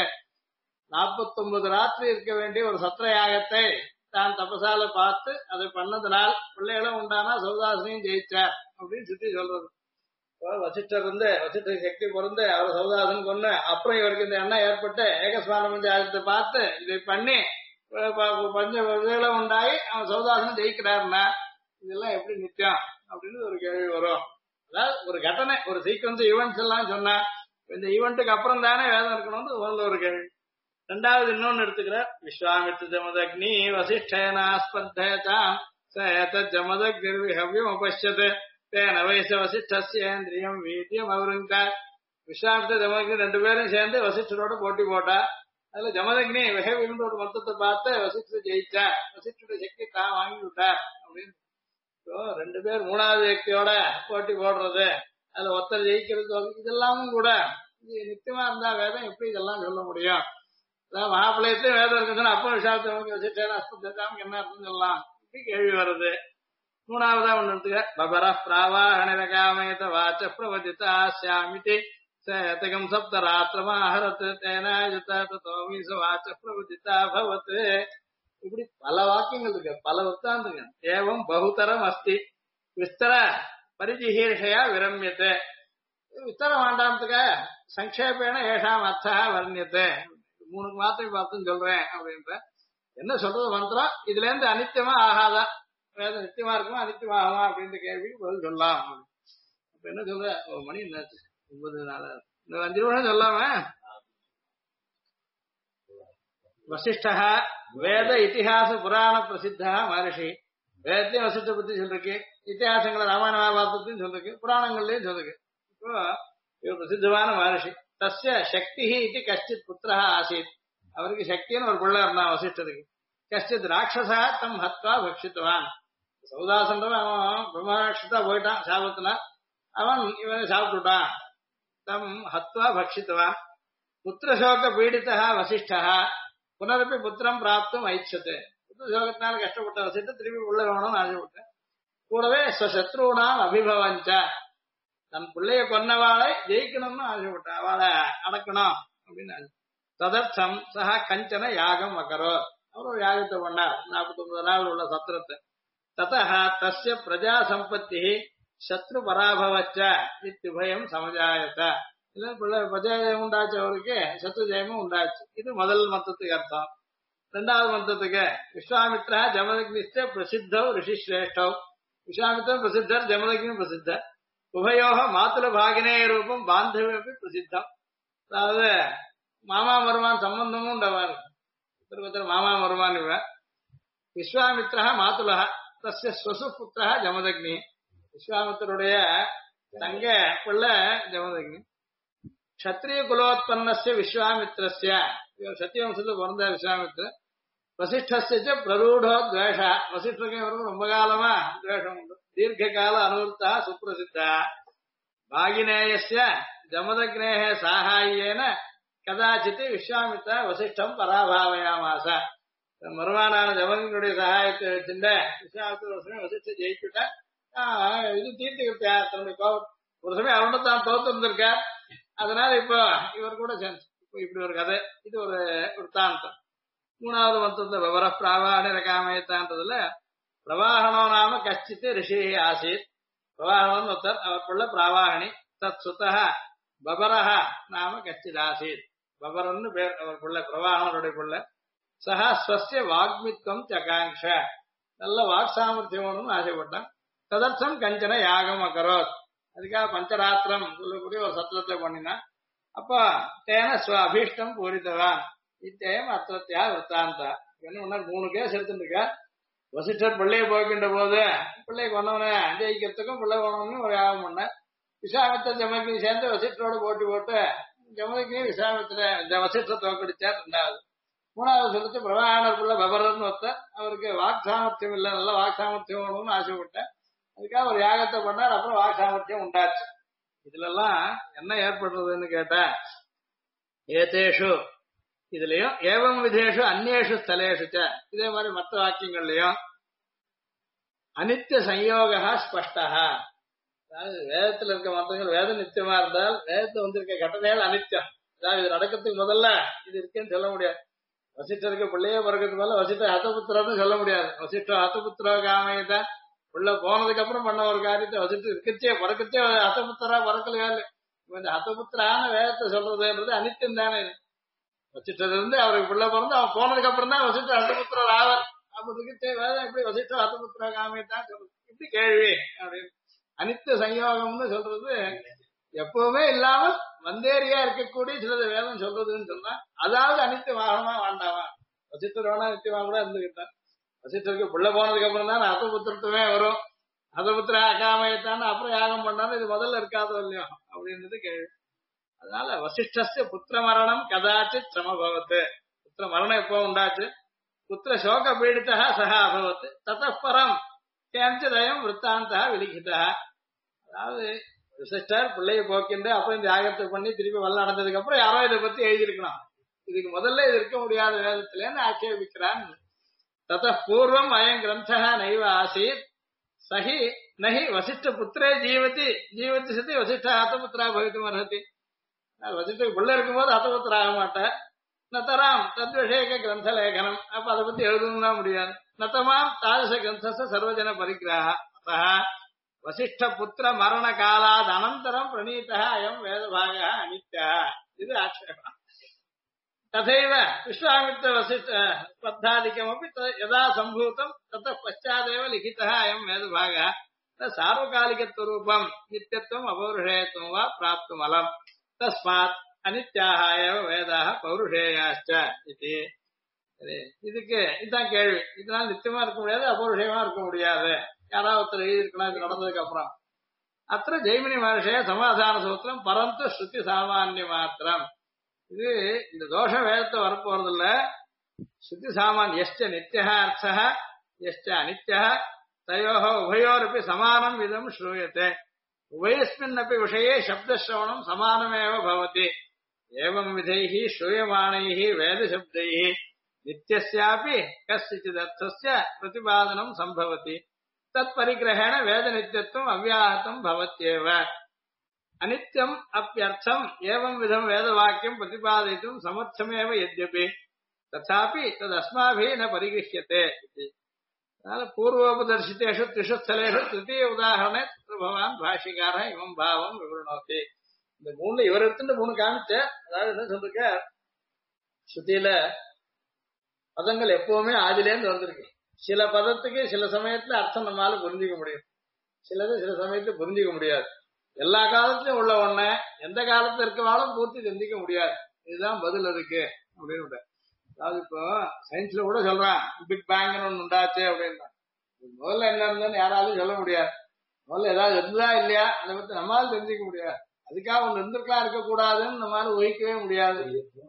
A: 49 ராத்திரி இருக்க வேண்டிய ஒரு சத்திர யாகத்தை தான் தபசால பார்த்து அதை பண்ணதுனால் பிள்ளைகளும் உண்டானா சௌதாசனையும் ஜெயிச்சார் அப்படின்னு சுத்தி சொல்றது. வசிஷ்டர் வசிஷ்டர் சக்தி பொருந்து அவர் சௌதாசன் கொண்டு அப்புறம் இவருக்கு இந்த எண்ணம் ஏற்பட்டு ஏகஸ்மான பஞ்சாயத்தை பார்த்து இதை பண்ணி பஞ்ச விதைகளும் உண்டாகி அவன் சௌதாசனம் ஜெயிக்கிறாருன்னா இதெல்லாம் எப்படி நித்தியம் அப்படின்னு ஒரு கேள்வி வரும். அதாவது ஒரு கட்டணை ஒரு சீக்வன்ஸ் ஈவெண்ட்ஸ் எல்லாம் சொன்னா இந்த ஈவெண்ட்டுக்கு அப்புறம் தானே வேதம் இருக்கணும்னு முதல்ல ஒரு கேள்வி. ரெண்டாவது இன்னொன்னு எடுத்துக்கிற விஸ்வாமித்ர ஜமதக்னி வசிஷ்டேனாஸ்பர்தேதாம் சேத ஜமதக்னிர்விஹவ்யம் உபஷ்யத் தேன வயச வசிஷ்டஸ்யேந்திரியம் வீட்டியம் அவருங்கார். விஸ்வாமித்ர ஜமதக்னி 2 பேரும் சேர்ந்து வசிஷ்டரோட போட்டி போட்டா. அதுல ஜமதக்னி விஹவ்யம்ன்ற ஒரு மொத்தத்தை பார்த்து வசிஷ்டர் ஜெயிச்சார், வசிஷ்டருடைய சக்தி தான் வாங்கி விட்டார் அப்படின்னு. 2 பேர் 3வது వ్యక్తిயோட போட்டி போடுறது, அதுல ஒருத்தர் ஜெயிக்கிறது, இதெல்லாமும் கூட இது நித்தியமா இருந்தா வேதம் எப்படி இதெல்லாம் சொல்ல முடியும்? மகாபலயத்தையும் வேதம் இருக்குதுன்னா அப்போ விஷாப்தம் வசிஷ்டேன அஸ்பர்தேதாம் என்ன அர்த்தம் சொல்லலாம் இப்படி கேள்வி வருது. 3வதா ஒண்ணு எடுத்துக்க பபர பிராவாஹணிரகாமேத வாச்ச பிரவதிதா ஸ்யாமிதி சேதகம் சப்தராத்திரமாஹரத் தேனாஜதோமீச வாச்ச பிரவதிதா பவத். இப்படி பல வாக்கியங்கள் இருக்கு, பல வృత్తాந்தங்கள். ஏவம் பகுதரம் அஸ்தி விஸ்தர பரிஜிஹீர்ஷயா விரம்யத்தை. விஸ்தரம் வேண்டாமத்துக்க சங்கேபேன ஏஷாம் அர்த்தா வர்ணியத்தை. 3 மாத்திரை பார்த்துன்னு சொல்றேன் அப்படின்ற என்ன சொல்றது மந்திரம். இதுல இருந்து அனித்தியமா ஆகாதா, வேதம் நித்தியமா இருக்குமா அனித்தியமா ஆகுமா அப்படின்ற கேள்விக்கு பதில் சொல்லலாம். அப்ப என்ன சொல்ற, மணி என்னாச்சு 9 நாள், இந்த 5 நிமிஷம் சொல்லாம வசிஷ்டா வேத இத்திஹாச புராண பிரசித்தா மகர்ஷி. வேதத்தையும் வசிஷ்ட பத்தி சொல்லிருக்கு, இத்திஹாசங்களை ராமாயண மகாபாரதத்தையும் சொல்லிருக்கு, புராணங்கள்லயும் சொல்லிருக்கு. இப்போ இவர் பிரசித்தமான மகர்ஷி. தஸ்ய சக்தி இது கஷ்டித் புத்திரா ஆசீத். அவருக்கு சக்தின்னு ஒரு பிள்ளை இருந்தான் வசிஷ்டருக்கு. கஷ்டித் ராட்சசா தம் ஹத்வா பக்ஷித்துவான். சௌதாசன்றவன் அவன் பிரம்மராட்சதா போயிட்டான் சாபத்துல, அவன் இவனை சாப்பிட்டுட்டான். தம் ஹத்வா பக்ஷித்துவான். புத்திரசோக பீடிதா வசிஷ்டா புனரப்பி புத்திரம் பிராப்தும் ஐச்சது. புத்திரசோகத்தினால கஷ்டப்பட்ட வசிஷ்ட திருப்பி உள்ள வேணும்னு ஆசைப்பட்டேன். கூடவே சத்ருனாம் அபிபவஞ்ச, தன் பிள்ளைய கொன்னவாளை ஜெயிக்கணும்னு ஆசைப்பட்ட, அவளை அடக்கணும் அப்படின்னு. ததர்த்தம் சஹ கஞ்சன யாகம் அகரோ, அவர் ஒரு யாகத்தை பண்ணார் 49 நாள் உள்ள சத்திரத்தை. ததஹ தஸ்ய பிரஜா சம்பத்தி சத்ரு பராபவச்ச இத்யுபயம் சமஜாயத. இல்ல பிள்ளை பிரஜாஜயம் உண்டாச்சு, அவருக்கு சத்ரு ஜெயமும் உண்டாச்சு. இது முதல் மந்தத்துக்கு அர்த்தம். 2வது மந்தத்துக்கு விஸ்வாமித்ரா ஜமதக்னிஷ்ட பிரசித்தவ் ரிஷிஸ்ரேஷ்டவ். விஸ்வாமித்திரன் பிரசித்தர், ஜமதக்னி பிரசித்தர். உபயோக மாத்துல பாகினே ரூபம் பாந்தவியப்பி பிரசித்தம். அதாவது மாமா மருமான் சம்பந்தமும் உண்டவர். மாமா மருமான் இவ. விஸ்வாமித்ரா மாதுலா தஸ்ய ஸ்வசு புத்திரா ஜமதக்னி. விஸ்வாமித்தருடைய தங்க பிள்ளை ஜமதக்னி. க்ஷத்ரிய குலோத்பன்னஸ்ய விஸ்வாமித்ரஸ்ய, சத்திய வம்சத்துல பிறந்த விஸ்வாமித்ர. வசிஷ்டஸ்ய பிரரூடோ துவேஷ, வசிஷ்டருக்கு இவருக்கு ரொம்ப காலமா துவேஷம் உண்டு. தீர்க்க கால அனுவர்த்தா சுப்பிரசித்தா. பாகினேயஸ்ய ஜமதக்னேஹ சாகாயேன கதாச்சித் விஸ்வாமித்ரா வசிஷ்டம் பராபாவயாமாச. மருமானான ஜமனினுடைய சகாயத்தை வச்சுட்ட விஸ்வாமித்திர ஒரு சமயம் வசிஷ்ட ஜெயிச்சுட்டா இது தீர்த்துக்கிட்டா தன்னுடைய கோபம். ஒரு சமயம் அவரோட தான் தோத்து இருந்திருக்கார். அதனால இப்போ இவர் கூட சேர்ந்து இப்போ இப்படி ஒரு கதை. இது ஒரு தாந்தம். மூணாவது மந்திரத்துல விவர பிராவாணி காமயத்தான்றதுல பிரவாகணோ நாம கஷ்டித்து ரிஷி ஆசீத். பிரவாகணன் ஒருத்தர், அவர் பிள்ளை பிராவாகணி. தத் சுதா பபரஹ நாம கஷ்டித் ஆசீத். பபரன்னு பேர் அவர் பிள்ளை, பிரவாகணனுடைய பிள்ளை. சஹா ஸ்வஸ்ய வாக்மித்வம் சகாங்ஷ, நல்ல வாக் சாமர்த்தியம் வேணும்னு ஆசைப்பட்டான். ததர்த்தம் கஞ்சன யாகம் அகரோத், அதுக்காக பஞ்சராத்திரம் சொல்லக்கூடிய ஒரு சத்திரத்தை பண்ணினான். அப்ப தேன ஸ்வ அபீஷ்டம் பூரித்தவான். இத்தேயம் அத்திரத்தியா விற்த்தாந்தா. என்ன பண்ண 3 கேஸ் எடுத்துருக்க. வசிஷ்டர் பிள்ளையை போய்கின்ற போது பிள்ளை கொண்டவனை ஜெயிக்கிறதுக்கும் பிள்ளை கொண்டவனையும் ஒரு யாகம் பண்ண. விஸ்வாமித்திர ஜமதக்னி சேர்ந்து வசிஷ்டரோட போட்டி போட்டு ஜமதக்னி விஸ்வாமித்திர வசிஷ்டரை தோக்கடிச்சார். 2வது. 3வது சொல்லிச்சு பிரபாகரர் பிள்ளை பபரர்னு ஒருத்தர், அவருக்கு வாக் சாமர்த்தியம் இல்லை, நல்ல வாக் சாமர்த்தியம் வேணும்னு ஆசைப்பட்டேன். அதுக்காக ஒரு யாகத்தை பண்ணார். அப்புறம் வாக் சாமர்த்தியம் உண்டாச்சு. இதுல எல்லாம் என்ன ஏற்படுறதுன்னு கேட்டா, ஏதேஷு இதுலயும் ஏவம் விதேஷு அந்நேஷு ஸ்தலேஷு இதே மாதிரி மற்ற வாக்கியங்கள்லயும் அனித்திய சயோகா ஸ்பஷ்டா. அதாவது வேதத்துல இருக்க மந்திரங்கள் வேதம் நித்தியமா இருந்தால் வேதத்துல வந்திருக்க கட்டளைகள் அனித்தியம். அதாவது இது நடக்கிறதுக்கு முதல்ல இது இருக்குன்னு சொல்ல முடியாது. வசிஷ்டருக்கு பிள்ளையே பிறக்கிறதுக்கு முதல்ல வசிஷ்டர் ஹதபுத்திரன்னு சொல்ல முடியாது. வசிஷ்டர் ஹதபுத்திர காமையதான் உள்ள போனதுக்கு அப்புறம் பண்ண ஒரு காரியத்தை வசிஷ்டர் இருக்கச்சே பிறக்கச்சே ஹதபுத்திரா பிறக்கலையா இல்லை. இந்த ஹதபுத்திரான வேதத்தை சொல்றதுன்றது அனித்தியம் தானே. வசிஷ்டர் இருந்து அவருக்கு பிள்ளை பிறந்து அவன் போனதுக்கு அப்புறம் தான் வசிஷ்டர் ஹதபுத்திரர் ஆவர். அப்படி வேதம் எப்படி வசிஷ்டர் ஹதபுத்திர காமையத்தான் சொல்றது, இப்படி கேள்வி அப்படின்னு. அனித்திய சயோகம்னு சொல்றது எப்பவுமே இல்லாமல் வந்தேரியா இருக்கக்கூடிய சிலது வேதம் சொல்றதுன்னு சொன்னா, அதாவது அனித்தியமாகமா வேண்டாமா. வசிஷ்டர் வேணா நித்தியமா கூட இருந்துகிட்டான். வசிஷ்டருக்கு பிள்ளை போனதுக்கு அப்புறம் தான் ஹதபுத்திரத்துமே வரும். ஹதபுத்திர அகாமயத்தான அப்புறம் யாகம் பண்ணாலும் இது முதல்ல இருக்காதோ இல்லையோ அப்படின்றது கேள்வி. அதனால வசிஷ்டஸ்ய புத்திர மரணம் கதாச்சித் சமபவத்து. புத்திர மரணம் எப்போ உண்டாச்சு? புத்திர சோக பீடிதா சகா அபவத்து. ததப்பரம் கேஞ்சதயம் விற்த்தாந்தா விலிகிதா. அதாவது விசிஷ்டர் பிள்ளையை போக்கிண்டு அப்புறம் இந்த யாகத்தை பண்ணி திருப்பி வல்ல நடந்ததுக்கு அப்புறம் யாரோ இதை பத்தி எழுதியிருக்கணும். இதுக்கு முதல்ல இது இருக்க முடியாத வேதத்திலேன்னு ஆட்சேபிக்கிறான். தத பூர்வம் அயம் கிரந்தா நைவ ஆசீத் சஹி நஹி வசிஷ்ட புத்திரே ஜீவதி ஜீவதி சதி வசிஷ்ட ஹதபுத்திரா பவித்தும் அர்ஹதி. வசிஷ்டருக்கு பிள்ளை இருக்கும்போது ஹதபுத்திர ஆக மாட்டார். நத்தராம் தத்விஷேக கிரந்த லேகனம், அப்ப அதை பத்தி எழுதணும்னா முடியாது. நத்தமாம் தாதச கிரந்தஸ்ய சர்வஜன பரிகிரஹ. அத்தः வசிஷ்ட புத்திர மரண காலாத் அனந்தரம் பிரணீதः அயம் வேதபாக அனித்யः. இது ஆட்சேபம். तथैव विश्वामित्र वसिष्ठ स्पर्धादिकमपि यदा सम्भूतं ततः पश्चादेव लिखितः अयं वेदभागः न सार्वकालिकत्वरूपं नित्यत्वम् अपौरुषेयत्वं वा प्राप्तुमलम् तस्मात् अनित्याः एव वेदाः पौरुषेयाश्च इति. இதுக்கு இதுதான் கேள்வி. இதனால நித்தியமா இருக்க முடியாது, அபௌருஷயமா இருக்க முடியாது. யாராவது ஒருத்தர் எழுதியிருக்கணும் இது நடந்ததுக்கு அப்புறம். அத்த ஜெய்மினி மகர்ஷிய சமாதான சூத்திரம் பரந்து ஸ்ருதி சாமானிய மாத்திரம். இது இந்த தோஷ வேதத்தை வரப்போறது இல்ல. ஸ்ருதி சாமான் எஷ்ட நித்தியா அர்த்தः எஷ்ட அனித்யः தயோः உபயோரப்பி சமானம் விதம் ஸ்ரூயते உபயஸ்மின்னப்பி விஷயே சப்தஸ்ரவணம் சமானமேவ பவதி. ஏவம் விதைः श्रूयमाणैः वेदशब्दैः नित्यस्यापि कस्यचित् अर्थस्य प्रतिपादनं सम्भवति. तत्परिग्रहेण वेदनित्यत्वम् अव्याहतं भवत्येव. अनित्यम् अप्यर्थम् एवं विधं वेदवाक्यं प्रतिपादयितुं समर्थमेव यद्यपि तथापि तदस्माभिः न परिगृह्यते इति. पूर्वोपदर्शितेषु त्रिषु स्थलेषु तृतीय उदाहरणे तत्र भवान् भाष्यकारः इमं भावं विवृणोति. இந்த மூணு இவர் எடுத்துட்டு மூணு காமிச்ச, அதாவது என்ன சொல்றீங்க, ஸ்ருதியில பதங்கள் எப்பவுமே ஆதிலேருந்து வந்திருக்கு. சில பதத்துக்கு சில சமயத்துல அர்த்தம் நம்மளால புரிஞ்சிக்க முடியும், சிலது சில சமயத்துல புரிஞ்சிக்க முடியாது. எல்லா காலத்திலும் உள்ள ஒண்ண எந்த காலத்துல இருக்கவாலும் பூர்த்தி தெரிஞ்சிக்க முடியாது. இதுதான் பதில் இருக்கு அப்படின்னு. அதாவது இப்போ சயின்ஸ்ல கூட சொல்றான் பிக் பேங்க்னு ஒண்ணு உண்டாச்சு அப்படின்னா, முதல்ல என்ன இருந்ததுன்னு யாராலும் சொல்ல முடியாது. முதல்ல ஏதாவது இருந்தா இல்லையா அதை பத்தி நம்மளால தெரிஞ்சிக்க முடியாது. அதுக்காக ஒண்ணு இருந்திருக்கலாம் இருக்கக்கூடாதுன்னு நம்மளால ஊகிக்கவே முடியாது.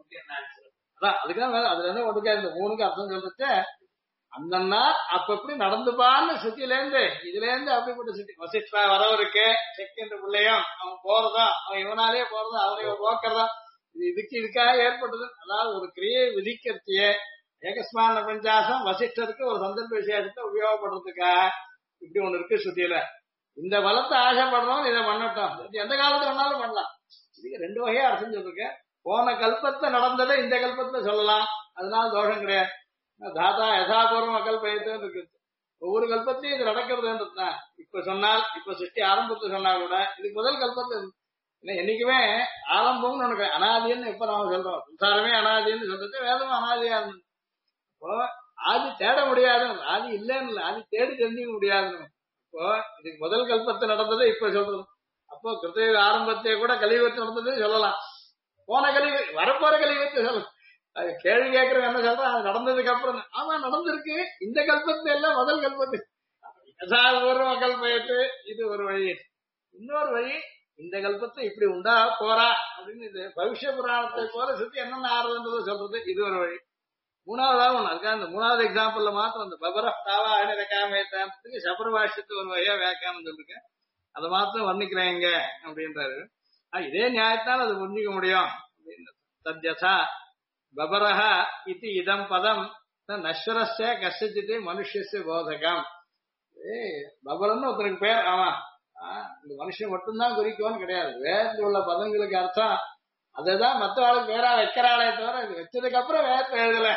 A: அதான் அதுக்காக அதுல இருந்து ஒன்றுக்கா இந்த மூணுக்கு அர்த்தம் சொல்லிட்டு அந்த நாள் அப்ப எப்படி நடந்துப்பான்னு சுத்தில இருந்து இதுல இருந்து அப்படிப்பட்ட சுத்தி வசிஷ்டா வரவருக்கு செகண்ட் பிள்ளையும் அவன் போறதும் அவன் இவனாலே போறதும் அவனை போக்குறதும் இது இதுக்காக ஏற்பட்டது. அதாவது ஒரு கிரியை விதிக்கிறதையே ஏகஸ்மான பஞ்சாசம் வசிஷ்டருக்கு ஒரு சந்தர்ப்ப விசேஷத்தை உபயோகப்படுறதுக்காக இப்படி ஒண்ணு இருக்கு ஸ்ருதியில. இந்த பலத்தை ஆசைப்படுறோம், இதை பண்ணட்டும். இது எந்த காலத்துல வேணாலும் பண்ணலாம். இதுக்கு ரெண்டு வகையா அர்த்தம் சொல்லிருக்கேன். போன கல்பத்துல நடந்ததை இந்த கல்பத்துல சொல்லலாம், அதனால தோஷம் கிடையாது. தாத்தா யதாபூர்வம் அகல்பயத்துன்னு இருக்கு. ஒவ்வொரு கல்பத்திலையும் இது நடக்கிறதுன்றதுதான். இப்ப சொன்னால், இப்ப சிருஷ்டி ஆரம்பத்துல சொன்னா கூட இதுக்கு முதல் கல்பத்துல என்னைக்குமே ஆரம்பம்னு ஒண்ணு அனாதின்னு இப்ப நாம சொல்றோம். சம்சாரமே அனாதின்னு சொல்றது வேதமும் அனாதியா இருந்தது. இப்போ ஆதி தேட முடியாது, ஆதி இல்லைன்னு இல்லை, ஆதி தேடி தெரிஞ்சுக்க முடியாதுன்னு. இப்போ இதுக்கு முதல் கல்பத்தை நடந்ததை இப்ப சொல்றது. அப்போ கிருத்தயுக ஆரம்பத்தை கூட கலியுகத்தை நடந்தது சொல்லலாம். போன கலியுக வரப்போற கலியுகத்தை சொல்லலாம். அது கேள்வி கேட்கறவங்க என்ன சொல்றான், அது நடந்ததுக்கு அப்புறம் ஆமா நடந்திருக்கு. இந்த கல்பத்தை எல்லாம் முதல் கல்பத்து யசாபூர்வ கல்பயத்து. இது ஒரு வழி. இன்னொரு வழி, இந்த கல்பத்தை இப்படி உண்டா போறா அப்படின்னு இது பவிஷ்ய புராணத்தை போல சுத்தி என்னென்ன ஆறுதுன்றதை சொல்றது. இது ஒரு வழி. மூணாவதாக ஒண்ணு அதுக்காக இந்த மூணாவது எக்ஸாம்பிள்ல மாத்திரம் அந்த பபரஸ்தாவா அணிரகாமேத்தானத்துக்கு சபரபாஷ்யத்து ஒரு வழியா வியாக்கியானம் சொல்லிருக்கேன். அதை மாத்திரம் வர்ணிக்கிறேன் இங்க அப்படின்றாரு. இதே நியாயத்தால் அது புரிஞ்சிக்க முடியும் அப்படின்னு. தத்யசா பபரஹ இது இதம் பதம் நஸ்வரஸ்ய கஷ்டச்சித்து மனுஷஸ்ய போதகம். பபரன்னு ஒருத்தருக்கு பேர். ஆமா, இந்த மனுஷன் மட்டும்தான் குறிக்கும்னு கிடையாது. வேதத்தில் உள்ள பதங்களுக்கு அர்த்தம் அதுதான் மற்ற ஆளுக்கு பேரா வைக்கிறாளே தவிர இது வச்சதுக்கு அப்புறம் வேதத்தை எழுதல.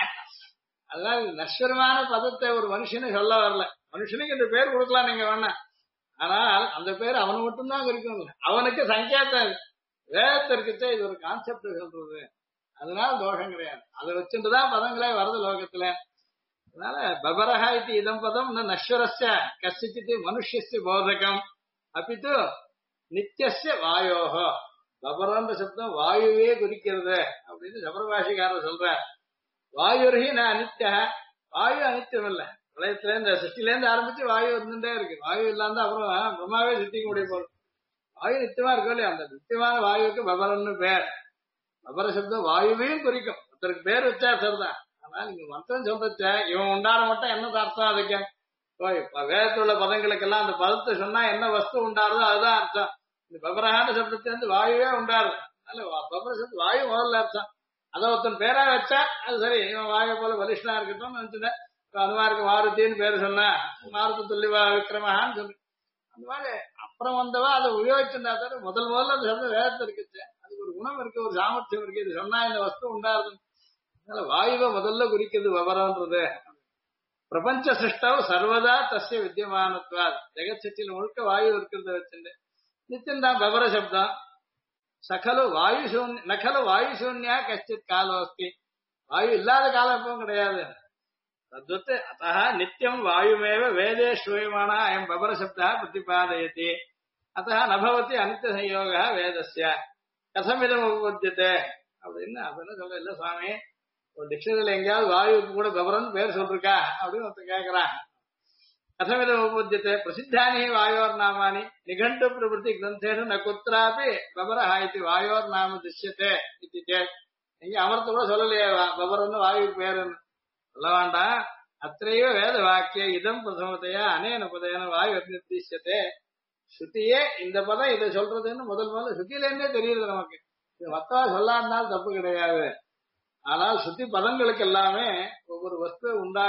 A: அதனால நஸ்வரமான பதத்தை ஒரு மனுஷனு சொல்ல வரல. மனுஷனுக்கு இந்த பேர் கொடுக்கலாம் நீங்க வேணா, ஆனால் அந்த பேர் அவனு மட்டும்தான் குறிக்கும். அவனுக்கு சங்கேதம் வேதத்திற்கு இது ஒரு கான்செப்ட் சொல்றது. அதனால தோஷம் கிடையாது. அதை வச்சுட்டுதான் பதங்களே வருது லோகத்துல. அதனால பபரஹா இது இதம் பதம் நஸ்வரஸ்ய கஷ்டித்து மனுஷஸ்ய போதகம் அப்பித்து நித்தியஸ்ய வாயோஹோ. பபரன்ற சப்தம் வாயுவே குறிக்கிறது அப்படின்னு சபரபாஷிகாரர் சொல்ற. வாயுர்ஹி நான் அனித்ய, வாயு அனித்தியம் இல்ல. பிரளயத்துல இந்த சிருஷ்டில இருந்து ஆரம்பிச்சு வாயு இருந்துட்டே இருக்கு. வாயு இல்லாம அப்புறம் பிரம்மாவே சிருஷ்டிக்க முடிய போகுது. வாயு நித்தியமா இருக்கும் இல்லையா, அந்த நித்தியமான வாயுவுக்கு பபரன்னு பேர். பபர சப்தம் வாயுவையும் குறிக்கும். ஒருத்தருக்கு பேர் வச்சா சரிதான். ஆனால் நீங்க மந்திரம் சொல்றச்ச இவன் உண்டான மட்டும் என்ன அர்த்தம் அதுக்கு? வேதத்தில் உள்ள பதங்களுக்கெல்லாம் அந்த பதத்தை சொன்னா என்ன வஸ்து உண்டாருதோ அதுதான் அர்த்தம். இந்த பபரகான சப்தத்திலிருந்து வாயுவே உண்டாருது. அதனால பபர சப்தம் வாயு முதல்ல அர்த்தம். அதை ஒருத்தன் பேரா வச்சா அது சரி, இவன் வாயை போல வலிஷ்டா இருக்கட்டும் நினைச்சுட்டேன். அனுமாருக்கு மாருத்தின்னு பேரு சொன்னா மாருதி துல்லிவா விக்ரமஹான்னு சொல்லு. அந்த மாதிரி அப்புறம் வந்தவா அதை உபயோகிச்சுட்டா தவிர முதல்ல அந்த சப்தம் வேதத்தை இருக்குச்சு. அதுக்கு ஒரு குணம் இருக்கு, ஒரு சாமர்த்தியம் இருக்கு. இது சொன்னா இந்த வஸ்து உண்டாருது. அதனால வாயுவை முதல்ல குறிக்கிறது விவரம்ன்றது. பிரபஞ்ச சிருஷ்டாவ் சர்வதா தஸ்ய வித்தியமானத்வா. ஜெகத் சிருஷ்டியில முழுக்க வாயு இருக்கிறத வச்சுட்டு நித்தியம்தான் பபர சப்தம். சகலு வாயு சூன்ய நகலு வாயு சூன்யா கஷ்டித் காலோஸ்தி. வாயு இல்லாத காலம் எப்பவும் கிடையாது. தத்வத் அத்தः நித்தியம் வாயுமேவ வேதே ஸ்ரூயமான அயம் பபர சப்தः பிரதிபாதயதி. அத்தः நபவதி அனித்ய சம்யோகः வேதஸ்ய கதமிதம் உபபத்தியதே அப்படின்னு. அப்படின்னு சொல்ல இல்ல சுவாமி, ஒரு டிக்ஷனரியில எங்கேயாவது வாயுக்கு கூட பபரன் பேர் சொல்லிருக்கா அப்படின்னு ஒருத்தர் கேட்கிறான். கதமிதம் உபபத்தியதே பிரசித்தானி வாயோர் நாமானி நிகண்டு பிரவருத்தி கிரந்தேஷு ந குத்ராபி பபரஹ இது வாயோர் நாம திஷ்யதே இது சேத். எங்க அமர்த்த கூட சொல்லலையே பபரன்னு வாயுக்கு பேருன்னு சொல்ல வேண்டாம். அத்தையோ வேத வாக்கிய இதம் பிரசமத்தையா அனேன பதையான வாயு நிர்திஷ்யத்தே. ஸ்ருதியே இந்த பதம் இதை சொல்றதுன்னு முதல்ல ஸ்ருதியில இருந்தே தெரியுது நமக்கு. இது மத்தவா சொல்லாண்டால் தப்பு கிடையாது. ஆனால் ஸ்ருதி பதங்களுக்கு எல்லாமே ஒவ்வொரு வஸ்துவை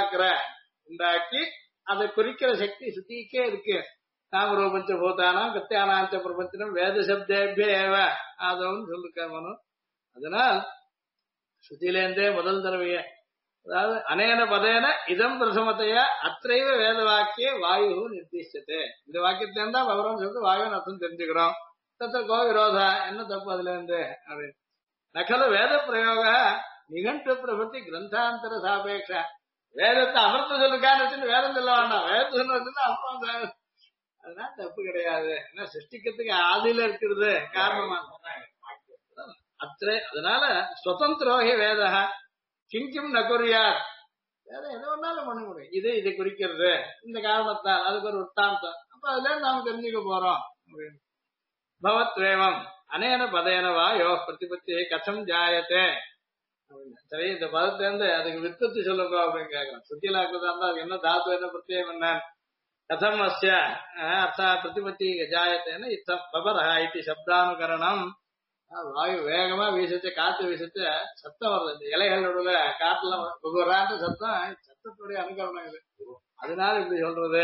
A: உண்டாக்கி அதை குறிக்கிற சக்தி ஸ்ருதிக்கே இருக்கு. நாமரூபஞ்ச பூதானம் கத்தியானாஞ்ச பிரபஞ்சனம் வேத சப்தேபியேவ ஆதவன் சொல்லிருக்க மனு. அதனால் ஸ்ருதியிலேருந்தே முதல் தடவையே, அதாவது அனேன பதேன இதம் பிரசமத்தையா அத்தைவ வேத வாக்கிய வாயு நிர்திஷ்டத்தை. இந்த வாக்கியத்திலேருந்தா பவரம் சொல்லிட்டு வாயுன்னு அர்த்தம் தெரிஞ்சுக்கிறோம். தத்திர கோ விரோதா, என்ன தப்பு அதுல இருந்து அப்படின்னு. நகலு வேத பிரயோக நிகண்டு பிரபத்தி கிரந்தாந்தர சாபேட்ச. வேதத்தை அமிர்தம் சொல்லிருக்கான்னு வேதம் சொல்ல வேண்டாம், வேதத்தை சொன்னா அப்புறம் அதனால தப்பு கிடையாது. ஏன்னா சிருஷ்டிக்கிறதுக்கு ஆதியில இருக்கிறது காரணமா அத்திரை. அதனால சுதந்திரோகி வேத கிங்கிம் நகுரியார். வேதம் எதை ஒன்னாலும் பண்ண முடியும். இதை குறிக்கிறது இந்த காரணத்தால், அதுக்கு ஒரு உத்தாந்தம். அப்ப அதுல நாம தெரிஞ்சுக்க போறோம் அப்படின்னு. பவத்வேவம் அனேன பதேன வாயோ பிரதிபத்தி கதம் ஜாயத்தே. சரி, இந்த பதத்துல இருந்து அதுக்கு விற்பத்தி சொல்லுங்க அப்படின்னு கேட்கறேன். சுத்தியில இருக்கிறதா இருந்தா அது என்ன தாத்து என்ன பிரத்யம் என்ன கதம் அஸ்ய அர்த்தா பிரதிபத்தி ஜாயத்தேன்னு இத்தம் பபரஹ இது சப்தானுகரணம். வாயு வேகமா வீசிச்சு, காத்து வீசிச்சு சத்தம் வருது. இந்த இலைகளோட காட்டுல ஒவ்வொரு சத்தம், சத்தத்துடைய அனுகரணம் இது. அதனால இப்படி சொல்றது.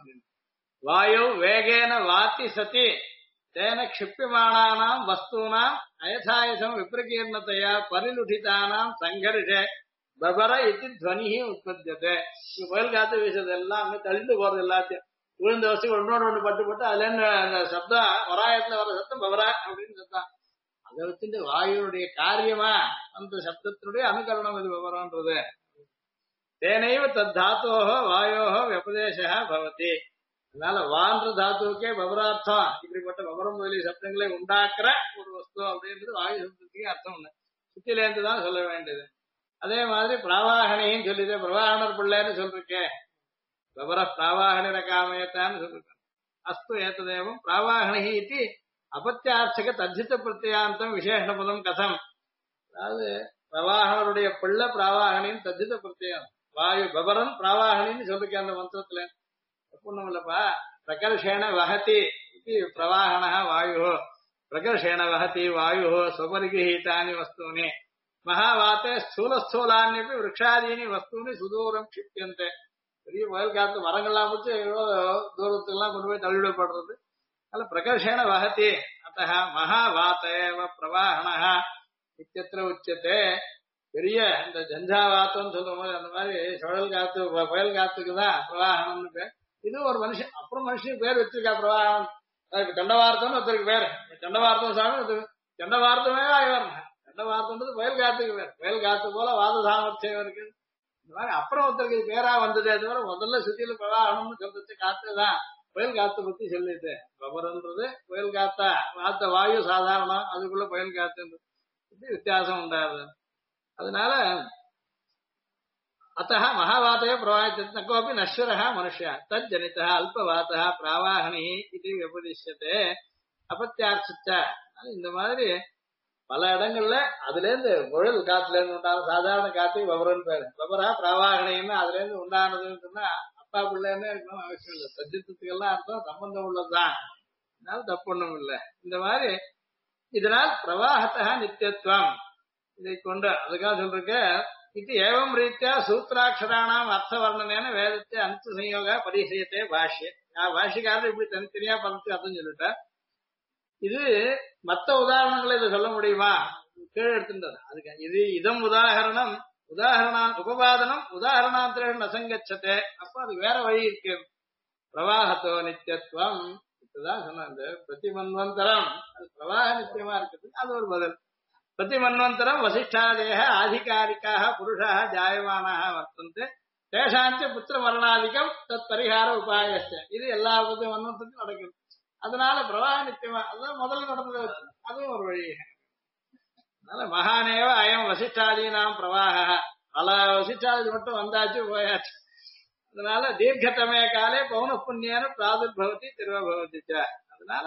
A: வாயு வேகேன வாத்தி சதி தேன க்ஷிப்யமானானாம் வஸ்தூனாம் அயசாயசம் விப்ரகீர்ணத்தையா பரிலுடிதானாம் சங்கர்ஷே பபர இது துவனிஹி உற்பத்தியதே. புயல் காத்து வீசுறது எல்லாம் அங்க தள்ளிட்டு போறது, எல்லாத்தையும் விழுந்த வசதி ஒன்னோட ஒன்று பட்டு பட்டு அதுல இருந்து அந்த சப்தம் வராயத்துல வர சத்தம் பபரா அப்படின்னு சத்தம். அதை வச்சுட்டு வாயுனுடைய காரியமா அந்த சப்தத்தினுடைய அனுகரணம் இது பபரான்றது. தேனைவ தத் தாத்தோஹ வாயோஹ வியபதேசா பவதி. அதனால வான்ற தாத்துவுக்கே பபரார்த்தம். இப்படிப்பட்ட பபரம் முதலிய சப்தங்களை உண்டாக்குற ஒரு வஸ்து அப்படின்றது வாயு சப்தத்துக்கே அர்த்தம் ஒண்ணு. சுத்திலேருந்து தான் சொல்ல வேண்டியது. அதே மாதிரி பிரவாகணின்னு சொல்லிட்டு பிரவாகணர் பிள்ளைன்னு சொல்லிருக்கேன். பபர பிராவாகணிர காமயத்தான்னு சொல்லிருக்கேன். அஸ்து ஏத்ததேவம் பிராவாகணி இது அபத்தியார்த்தக தத்தித்த பிரத்யாந்தம் விசேஷ பதம் கதம். அதாவது பிரவாகணருடைய பிள்ளை பிராவாகணின்னு தத்தித்த பிரத்யம். வாயு பபரன் பிராவாகணின்னு சொல்லிருக்கேன் அந்த மந்திரத்துல. ஒண்ணும் இல்லப்பா. பிரகர்ஷேண வஹதி இது பிரவாகண வாயு. பிரகர்ஷேண வஹதி வாயு ஸ்வபரிகிஹீதானி வஸ்தூனி மகாவாத்தே ஸ்தூலஸ்தூலான்யப்பி விரக்ஷாதீனி வஸ்தூனி சுதூரம் க்ஷிப்யந்தே. பெரிய புயல் காத்து மரங்கள்லாம் முடிச்சு தூரத்துக்கு எல்லாம் கொண்டு போய் தள்ளிவிடப்படுறது. அதுல பிரகர்ஷேண வஹதி அத்தः மகாவாத்தேவ பிரவாகண இத்தியத்திர உச்சத்தே. பெரிய இந்த ஜஞ்சாவாத்தம்னு சொல்ற மாதிரி அந்த மாதிரி சுழல் காத்து புயல் காத்துக்குதான் பிரவாகணம்னு பேர். இது ஒரு மனுஷன், அப்புறம் மனுஷனுக்கு பேர் வச்சிருக்கா பிரவாகணம். சண்டவார்த்தம்னு ஒருத்தருக்கு பேர். சண்டவார்த்தம் சாமி சண்டவார்த்தமே ஆயிரம். சண்டவார்த்தம்ன்றது புயல் காத்துக்கு பேர். புயல் காத்து போல வாத சாமர்த்தியம் இருக்கு. இந்த மாதிரி அப்புறம் ஒருத்தருக்கு இது பேரா வந்ததே தவிர முதல்ல சுத்தியில பிரவாகணம்னு சொல்றது காத்துதான். புயல் காத்து பத்தி சொல்லிட்டு பபரன்றது புயல் காத்தா காத்த வாயு சாதாரணம், அதுக்குள்ள புயல் காத்துன்றது இப்படி வித்தியாசம் உண்டாது. அதனால अतः महावातः प्रवाहितः न कोऽपि नश्वरः मनुष्यः तज्जनितः अल्पवातः प्रावाहणिः इति व्यपदिश्यते अपत्यार्थच्च. இந்த மாதிரி பல இடங்கள்ல அதுல இருந்து புயல் காத்துல இருந்து உண்டான சாதாரண காத்து பபரன் பேரு. பபரா பிரவாகணின்னு அதுல இருந்து உண்டானதுன்னு சொன்னா அப்பா பிள்ளைன்னு இருக்கணும் அவசியம் இல்லை. சத்தியத்துக்கு எல்லாம் அர்த்தம் சம்பந்தம் உள்ளதுதான். அதனால தப்பு ஒண்ணும் இல்லை. இந்த மாதிரி இதனால் பிரவாகத்தா நித்தியத்துவம் இதை கொண்டு அதுக்காக சொல்றக்க இது ஏவம் ரீத்தியா சூத்திராட்சராணாம் அர்த்த வர்ணனேன வேதத்தை அனுத்து சம்யோக பரிசயத்தே பாஷ்ய. பாஷ்யக்காரர் இப்படி தனித்தனியா பதத்துக்கு அர்த்தம் சொல்லிட்டார். இது மற்ற உதாரணங்களை இதை சொல்ல முடியுமா? கீழே எடுத்துட்டது அதுக்கு இது இதம் உதாரணம் உபபாதனம் உதாரணாந்திரேஷன் அசங்கச்சதே. அப்ப அது வேற வழி இருக்கு. பிரவாகத்தோ நித்தியத்துவம் இப்பதான் சொன்ன இந்த பிரதிமன்வந்தரம் அது பிரவாக நித்தியமா இருக்குது. அது ஒரு பதில். प्रतिमन्वन्तरं वसिष्ठादेः आधिकारिकाः पुरुषाः जायमानाः वर्तन्ते तेषाञ्च पुत्रमरणादिकं तत्परिहार उपायश्च. இது எல்லா மன்வந்தத்துக்கும் நடக்குது. அதனால பிரவாக நித்தியமா அதான் முதல்ல நடந்தது. அதுவும் ஒரு வழி. அதனால மகானேவ அயம் வசிஷ்டாதீனாம் பிரவாக. பல வசிஷ்டாதி மட்டும் வந்தாச்சு போயாச்சு. அதனால தீர்க்கத்தமே காலே பௌன புண்ணியன பிராதுர்பவதி திருவபவதி. அதனால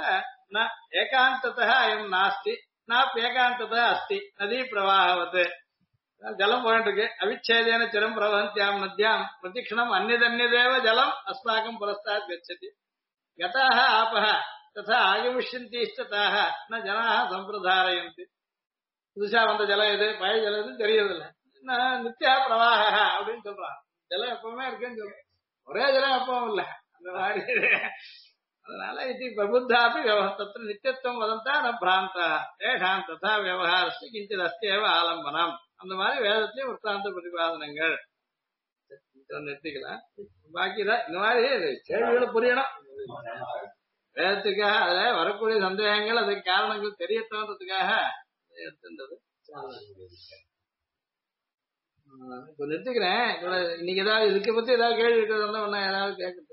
A: ஏகாந்ததः அயம் நாஸ்தி நாப்யேகாந்ததா அஸ்தி நதி பிரவாகவத். ஜலம் போயிட்டு இருக்கு. அவிச்சேதேன சிரம் பிரவஹந்த்யாம் நத்யாம் பிரதிக்ஷணம் அந்நியதன்யதேவ ஜலம் அஸ்மாக்கம் புரஸ்தாத் கச்சதி. கதாஹ ஆபஹ ததா ஆகமிஷ்யந்திஷ்டாஹ ந ஜனாஹ சம்பிரதாரயந்தி. புதுசா வந்த ஜலம் எது பழைய ஜலம் எது தெரியறதில்ல. நித்யா பிரவாக அப்படின்னு சொல்றான். ஜலம் எப்பவுமே இருக்குன்னு சொல்றோம். ஒரே ஜலம் எப்பவும் இல்லை. அந்த மாதிரி அதனால இது பிரபுத்தாபி தத்திர நித்தியத்துவம் வதந்தா ந பிராந்தா தேஷாம் ததா விவகாரஸ்து கிஞ்சித் அஸ்தியேவ ஆலம்பனம். அந்த மாதிரி வேதத்திலேயே விற்த்தாந்த பிரதிபாதனங்கள் நிறுத்திக்கலாம். பாக்கிதான் இந்த மாதிரி கேள்விகளை புரியணும். வேதத்துக்காக அதுல வரக்கூடிய சந்தேகங்கள் அதுக்கு காரணங்கள் தெரியத்தோன்றதுக்காக எடுத்துன்றது. இப்ப நிறுத்திக்கிறேன். இன்னைக்கு ஏதாவது இதுக்கு பத்தி ஏதாவது கேள்வி இருக்கிறதா ஒன்னா ஏதாவது கேட்கறது?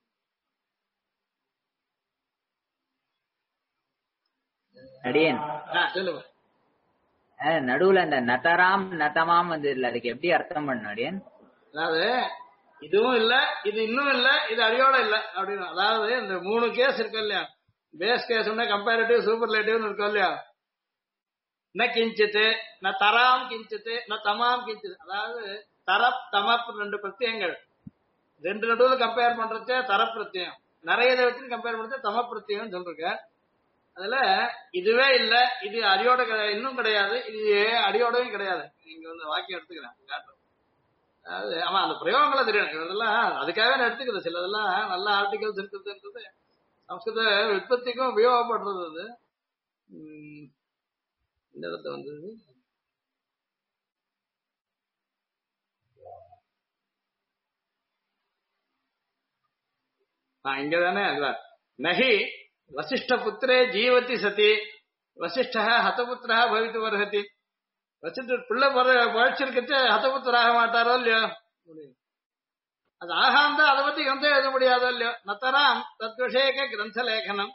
B: அடியேன்
A: சொல்லுங்க.
B: நடுவுல இந்த நதராம் நதமாம் வந்து இல்ல, அதுக்கு எப்படி அர்த்தம் பண்ண அடியேன்?
A: அதாவது இதுவும் இல்ல இது இன்னும் இல்ல இது அடியோட இல்ல அப்படின்னு. அதாவது இந்த 3 கேஸ் இருக்கு இல்லையா, பேஸ் கேஸ் கம்பேரிட்டிவ் சூப்பர்லேட்டிவ் இருக்கு இல்லையா. ந கிஞ்சித்து ந தராம் கிஞ்சித்து ந தமாம் கிஞ்சித்து. அதாவது தரப் தமப் 2 பிரத்யங்கள். 2 நடுவில் கம்பேர் பண்றதே தரப் பிரத்யம். நிறைய வச்சு கம்பேர் பண்றது தம பிரத்யம் சொல்றேன். அதுல இதுவே இல்ல, இது அடியோட இன்னும் கிடையாது, இது அடியோடவும் கிடையாது. நீங்க வந்து வாக்கியம் எடுத்துக்கிறேன் காட்டுறேன். அதாவது ஆமா அந்த பிரயோகங்களை தெரியும். இதெல்லாம் அதுக்காக நான் எடுத்துக்கிறது. சிலதெல்லாம் நல்ல ஆர்டிகல்ஸ் இருக்குதுன்றது சம்ஸ்கிருத உற்பத்திக்கும் உபயோகப்படுறது. அது இந்த இடத்துல வந்தது இங்கதானே. நகி வசிஷ்ட புத்திரே ஜீவதி சதி வசிஷ்ட ஹதபுத்திரா பவித்து வருகதி. வசிஷ்டர் பிள்ளை பழிச்சிருக்கச்சு ஹதபுத்திராக மாட்டாரோ இல்லையோ, அது ஆகாந்தா அதை பத்தி கிரந்தம் எழுத முடியாதோ இல்லையோ. நத்தராம் தத்விஷேக கிரந்த லேகனம்,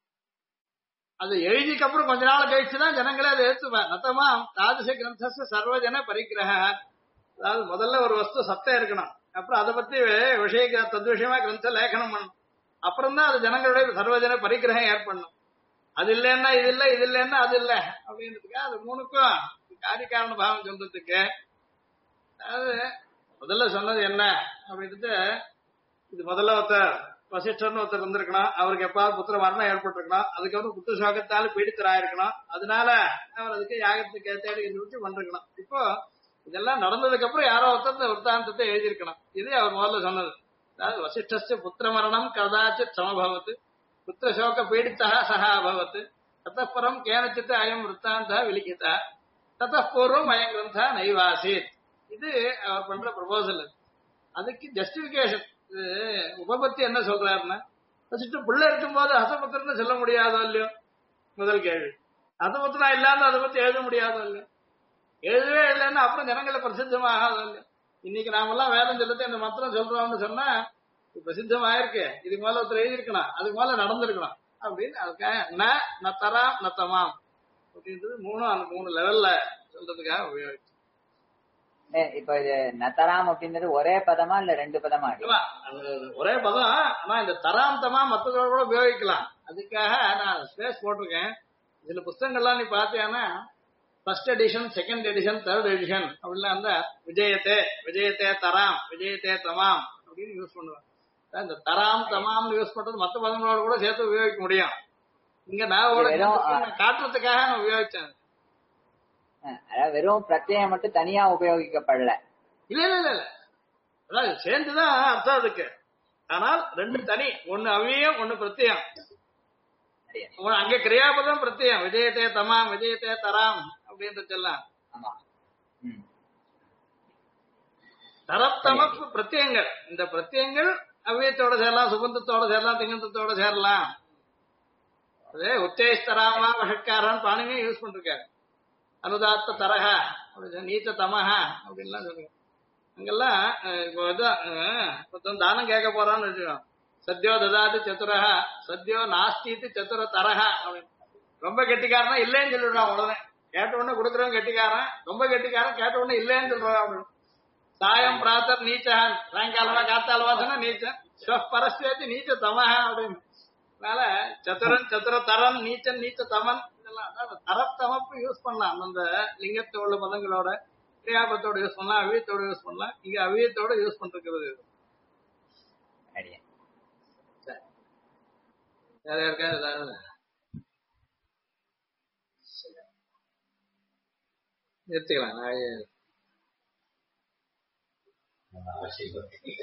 A: அது எழுதிக்கு அப்புறம் கொஞ்ச நாள் கழிச்சுதான் ஜனங்களே அதை ஏற்றுவேன். நத்தமாம் தாதிச கிரந்த சர்வஜன பரிகிரக. அதாவது முதல்ல ஒரு வஸ்து சத்தம் இருக்கணும், அப்புறம் அதை பத்தி விஷய தத்விஷயமா கிரந்த லேகனம் பண்ணணும், அப்புறம் தான் அது ஜனங்களுடைய சர்வஜன பரிகிரகம் ஏற்படணும். அது இல்லைன்னா இது இல்லை, இது இல்லைன்னா அது இல்லை அப்படின்றதுக்கு அது மூணுக்கும் காரிகாரண பாவம் சொல்றதுக்கு. அதாவது முதல்ல சொன்னது என்ன அப்படின்றது, இது முதல்ல ஒருத்தர் வசிஷ்டர்னு ஒருத்தர் இருந்திருக்கணும், அவருக்கு எப்பாவது புத்திர மரணம் ஏற்பட்டிருக்கணும், அதுக்கப்புறம் புத்திர சோகத்தால பீடித்தராயிருக்கணும், அதனால அவர் அதுக்கு யாகத்துக்கு தேடி கண்டுபிடிச்சு பண்ணிருக்கணும். இப்போ இதெல்லாம் நடந்ததுக்கு அப்புறம் யாரோ ஒருத்தர் விற்த்தாந்தத்தை எழுதியிருக்கணும். இது அவர் முதல்ல சொன்னது. அதாவது வசிஷ்டஸ்ய புத்திர மரணம் கதாச்சித் சமபவத்து புத்திர சோக பீடித்தா சகா அபவத் தத்தப்பரம் கேனச்சித் அயம் விற்த்தாந்தா விலிகிதா தத்தப்பூர்வம் அயம் கிரந்தா நைவாசித். இது அவர் பண்ற ப்ரொபோசல். அதுக்கு ஜஸ்டிபிகேஷன் உபபத்தி என்ன சொல்றாருன்னா, வசிஷ்ட பிள்ளை இருக்கும்போது ஹசபுத்திரன்னு சொல்ல முடியாதோ இல்லையோ. முதல் கேள்வி, ஹசபுத்திரா இல்லாம அதை பத்தி எழுத முடியாதோ இல்லையோ. எழுதவே இல்லைன்னா அப்புறம் ஜனங்களை பிரசித்தமாகாதோ இல்லையோ. இன்னைக்கு நாமெல்லாம் வேதம் சொல்லிட்டு இந்த மந்திரம் சொல்றோம்னு சொன்னா பிரசித்தமாயிருக்கு, இதுக்கு மேல ஒருத்தர் எழுதியிருக்கணும், அதுக்கு மேல நடந்திருக்கணும் அப்படின்னு. அதுக்காக நத்தராம் நத்தமாம் அப்படின்றது மூணும் அந்த 3 லெவல்ல சொல்றதுக்காக உபயோகிச்சு.
B: இப்ப இது நத்தராம் அப்படின்றது ஒரே பதமா இல்ல 2 பதமா?
A: ஒரே பதம். ஆனா இந்த தராந்தமா மத்ததோட கூட உபயோகிக்கலாம். அதுக்காக நான் ஸ்பேஸ் போட்டிருக்கேன். இதுல புத்தகங்கள்லாம் நீ பாத்தியானா first edition, second edition, third edition அப்படிலாம் அந்த விஜயத்தே விஜயத்தே தராம் விஜயத்தே தமாம் அப்படின்னு யூஸ் பண்ணுவேன். இந்த தராம் தமாம் யூஸ் பண்றது மத்த பதங்களோட கூட சேர்த்து உபயோகிக்க முடியும். இங்க நான் காட்டுறதுக்காக நான் உபயோகிச்சேன்.
B: அதாவது வெறும் பிரத்யம் மட்டும் தனியா உபயோகிக்கப்படல.
A: இல்ல இல்ல இல்ல, அதாவது சேர்ந்துதான் அர்த்தம் அதுக்கு. ஆனால் 2 தனி, ஒன்னு அவ்வியம் ஒன்னு பிரத்யம். அங்க கிரியாபதம் பிரத்யம், விஜயத்தே தமாம் விஜயத்தே தராம் அப்படின்றதெல்லாம். தரத்தமப்பு பிரத்யங்கள். இந்த பிரத்யங்கள் அவ்வியத்தோட சேரலாம், சுபந்தத்தோட சேரலாம், திங்கந்தத்தோட சேரலாம். அதே உச்சேஸ்தராமா வஷக்காரன் பாணினி யூஸ் பண்ணிருக்காரு. அனுதாத்த தரக நீச்ச தமக அப்படின்லாம் சொல்லுங்க. அங்கெல்லாம் இப்போ தானம் கேட்க போறான்னு வச்சுக்கோம். சத்யோ ததாது சதுரக சத்யோ நாஸ்தித்து சதுர தரக அப்படின்னு. ரொம்ப கெட்டிக்காரனா இல்லைன்னு சொல்லிடுறான் உடனே. கேட்ட உடனே கொடுக்குறவன் கெட்டிக்காரன், ரொம்ப கெட்டிக்காரன் கேட்ட உடனே இல்லைன்னு சொல்றான் அப்படின்னு. சாயம் பிராத்தர் நீச்சகன், சாயங்காலமா காத்தாலவா சொன்னா நீச்சன் பரஸ்வேத்தி நீச்ச தமக அப்படின்னு. அதனால சதுரன் சதுர தரன் நீச்சன் நீச்ச தமன் இதெல்லாம் தரத்தமப்பு யூஸ் பண்ணலாம். அந்த லிங்கத்தோட பதங்களோட கிரியாபத்தோட யூஸ் பண்ணலாம், அவியத்தோட யூஸ் பண்ணலாம். இங்க அவியத்தோட யூஸ் பண்றது. வேற யாருக்காவது ஏதாவது நிறுத்திக்கலாம்.